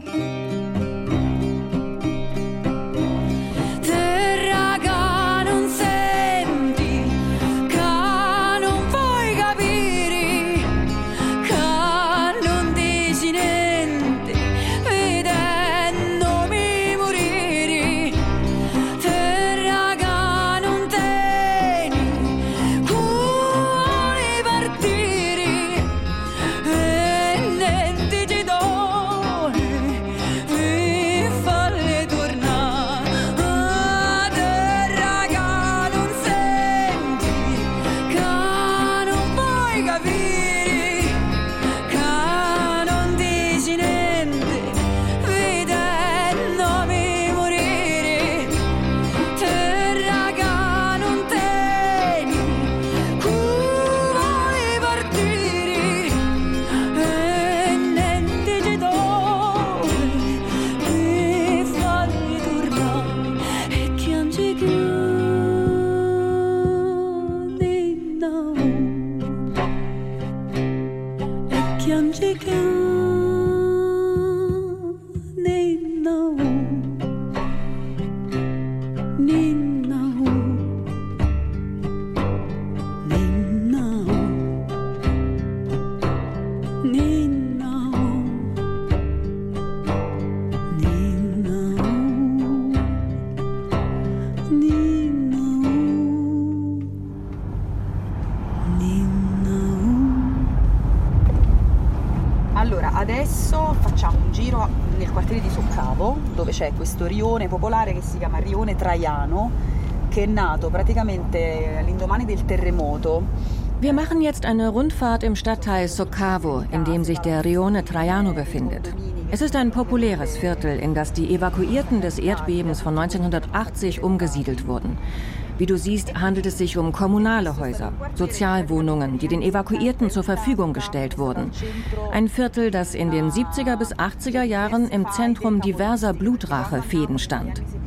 Adesso facciamo un giro nel quartiere di Soccavo, dove c'è questo rione popolare che si chiama Rione Traiano, che è nato praticamente all'indomani del terremoto. Wir machen jetzt eine Rundfahrt im Stadtteil Soccavo, in dem sich der Rione Traiano befindet. Es ist ein populäres Viertel, in das die Evakuierten des Erdbebens von 1980 umgesiedelt wurden. Wie du siehst, handelt es sich um kommunale Häuser, Sozialwohnungen, die den Evakuierten zur Verfügung gestellt wurden. Ein Viertel, das in den 70er bis 80er Jahren im Zentrum diverser Blutrachefehden stand.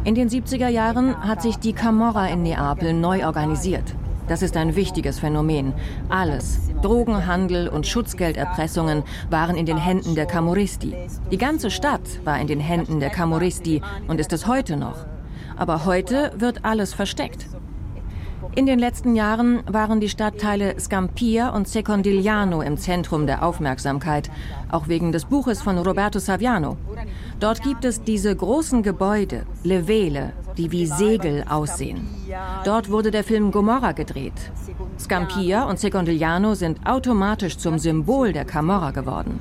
In den 70er Jahren hat sich die Camorra in Neapel neu organisiert. Das ist ein wichtiges Phänomen. Alles, Drogenhandel und Schutzgelderpressungen, waren in den Händen der Camorristi. Die ganze Stadt war in den Händen der Camorristi und ist es heute noch. Aber heute wird alles versteckt. In den letzten Jahren waren die Stadtteile Scampia und Secondigliano im Zentrum der Aufmerksamkeit, auch wegen des Buches von Roberto Saviano. Dort gibt es diese großen Gebäude, Le Vele, die wie Segel aussehen. Dort wurde der Film Gomorra gedreht. Scampia und Secondigliano sind automatisch zum Symbol der Camorra geworden.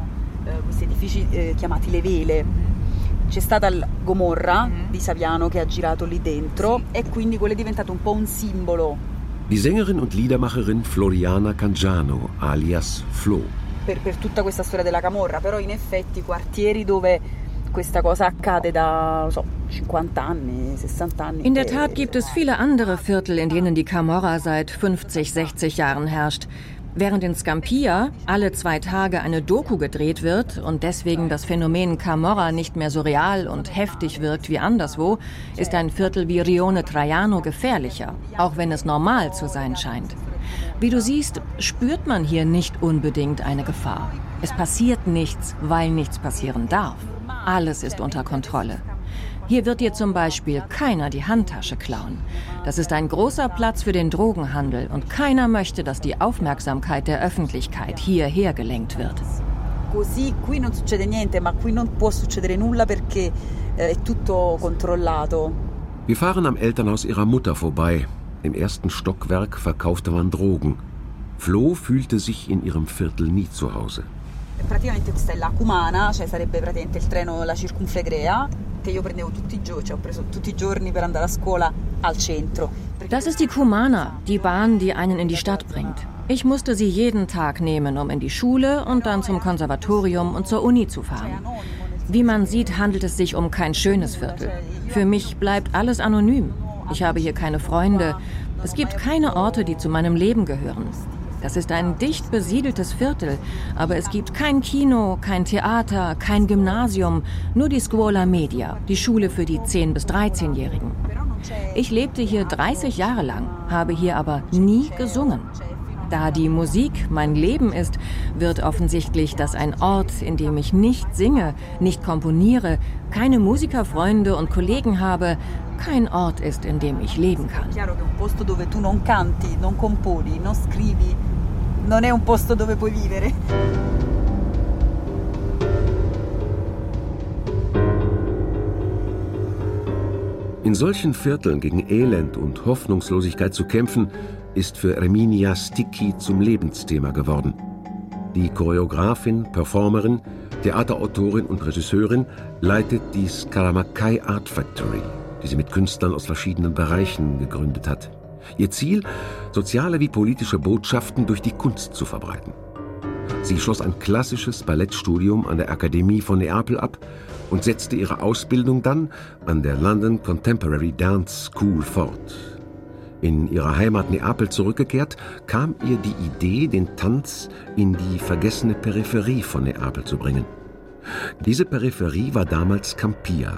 C'è stata Gomorra di Saviano che ha girato lì dentro e quindi quello è diventato un po' un simbolo. Die Sängerin und Liedermacherin Floriana Cangiano, alias Flo. Per tutta questa storia della Camorra, però in effetti quartieri dove questa cosa accade da 50 anni, 60 anni. In der Tat gibt es viele andere Viertel, in denen die Camorra seit 50, 60 Jahren herrscht. Während in Scampia alle 2 Tage eine Doku gedreht wird und deswegen das Phänomen Camorra nicht mehr so real und heftig wirkt wie anderswo, ist ein Viertel wie Rione Traiano gefährlicher, auch wenn es normal zu sein scheint. Wie du siehst, spürt man hier nicht unbedingt eine Gefahr. Es passiert nichts, weil nichts passieren darf. Alles ist unter Kontrolle. Hier wird dir zum Beispiel keiner die Handtasche klauen. Das ist ein großer Platz für den Drogenhandel und keiner möchte, dass die Aufmerksamkeit der Öffentlichkeit hierher gelenkt wird. Così qui non succede niente, ma qui non può succedere nulla perché è tutto controllato. Wir fahren am Elternhaus ihrer Mutter vorbei. Im ersten Stockwerk verkaufte man Drogen. Flo fühlte sich in ihrem Viertel nie zu Hause. Praticamente questa è la Cumana, cioè sarebbe praticamente il treno, la Circumflegrea, che io prendevo tutti i giorni, cioè ho preso tutti i giorni per andare a scuola al centro. Das ist die Cumana, die Bahn, die einen in die Stadt bringt. Ich musste sie jeden Tag nehmen, um in die Schule und dann zum Konservatorium und zur Uni zu fahren. Wie man sieht, handelt es sich um kein schönes Viertel. Für mich bleibt alles anonym. Ich habe hier keine Freunde. Es gibt keine Orte, die zu meinem Leben gehören. Das ist ein dicht besiedeltes Viertel, aber es gibt kein Kino, kein Theater, kein Gymnasium, nur die Scuola Media, die Schule für die 10- bis 13-Jährigen. Ich lebte hier 30 Jahre lang, habe hier aber nie gesungen. Da die Musik mein Leben ist, wird offensichtlich, dass ein Ort, in dem ich nicht singe, nicht komponiere, keine Musikerfreunde und Kollegen habe, kein Ort ist, in dem ich leben kann. Un posto dove tu non canti, non componi, non scrivi, non è un posto dove puoi vivere. In solchen Vierteln gegen Elend und Hoffnungslosigkeit zu kämpfen, ist für Erminia Sticchi zum Lebensthema geworden. Die Choreografin, Performerin, Theaterautorin und Regisseurin leitet die Scaramucai Art Factory, die sie mit Künstlern aus verschiedenen Bereichen gegründet hat. Ihr Ziel, soziale wie politische Botschaften durch die Kunst zu verbreiten. Sie schloss ein klassisches Ballettstudium an der Akademie von Neapel ab und setzte ihre Ausbildung dann an der London Contemporary Dance School fort. In ihre Heimat Neapel zurückgekehrt, kam ihr die Idee, den Tanz in die vergessene Peripherie von Neapel zu bringen. Diese Peripherie war damals Scampia.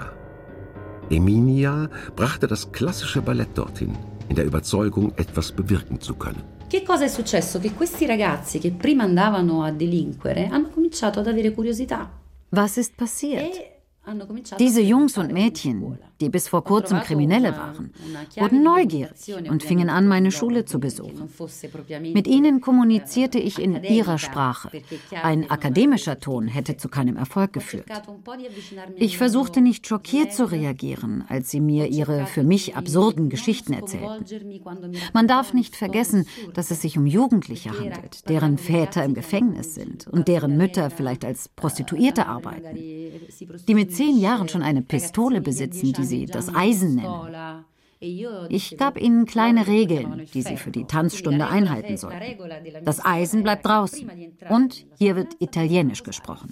Erminia brachte das klassische Ballett dorthin, in der Überzeugung, etwas bewirken zu können. Che cosa è successo? Che questi ragazzi che prima andavano a delinquere hanno cominciato ad avere curiosità. Was ist passiert? Diese Jungs und Mädchen, die bis vor kurzem Kriminelle waren, wurden neugierig und fingen an, meine Schule zu besuchen. Mit ihnen kommunizierte ich in ihrer Sprache. Ein akademischer Ton hätte zu keinem Erfolg geführt. Ich versuchte nicht schockiert zu reagieren, als sie mir ihre für mich absurden Geschichten erzählten. Man darf nicht vergessen, dass es sich um Jugendliche handelt, deren Väter im Gefängnis sind und deren Mütter vielleicht als Prostituierte arbeiten, die mit 10 Jahren schon eine Pistole besitzen, die sie das Eisen nennen. Ich gab ihnen kleine Regeln, die sie für die Tanzstunde einhalten sollten. Das Eisen bleibt draußen und hier wird Italienisch gesprochen.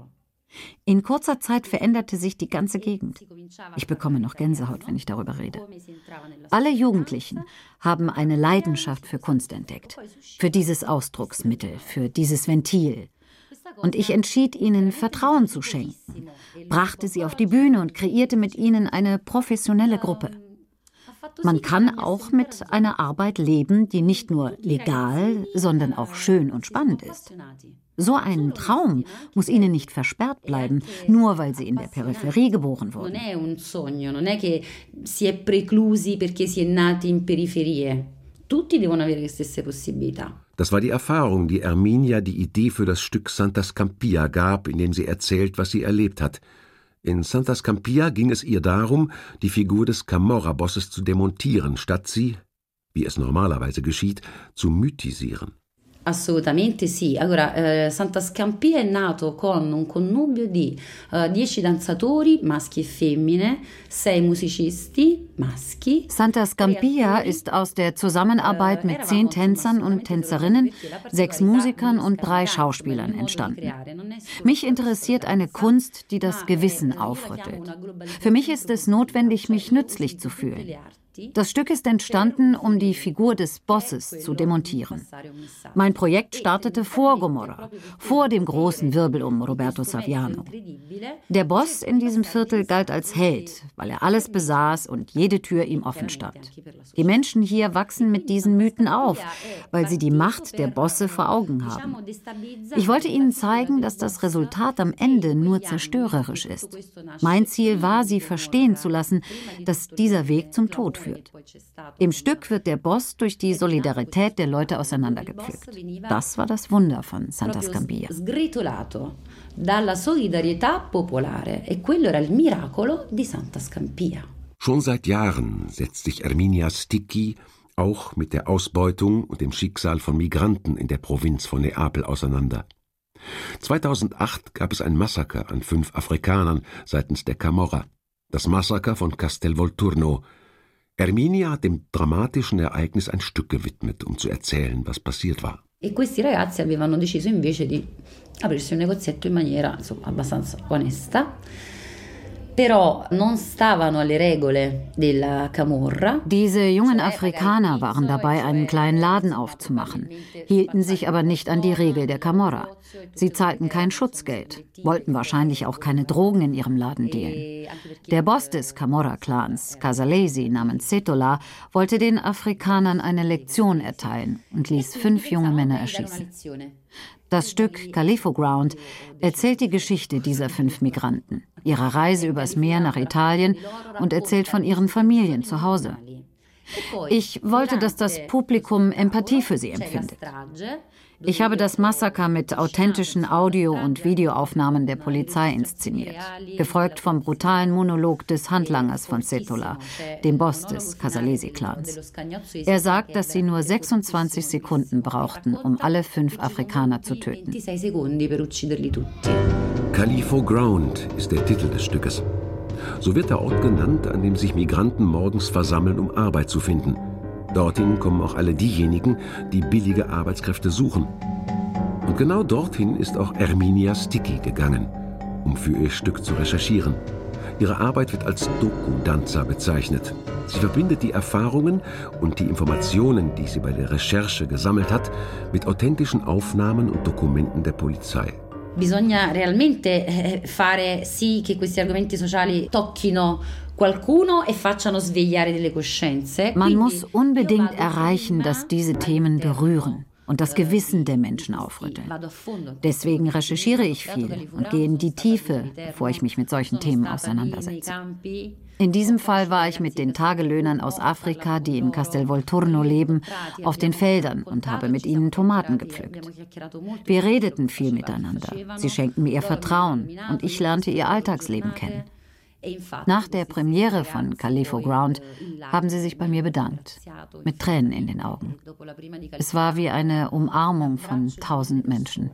In kurzer Zeit veränderte sich die ganze Gegend. Ich bekomme noch Gänsehaut, wenn ich darüber rede. Alle Jugendlichen haben eine Leidenschaft für Kunst entdeckt, für dieses Ausdrucksmittel, für dieses Ventil. Und ich entschied, ihnen Vertrauen zu schenken, brachte sie auf die Bühne und kreierte mit ihnen eine professionelle Gruppe. Man kann auch mit einer Arbeit leben, die nicht nur legal, sondern auch schön und spannend ist. So ein Traum muss ihnen nicht versperrt bleiben, nur weil sie in der Peripherie geboren wurden. Das war die Erfahrung, die Erminia die Idee für das Stück Santa Scampia gab, in dem sie erzählt, was sie erlebt hat. In Santa Scampia ging es ihr darum, die Figur des Camorra-Bosses zu demontieren, statt sie, wie es normalerweise geschieht, zu mythisieren. Assolutamente sì. Allora, Santa Scampia è nato con un connubio di 10 danzatori, maschi e femmine, 6 musicisti, maschi. Santa Scampia ist aus der Zusammenarbeit mit 10 Tänzern und Tänzerinnen, 6 Musikern und 3 Schauspielern entstanden. Mich interessiert eine Kunst, die das Gewissen aufrüttelt. Für mich ist es notwendig, mich nützlich zu fühlen. Das Stück ist entstanden, um die Figur des Bosses zu demontieren. Mein Projekt startete vor Gomorra, vor dem großen Wirbel um Roberto Saviano. Der Boss in diesem Viertel galt als Held, weil er alles besaß und jede Tür ihm offen stand. Die Menschen hier wachsen mit diesen Mythen auf, weil sie die Macht der Bosse vor Augen haben. Ich wollte ihnen zeigen, dass das Resultat am Ende nur zerstörerisch ist. Mein Ziel war, sie verstehen zu lassen, dass dieser Weg zum Tod führt. Im Stück wird der Boss durch die Solidarität der Leute auseinandergepflückt. Das war das Wunder von Santa Scampia. Dalla solidarietà popolare e quello era il miracolo di Santa Scampia. Schon seit Jahren setzt sich Erminia Sticchi auch mit der Ausbeutung und dem Schicksal von Migranten in der Provinz von Neapel auseinander. 2008 gab es ein Massaker an 5 Afrikanern seitens der Camorra, das Massaker von Castelvolturno. Erminia hat dem dramatischen Ereignis ein Stück gewidmet, um zu erzählen, was passiert war. E questi ragazzi avevano deciso invece di aprirsi un negozietto in maniera abbastanza onesta. Però non stavano alle regole della Camorra. Diese jungen Afrikaner waren dabei, einen kleinen Laden aufzumachen, hielten sich aber nicht an die Regel der Camorra. Sie zahlten kein Schutzgeld, wollten wahrscheinlich auch keine Drogen in ihrem Laden dealen. Der Boss des Camorra-Clans, Casalesi namens Cetola, wollte den Afrikanern eine Lektion erteilen und ließ 5 junge Männer erschießen. Das Stück Califo Ground erzählt die Geschichte dieser 5 Migranten, ihrer Reise übers Meer nach Italien und erzählt von ihren Familien zu Hause. Ich wollte, dass das Publikum Empathie für sie empfindet. Ich habe das Massaker mit authentischen Audio- und Videoaufnahmen der Polizei inszeniert, gefolgt vom brutalen Monolog des Handlangers von Cetola, dem Boss des Casalesi-Clans. Er sagt, dass sie nur 26 Sekunden brauchten, um alle 5 Afrikaner zu töten. Califo Ground ist der Titel des Stückes. So wird der Ort genannt, an dem sich Migranten morgens versammeln, um Arbeit zu finden. Dorthin kommen auch alle diejenigen, die billige Arbeitskräfte suchen. Und genau dorthin ist auch Erminia Sticchi gegangen, um für ihr Stück zu recherchieren. Ihre Arbeit wird als Doku-Danza bezeichnet. Sie verbindet die Erfahrungen und die Informationen, die sie bei der Recherche gesammelt hat, mit authentischen Aufnahmen und Dokumenten der Polizei. Bisogna realmente fare sì che questi argomenti sociali tocchino qualcuno e facciano svegliare delle coscienze. Man muss unbedingt erreichen, dass diese Themen berühren und das Gewissen der Menschen aufrütteln. Deswegen recherchiere ich viel und gehe in die Tiefe, bevor ich mich mit solchen Themen auseinandersetze. In diesem Fall war ich mit den Tagelöhnern aus Afrika, die in Castelvolturno leben, auf den Feldern und habe mit ihnen Tomaten gepflückt. Wir redeten viel miteinander. Sie schenkten mir ihr Vertrauen und ich lernte ihr Alltagsleben kennen. Nach der Premiere von Califo Ground haben sie sich bei mir bedankt, mit Tränen in den Augen. Es war wie eine Umarmung von 1000 Menschen.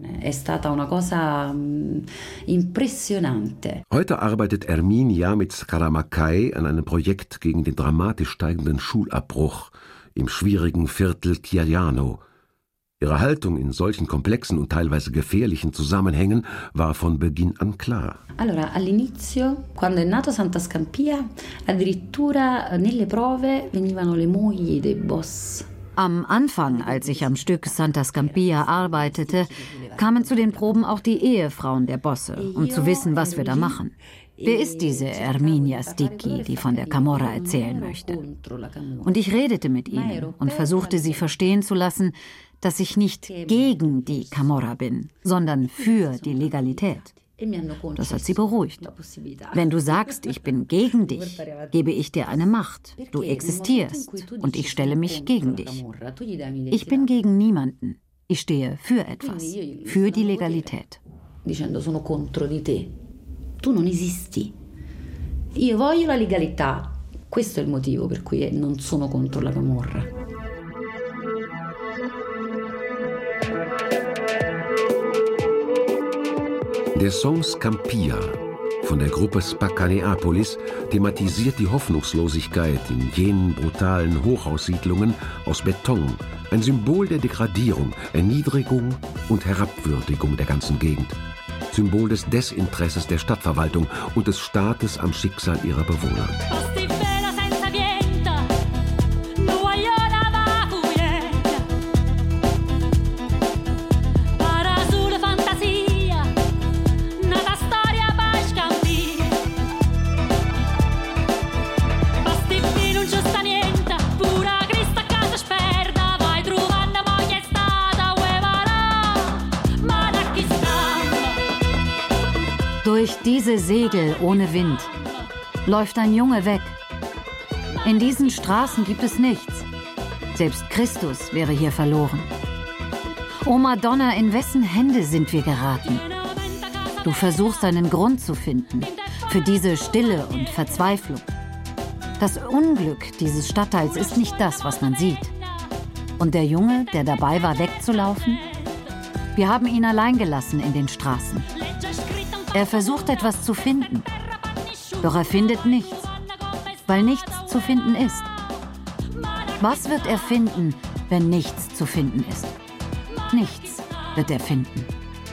Heute arbeitet Erminia mit Scaramacai an einem Projekt gegen den dramatisch steigenden Schulabbruch im schwierigen Viertel Chiaiano. Ihre Haltung in solchen komplexen und teilweise gefährlichen Zusammenhängen war von Beginn an klar. Allora, all'inizio, quando è nato Santa Scampia, addirittura nelle prove venivano le mogli dei boss Am Anfang, als ich am Stück Santa Scampia arbeitete, kamen zu den Proben auch die Ehefrauen der Bosse, um zu wissen, was wir da machen. Wer ist diese Erminia Sticchi, die von der Camorra erzählen möchte? Und ich redete mit ihnen und versuchte, sie verstehen zu lassen, dass ich nicht gegen die Camorra bin, sondern für die Legalität. Das hat sie beruhigt. Wenn du sagst, ich bin gegen dich, gebe ich dir eine Macht. Du existierst und ich stelle mich gegen dich. Ich bin gegen niemanden. Ich stehe für etwas, für die Legalität. Dicendo sono contro di te. Tu non esisti. Io voglio la legalità. Questo è il motivo per cui non sono contro la Camorra. Der Song Scampia von der Gruppe Spacca Neapolis thematisiert die Hoffnungslosigkeit in jenen brutalen Hochhaussiedlungen aus Beton, ein Symbol der Degradierung, Erniedrigung und Herabwürdigung der ganzen Gegend. Symbol des Desinteresses der Stadtverwaltung und des Staates am Schicksal ihrer Bewohner. Durch diese Segel ohne Wind läuft ein Junge weg. In diesen Straßen gibt es nichts. Selbst Christus wäre hier verloren. O Madonna, in wessen Hände sind wir geraten? Du versuchst einen Grund zu finden für diese Stille und Verzweiflung. Das Unglück dieses Stadtteils ist nicht das, was man sieht. Und der Junge, der dabei war, wegzulaufen? Wir haben ihn allein gelassen in den Straßen. Er versucht etwas zu finden, doch er findet nichts, weil nichts zu finden ist. Was wird er finden, wenn nichts zu finden ist? Nichts wird er finden.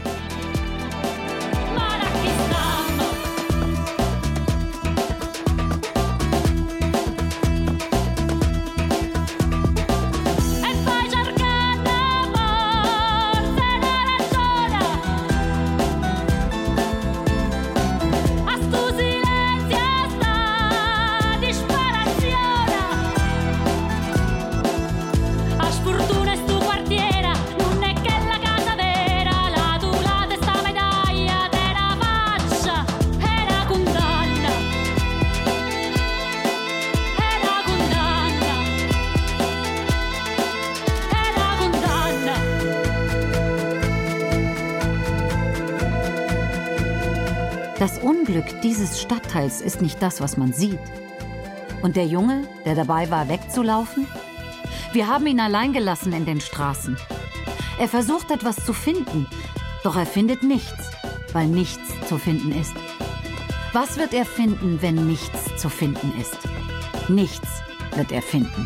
Das Unglück dieses Stadtteils ist nicht das, was man sieht. Und der Junge, der dabei war, wegzulaufen? Wir haben ihn allein gelassen in den Straßen. Er versucht etwas zu finden, doch er findet nichts, weil nichts zu finden ist. Was wird er finden, wenn nichts zu finden ist? Nichts wird er finden.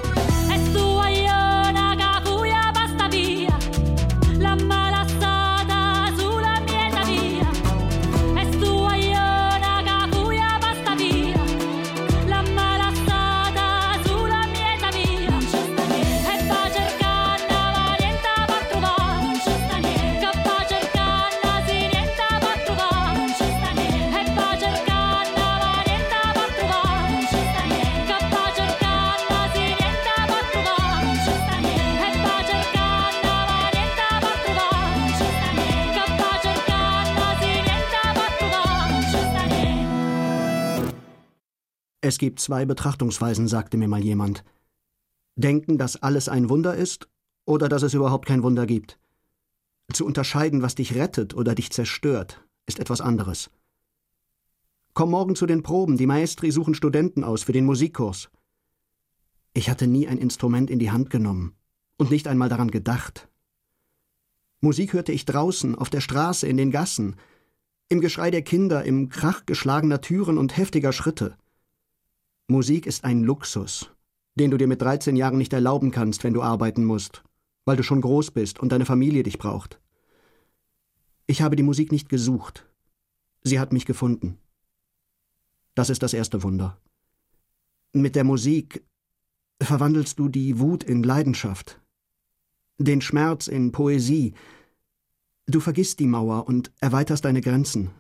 Es gibt zwei Betrachtungsweisen, sagte mir mal jemand. Denken, dass alles ein Wunder ist oder dass es überhaupt kein Wunder gibt. Zu unterscheiden, was dich rettet oder dich zerstört, ist etwas anderes. Komm morgen zu den Proben, die Maestri suchen Studenten aus für den Musikkurs. Ich hatte nie ein Instrument in die Hand genommen und nicht einmal daran gedacht. Musik hörte ich draußen, auf der Straße, in den Gassen, im Geschrei der Kinder, im Krach geschlagener Türen und heftiger Schritte. Musik ist ein Luxus, den du dir mit 13 Jahren nicht erlauben kannst, wenn du arbeiten musst, weil du schon groß bist und deine Familie dich braucht. Ich habe die Musik nicht gesucht. Sie hat mich gefunden. Das ist das erste Wunder. Mit der Musik, verwandelst du die Wut in Leidenschaft, den Schmerz in Poesie. Du vergisst die Mauer und erweiterst deine Grenzen.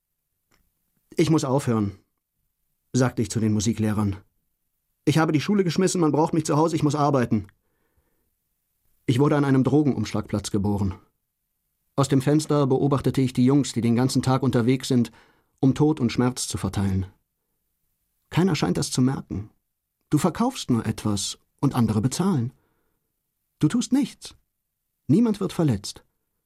Ich muss aufhören, sagte ich zu den Musiklehrern. Ich habe die Schule geschmissen, man braucht mich zu Hause, ich muss arbeiten. Ich wurde an einem Drogenumschlagplatz geboren. Aus dem Fenster beobachtete ich die Jungs, die den ganzen Tag unterwegs sind, um Tod und Schmerz zu verteilen. Keiner scheint das zu merken. Du verkaufst nur etwas und andere bezahlen. Du tust nichts. Niemand wird verletzt.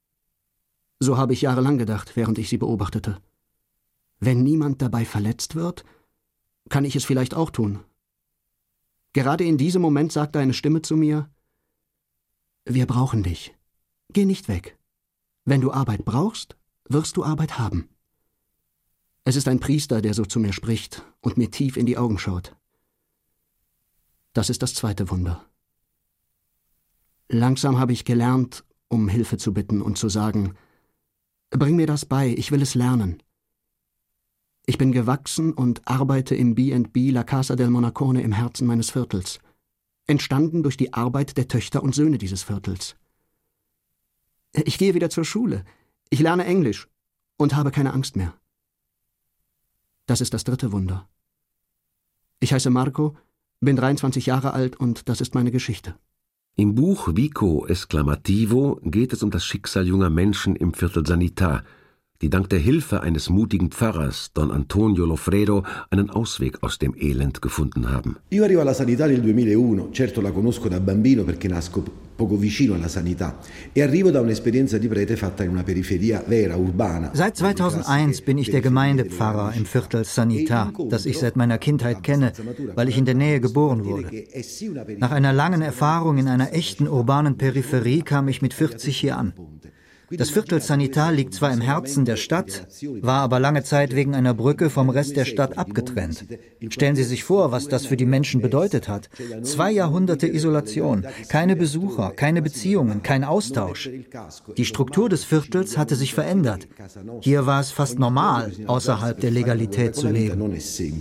So habe ich jahrelang gedacht, während ich sie beobachtete. Wenn niemand dabei verletzt wird, kann ich es vielleicht auch tun. Gerade in diesem Moment sagte eine Stimme zu mir: Wir brauchen dich. Geh nicht weg. Wenn du Arbeit brauchst, wirst du Arbeit haben. Es ist ein Priester, der so zu mir spricht und mir tief in die Augen schaut. Das ist das zweite Wunder. Langsam habe ich gelernt, um Hilfe zu bitten und zu sagen: Bring mir das bei, ich will es lernen. Ich bin gewachsen und arbeite im B&B La Casa del Monacone im Herzen meines Viertels, entstanden durch die Arbeit der Töchter und Söhne dieses Viertels. Ich gehe wieder zur Schule, ich lerne Englisch und habe keine Angst mehr. Das ist das dritte Wunder. Ich heiße Marco, bin 23 Jahre alt und das ist meine Geschichte. Im Buch Vico Esclamativo geht es um das Schicksal junger Menschen im Viertel Sanità, die dank der Hilfe eines mutigen Pfarrers, Don Antonio Lofredo, einen Ausweg aus dem Elend gefunden haben. Io arrivo alla sanità nel 2001, certo la conosco da bambino perché nasco poco vicino alla sanità e arrivo da un'esperienza di prete fatta in una periferia vera, urbana. Seit 2001 bin ich der Gemeindepfarrer im Viertel Sanità, das ich seit meiner Kindheit kenne, weil ich in der Nähe geboren wurde. Nach einer langen Erfahrung in einer echten urbanen Peripherie kam ich mit 40 hier an. Das Viertel Sanità liegt zwar im Herzen der Stadt, war aber lange Zeit wegen einer Brücke vom Rest der Stadt abgetrennt. Stellen Sie sich vor, was das für die Menschen bedeutet hat. 2 Jahrhunderte Isolation, keine Besucher, keine Beziehungen, kein Austausch. Die Struktur des Viertels hatte sich verändert. Hier war es fast normal, außerhalb der Legalität zu leben.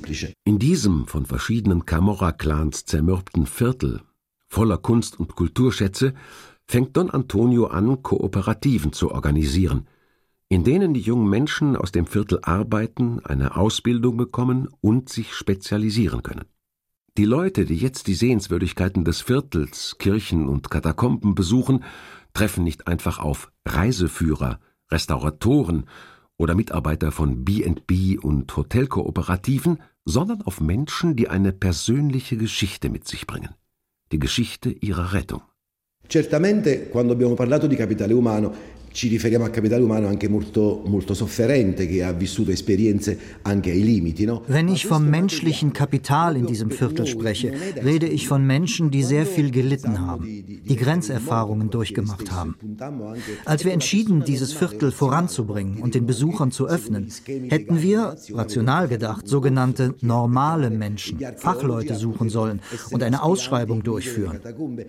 In diesem von verschiedenen Camorra-Clans zermürbten Viertel, voller Kunst- und Kulturschätze, fängt Don Antonio an, Kooperativen zu organisieren, in denen die jungen Menschen aus dem Viertel arbeiten, eine Ausbildung bekommen und sich spezialisieren können. Die Leute, die jetzt die Sehenswürdigkeiten des Viertels, Kirchen und Katakomben besuchen, treffen nicht einfach auf Reiseführer, Restauratoren oder Mitarbeiter von B&B und Hotelkooperativen, sondern auf Menschen, die eine persönliche Geschichte mit sich bringen. Die Geschichte ihrer Rettung. Certamente, quando abbiamo parlato di capitale umano, ci riferiamo a capitale umano anche molto sofferente, che ha vissuto esperienze anche ai limiti, no? Wenn ich vom menschlichen Kapital in diesem Viertel spreche, rede ich von Menschen, die sehr viel gelitten haben, die Grenzerfahrungen durchgemacht haben. Als wir entschieden, dieses Viertel voranzubringen und den Besuchern zu öffnen, hätten wir, rational gedacht, sogenannte normale Menschen, Fachleute suchen sollen und eine Ausschreibung durchführen.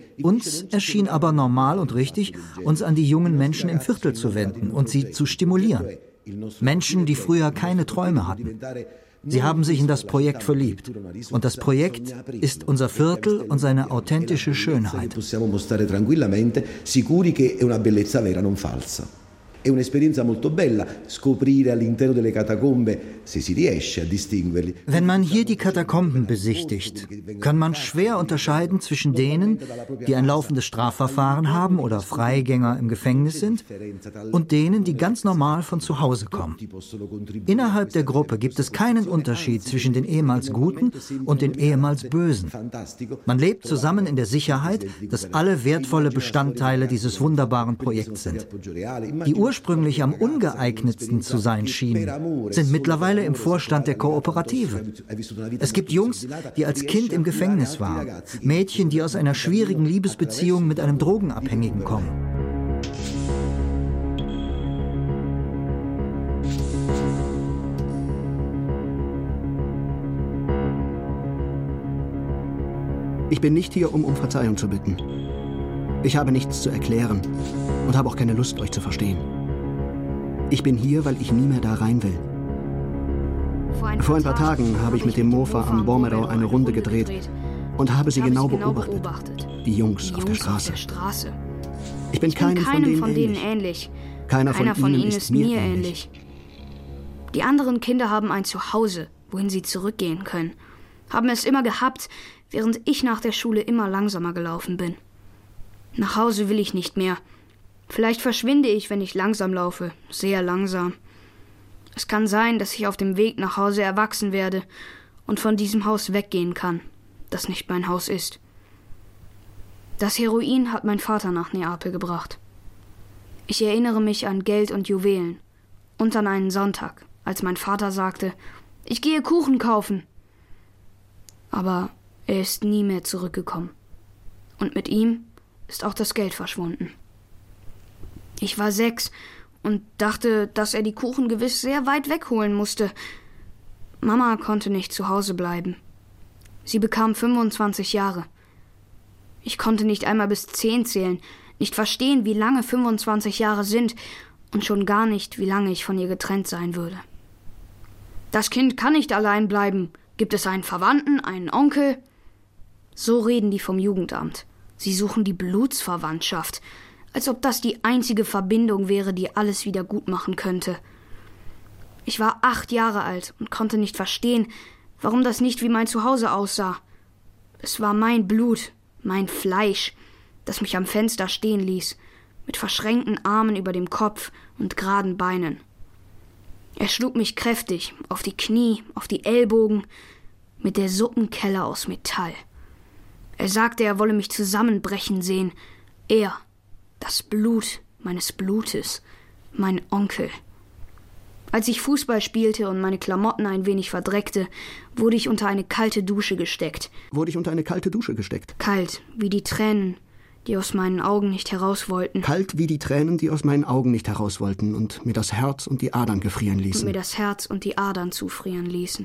Uns erschien aber normal und richtig, uns an die jungen Menschen im Viertel zu wenden und sie zu stimulieren. Menschen, die früher keine Träume hatten. Sie haben sich in das Projekt verliebt. Und das Projekt ist unser Viertel und seine authentische Schönheit. È un'esperienza molto bella scoprire all'interno delle catacombe, se si riesce a distinguerli. Wenn man hier die Katakomben besichtigt, kann man schwer unterscheiden zwischen denen, die ein laufendes Strafverfahren haben oder Freigänger im Gefängnis sind, und denen, die ganz normal von zu Hause kommen. Innerhalb der Gruppe gibt es keinen Unterschied zwischen den ehemals Guten und den ehemals Bösen. Man lebt zusammen in der Sicherheit, dass alle wertvolle Bestandteile dieses wunderbaren Projekts sind. Die ursprünglich am ungeeignetsten zu sein schienen, sind mittlerweile im Vorstand der Kooperative. Es gibt Jungs, die als Kind im Gefängnis waren, Mädchen, die aus einer schwierigen Liebesbeziehung mit einem Drogenabhängigen kommen. Ich bin nicht hier, um Verzeihung zu bitten. Ich habe nichts zu erklären und habe auch keine Lust, euch zu verstehen. Ich bin hier, weil ich nie mehr da rein will. Vor ein paar Tagen habe ich mit dem Mofa am Bormerau eine Runde gedreht und habe sie genau beobachtet. Die Jungs auf der Straße. Ich bin keinem von denen ähnlich. Keiner von ihnen ist mir ähnlich. Die anderen Kinder haben ein Zuhause, wohin sie zurückgehen können. Haben es immer gehabt, während ich nach der Schule immer langsamer gelaufen bin. Nach Hause will ich nicht mehr. Vielleicht verschwinde ich, wenn ich langsam laufe, sehr langsam. Es kann sein, dass ich auf dem Weg nach Hause erwachsen werde und von diesem Haus weggehen kann, das nicht mein Haus ist. Das Heroin hat mein Vater nach Neapel gebracht. Ich erinnere mich an Geld und Juwelen und an einen Sonntag, als mein Vater sagte, ich gehe Kuchen kaufen. Aber er ist nie mehr zurückgekommen. Und mit ihm ist auch das Geld verschwunden. Ich war 6 und dachte, dass er die Kuchen gewiss sehr weit wegholen musste. Mama konnte nicht zu Hause bleiben. Sie bekam 25 Jahre. Ich konnte nicht einmal bis 10 zählen, nicht verstehen, wie lange 25 Jahre sind und schon gar nicht, wie lange ich von ihr getrennt sein würde. Das Kind kann nicht allein bleiben. Gibt es einen Verwandten, einen Onkel? So reden die vom Jugendamt. Sie suchen die Blutsverwandtschaft, als ob das die einzige Verbindung wäre, die alles wieder gut machen könnte. Ich war 8 Jahre alt und konnte nicht verstehen, warum das nicht wie mein Zuhause aussah. Es war mein Blut, mein Fleisch, das mich am Fenster stehen ließ, mit verschränkten Armen über dem Kopf und geraden Beinen. Er schlug mich kräftig, auf die Knie, auf die Ellbogen, mit der Suppenkelle aus Metall. Er sagte, er wolle mich zusammenbrechen sehen. Er, das Blut meines Blutes, mein Onkel. Als ich Fußball spielte und meine Klamotten ein wenig verdreckte, wurde ich unter eine kalte Dusche gesteckt. Kalt, wie die Tränen, die aus meinen Augen nicht heraus wollten. Kalt wie die Tränen, die aus meinen Augen nicht heraus wollten und mir das Herz und die Adern gefrieren ließen. Zufrieren ließen.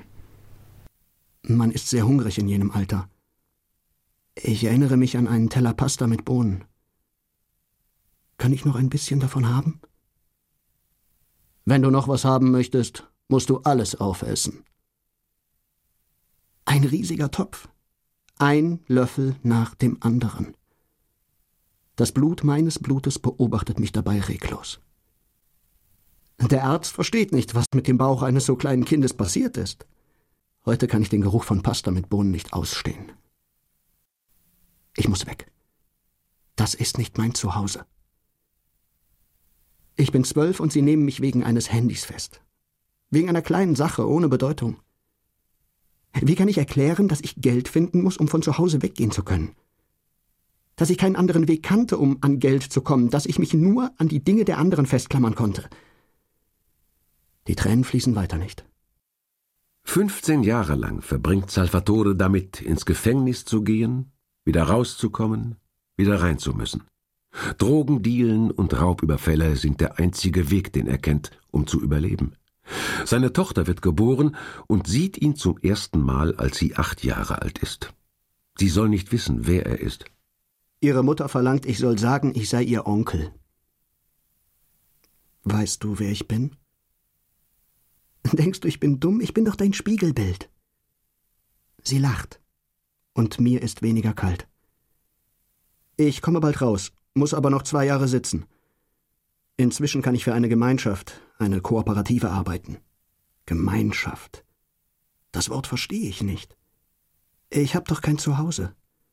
Man ist sehr hungrig in jenem Alter. Ich erinnere mich an einen Teller Pasta mit Bohnen. Kann ich noch ein bisschen davon haben? Wenn du noch was haben möchtest, musst du alles aufessen. Ein riesiger Topf. Ein Löffel nach dem anderen. Das Blut meines Blutes beobachtet mich dabei reglos. Der Arzt versteht nicht, was mit dem Bauch eines so kleinen Kindes passiert ist. Heute kann ich den Geruch von Pasta mit Bohnen nicht ausstehen. Ich muss weg. Das ist nicht mein Zuhause. Ich bin 12 und sie nehmen mich wegen eines Handys fest. Wegen einer kleinen Sache ohne Bedeutung. Wie kann ich erklären, dass ich Geld finden muss, um von zu Hause weggehen zu können? Dass ich keinen anderen Weg kannte, um an Geld zu kommen, dass ich mich nur an die Dinge der anderen festklammern konnte. Die Tränen fließen weiter nicht. 15 Jahre lang verbringt Salvatore damit, ins Gefängnis zu gehen, wieder rauszukommen, wieder rein zu müssen. Drogendealen und Raubüberfälle sind der einzige Weg, den er kennt, um zu überleben. Seine Tochter wird geboren und sieht ihn zum ersten Mal, als sie 8 Jahre alt ist. Sie soll nicht wissen, wer er ist. Ihre Mutter verlangt, ich soll sagen, ich sei ihr Onkel. Weißt du, wer ich bin? Denkst du, ich bin dumm? Ich bin doch dein Spiegelbild. Sie lacht. Und mir ist weniger kalt. Ich komme bald raus, muss aber noch 2 Jahre sitzen. Inzwischen kann ich für eine Gemeinschaft, eine Kooperative arbeiten. Gemeinschaft. Das Wort verstehe ich nicht. Ich habe doch kein Zuhause.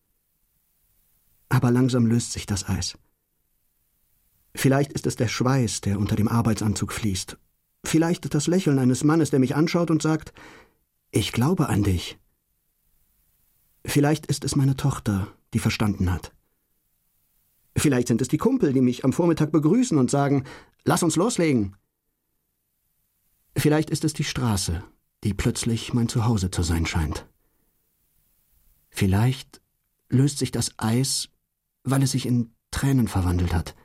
Aber langsam löst sich das Eis. Vielleicht ist es der Schweiß, der unter dem Arbeitsanzug fließt. Vielleicht das Lächeln eines Mannes, der mich anschaut und sagt, ich glaube an dich. Vielleicht ist es meine Tochter, die verstanden hat. Vielleicht sind es die Kumpel, die mich am Vormittag begrüßen und sagen, lass uns loslegen. Vielleicht ist es die Straße, die plötzlich mein Zuhause zu sein scheint. Vielleicht löst sich das Eis, weil es sich in Tränen verwandelt hat.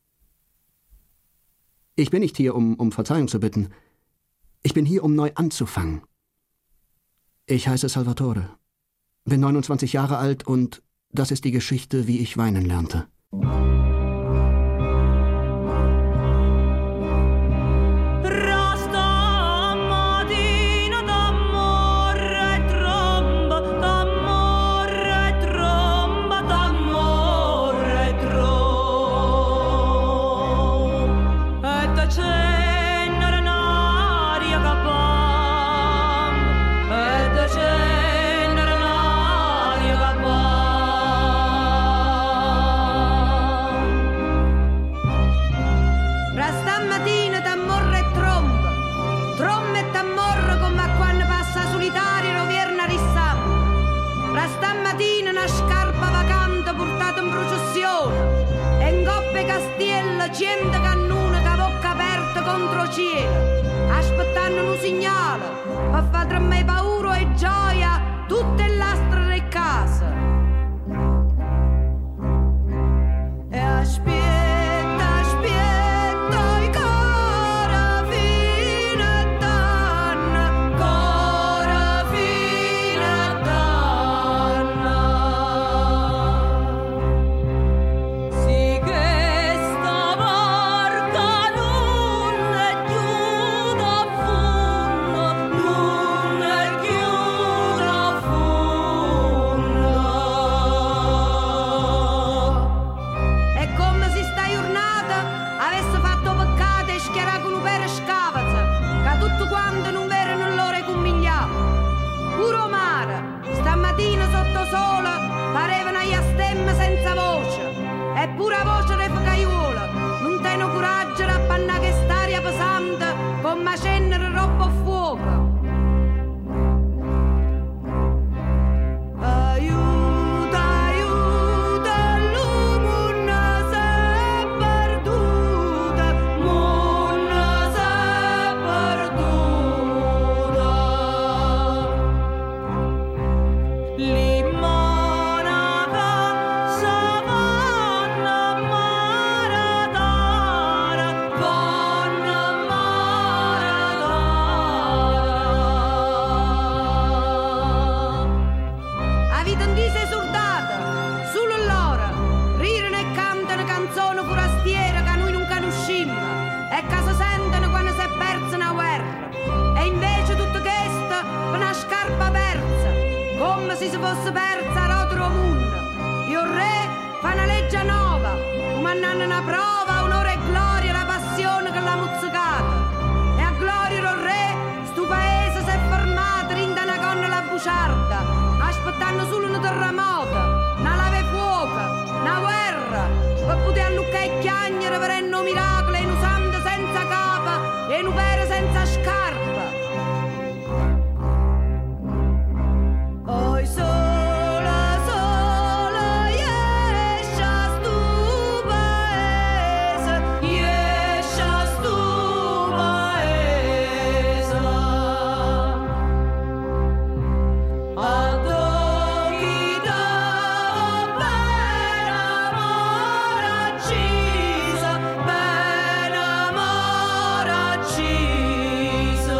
Ich bin nicht hier, um Verzeihung zu bitten. Ich bin hier, um neu anzufangen. Ich heiße Salvatore, bin 29 Jahre alt und das ist die Geschichte, wie ich weinen lernte. stamattina t'ammorra e tromba e t'ammorra come quando passa solitario rovierna rissam. La stamattina una scarpa vacante portata in processione e in coppe castiella 100 cannone che bocca aperta contro cielo, aspettando un segnale per far tra me paura e gioia tutte le lastre di casa. E aspetta i cora fino a danna, cora fino a danna. Sì che sta barca non è chiusa a fondo, non è chiusa a fondo. E come si sta giornata avesse fatto peccato e schierato un per scavazza, che tutto quanto non verano l'ora conmigliamo. Puro mare, stamattina sotto sole, parevano agli stemmi senza voce, eppure a voce di focaiuola, non teno coraggio da appannare quest'aria pesante con cenere roba a fuoco. Aiuta, aiuta, l'umunna s'è perduta, munna s'è perduta. L'imonaca savanna maradara, vanna maradara. A vita non si è sordata, solo loro ridono e cantano canzoni forastiere che noi non conosciamo e che si sentono quando si è persa una guerra. E invece tutto questo per una scarpa persa, come se si fosse persa a rotolo mondo. E il re fa una legge nuova, come hanno una prova, onore e gloria, la passione che l'ha muzzicata. E a gloria del re, sto paese si è fermato, rinda una gonna la buciarda, aspettando solo un terremoto, una lave fuoco, una guerra, per poter alluccare i chiagnere per un miracolo e un santo senza capa e un pere senza scarpa. Oi sola, sola, esce a stu paese, esce a stu paese. A tocchi da bene amore accisa, bene amore accisa.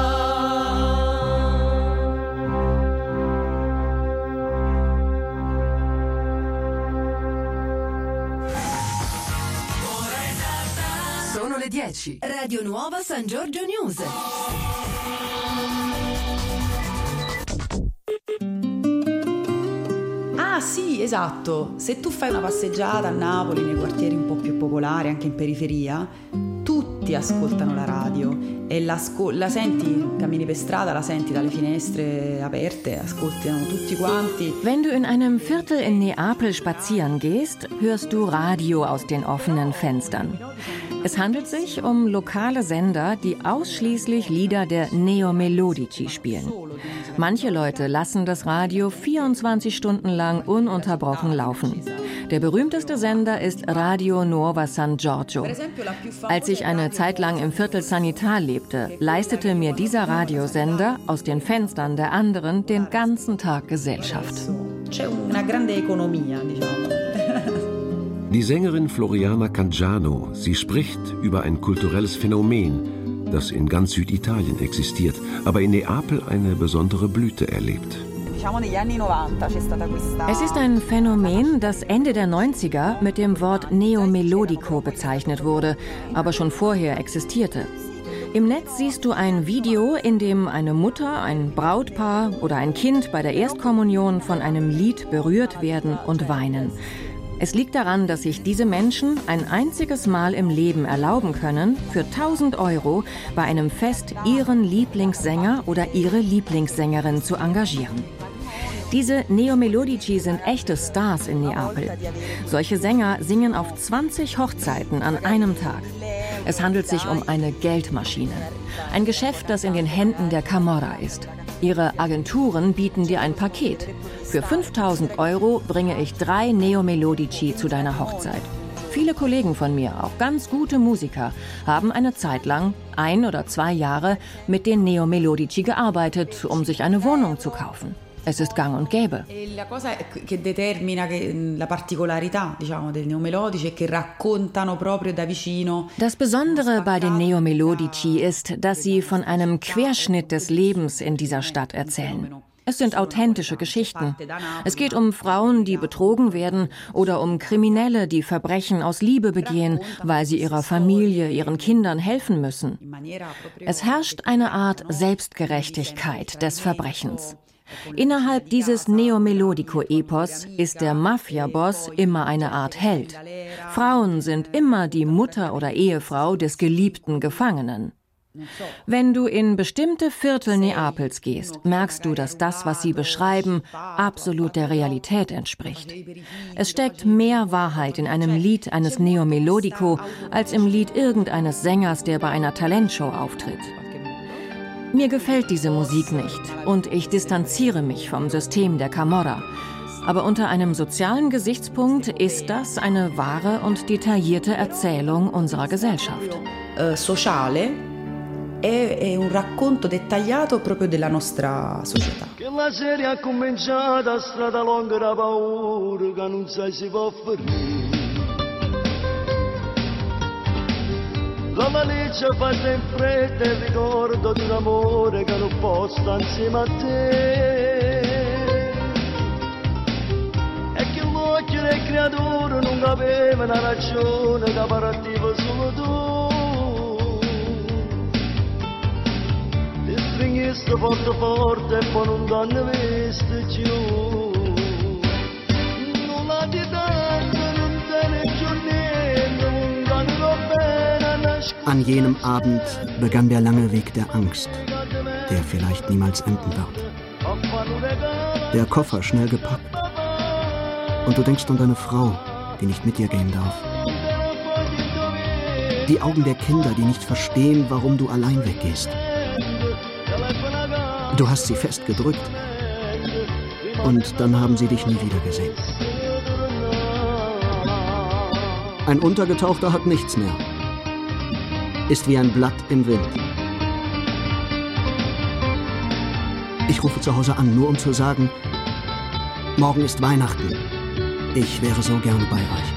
Sono le 10. Radio Nuova San Giorgio News. Ah sì, esatto. Se tu fai una passeggiata a Napoli, nei quartieri un po' più popolari, anche in periferia, tutti ascoltano la radio e la senti, cammini per strada, la senti dalle finestre aperte, ascoltano tutti quanti. Wenn du in einem Viertel in Neapel spazieren gehst, hörst du Radio aus den offenen Fenstern. Es handelt sich um lokale Sender, die ausschließlich Lieder der Neomelodici spielen. Manche Leute lassen das Radio 24 Stunden lang ununterbrochen laufen. Der berühmteste Sender ist Radio Nuova San Giorgio. Als ich eine Zeit lang im Viertel Sanitar lebte, leistete mir dieser Radiosender aus den Fenstern der anderen den ganzen Tag Gesellschaft. C'è una grande economia, diciamo. Die Sängerin Floriana Cangiano, sie spricht über ein kulturelles Phänomen, das in ganz Süditalien existiert, aber in Neapel eine besondere Blüte erlebt. Es ist ein Phänomen, das Ende der 90er mit dem Wort Neomelodico bezeichnet wurde, aber schon vorher existierte. Im Netz siehst du ein Video, in dem eine Mutter, ein Brautpaar oder ein Kind bei der Erstkommunion von einem Lied berührt werden und weinen. Es liegt daran, dass sich diese Menschen ein einziges Mal im Leben erlauben können, für 1.000 € bei einem Fest ihren Lieblingssänger oder ihre Lieblingssängerin zu engagieren. Diese Neomelodici sind echte Stars in Neapel. Solche Sänger singen auf 20 Hochzeiten an einem Tag. Es handelt sich um eine Geldmaschine. Ein Geschäft, das in den Händen der Camorra ist. Ihre Agenturen bieten dir ein Paket. Für 5.000 € bringe ich 3 Neomelodici zu deiner Hochzeit. Viele Kollegen von mir, auch ganz gute Musiker, haben eine Zeit lang, 1 oder 2 Jahre, mit den Neomelodici gearbeitet, um sich eine Wohnung zu kaufen. Es ist gang und gäbe. La cosa che determina la particolarità, diciamo, dei neomelodici è che raccontano proprio da vicino. Das Besondere bei den Neomelodici ist, dass sie von einem Querschnitt des Lebens in dieser Stadt erzählen. Es sind authentische Geschichten. Es geht um Frauen, die betrogen werden, oder um Kriminelle, die Verbrechen aus Liebe begehen, weil sie ihrer Familie, ihren Kindern helfen müssen. Es herrscht eine Art Selbstgerechtigkeit des Verbrechens. Innerhalb dieses Neomelodico-Epos ist der Mafia-Boss immer eine Art Held. Frauen sind immer die Mutter oder Ehefrau des geliebten Gefangenen. Wenn du in bestimmte Viertel Neapels gehst, merkst du, dass das, was sie beschreiben, absolut der Realität entspricht. Es steckt mehr Wahrheit in einem Lied eines Neomelodico als im Lied irgendeines Sängers, der bei einer Talentshow auftritt. Mir gefällt diese Musik nicht und ich distanziere mich vom System der Camorra. Aber unter einem sozialen Gesichtspunkt ist das eine wahre und detaillierte Erzählung unserer Gesellschaft. Sociale è un racconto dettagliato proprio della nostra società. Che la serie ha cominciato a strada lunga da paura che non sai si può fermare. La valigia fatta in fretta il ricordo di un amore che non può stare insieme a te. E che l'occhio del creatore non aveva una ragione che partiva solo tu. Ti stringiste forte forte e poi non t'hanno visto più. Nulla di tanto non te ne più niente, non t'hanno bene. An jenem Abend begann der lange Weg der Angst, der vielleicht niemals enden wird. Der Koffer schnell gepackt und du denkst an deine Frau, die nicht mit dir gehen darf. Die Augen der Kinder, die nicht verstehen, warum du allein weggehst. Du hast sie fest gedrückt und dann haben sie dich nie wieder gesehen. Ein Untergetauchter hat nichts mehr. Ist wie ein Blatt im Wind. Ich rufe zu Hause an, nur um zu sagen, morgen ist Weihnachten. Ich wäre so gerne bei euch.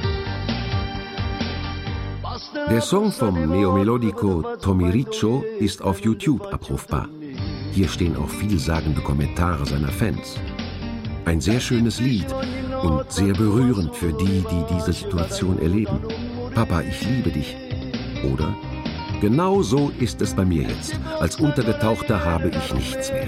Der Song vom Neomelodico Tommy Riccio ist auf YouTube abrufbar. Hier stehen auch vielsagende Kommentare seiner Fans. Ein sehr schönes Lied und sehr berührend für die, die diese Situation erleben. Papa, ich liebe dich. Oder? Genau so ist es bei mir jetzt. Als Untergetauchter habe ich nichts mehr.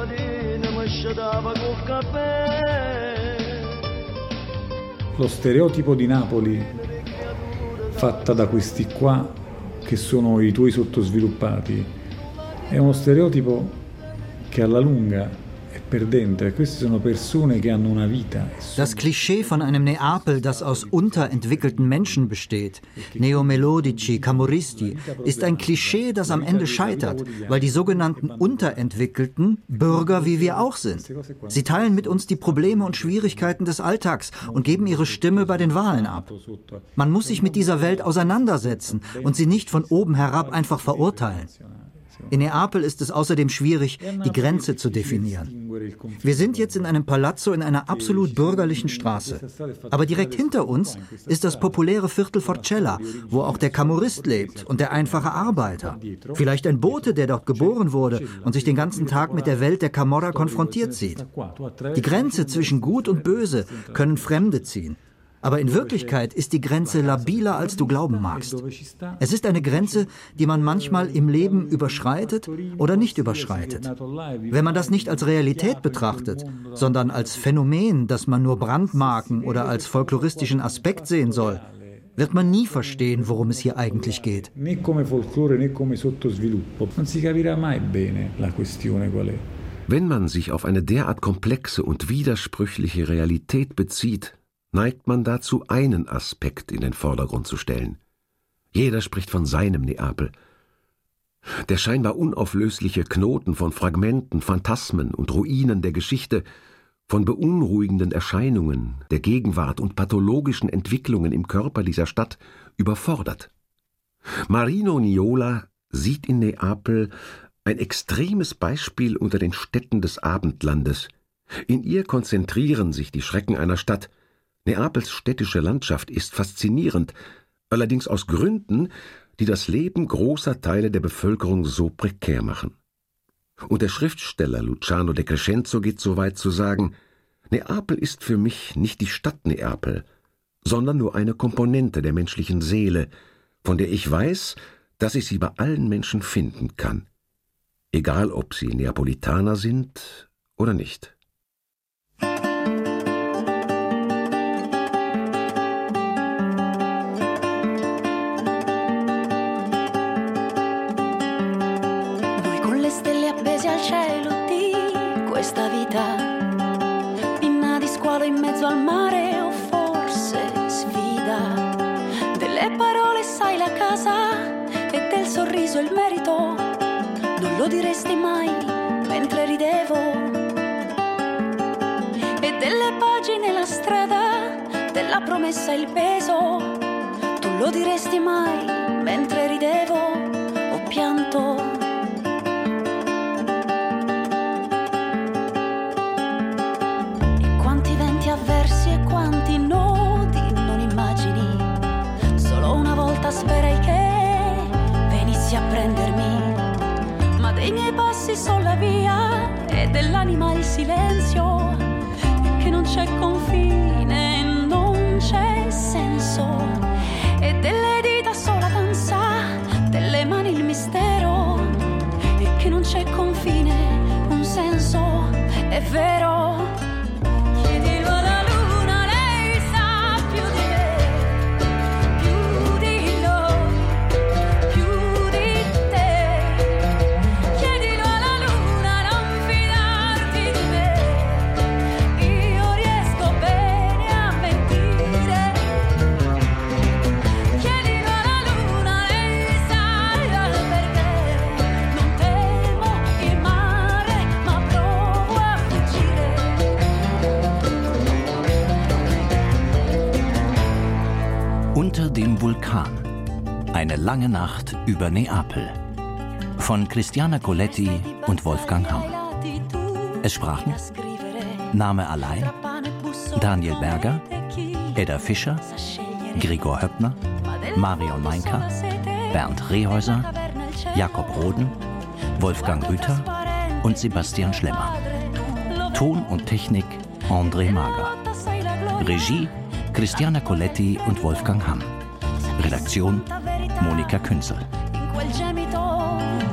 Lo stereotipo di Napoli, fatta da questi qua, che sono i tuoi sottosviluppati, è uno stereotipo che alla lunga perdente. Queste sono persone che hanno una vita. Das Klischee von einem Neapel, das aus unterentwickelten Menschen besteht, Neomelodici, Camorristi, ist ein Klischee, das am Ende scheitert, weil die sogenannten Unterentwickelten Bürger wie wir auch sind. Sie teilen mit uns die Probleme und Schwierigkeiten des Alltags und geben ihre Stimme bei den Wahlen ab. Man muss sich mit dieser Welt auseinandersetzen und sie nicht von oben herab einfach verurteilen. In Neapel ist es außerdem schwierig, die Grenze zu definieren. Wir sind jetzt in einem Palazzo in einer absolut bürgerlichen Straße. Aber direkt hinter uns ist das populäre Viertel Forcella, wo auch der Camorrist lebt und der einfache Arbeiter. Vielleicht ein Bote, der dort geboren wurde und sich den ganzen Tag mit der Welt der Camorra konfrontiert sieht. Die Grenze zwischen Gut und Böse können Fremde ziehen. Aber in Wirklichkeit ist die Grenze labiler, als du glauben magst. Es ist eine Grenze, die man manchmal im Leben überschreitet oder nicht überschreitet. Wenn man das nicht als Realität betrachtet, sondern als Phänomen, das man nur brandmarken oder als folkloristischen Aspekt sehen soll, wird man nie verstehen, worum es hier eigentlich geht. Né come folklore, né come sottosviluppo. Non si capirà mai bene la questione qual è. Wenn man sich auf eine derart komplexe und widersprüchliche Realität bezieht, neigt man dazu, einen Aspekt in den Vordergrund zu stellen. Jeder spricht von seinem Neapel. Der scheinbar unauflösliche Knoten von Fragmenten, Phantasmen und Ruinen der Geschichte, von beunruhigenden Erscheinungen, der Gegenwart und pathologischen Entwicklungen im Körper dieser Stadt überfordert. Marino Niola sieht in Neapel ein extremes Beispiel unter den Städten des Abendlandes. In ihr konzentrieren sich die Schrecken einer Stadt. Neapels städtische Landschaft ist faszinierend, allerdings aus Gründen, die das Leben großer Teile der Bevölkerung so prekär machen. Und der Schriftsteller Luciano de Crescenzo geht so weit zu sagen, Neapel ist für mich nicht die Stadt Neapel, sondern nur eine Komponente der menschlichen Seele, von der ich weiß, dass ich sie bei allen Menschen finden kann, egal ob sie Neapolitaner sind oder nicht. Questa vita, pinna di squalo in mezzo al mare o forse sfida, delle parole sai la casa e del sorriso il merito, non lo diresti mai mentre ridevo, e delle pagine la strada, della promessa il peso, tu lo diresti mai mentre ridevo o pianto. Avversi e quanti nodi non immagini, solo una volta sperai che venissi a prendermi, ma dei miei passi son la via e dell'anima il silenzio, e che non c'è confine, non c'è senso, e delle dita sola danza, delle mani il mistero, e che non c'è confine, un senso, è vero. Unter dem Vulkan. Eine lange Nacht über Neapel. Von Christiana Coletti und Wolfgang Hamm. Es sprachen Name allein, Daniel Berger, Edda Fischer, Gregor Höppner, Marion Meinka, Bernd Rehäuser, Jakob Roden, Wolfgang Rüther und Sebastian Schlemmer. Ton und Technik André Mager. Regie Christiana Coletti und Wolfgang Hamm. Redaktion Monika Künzel. In quel gemito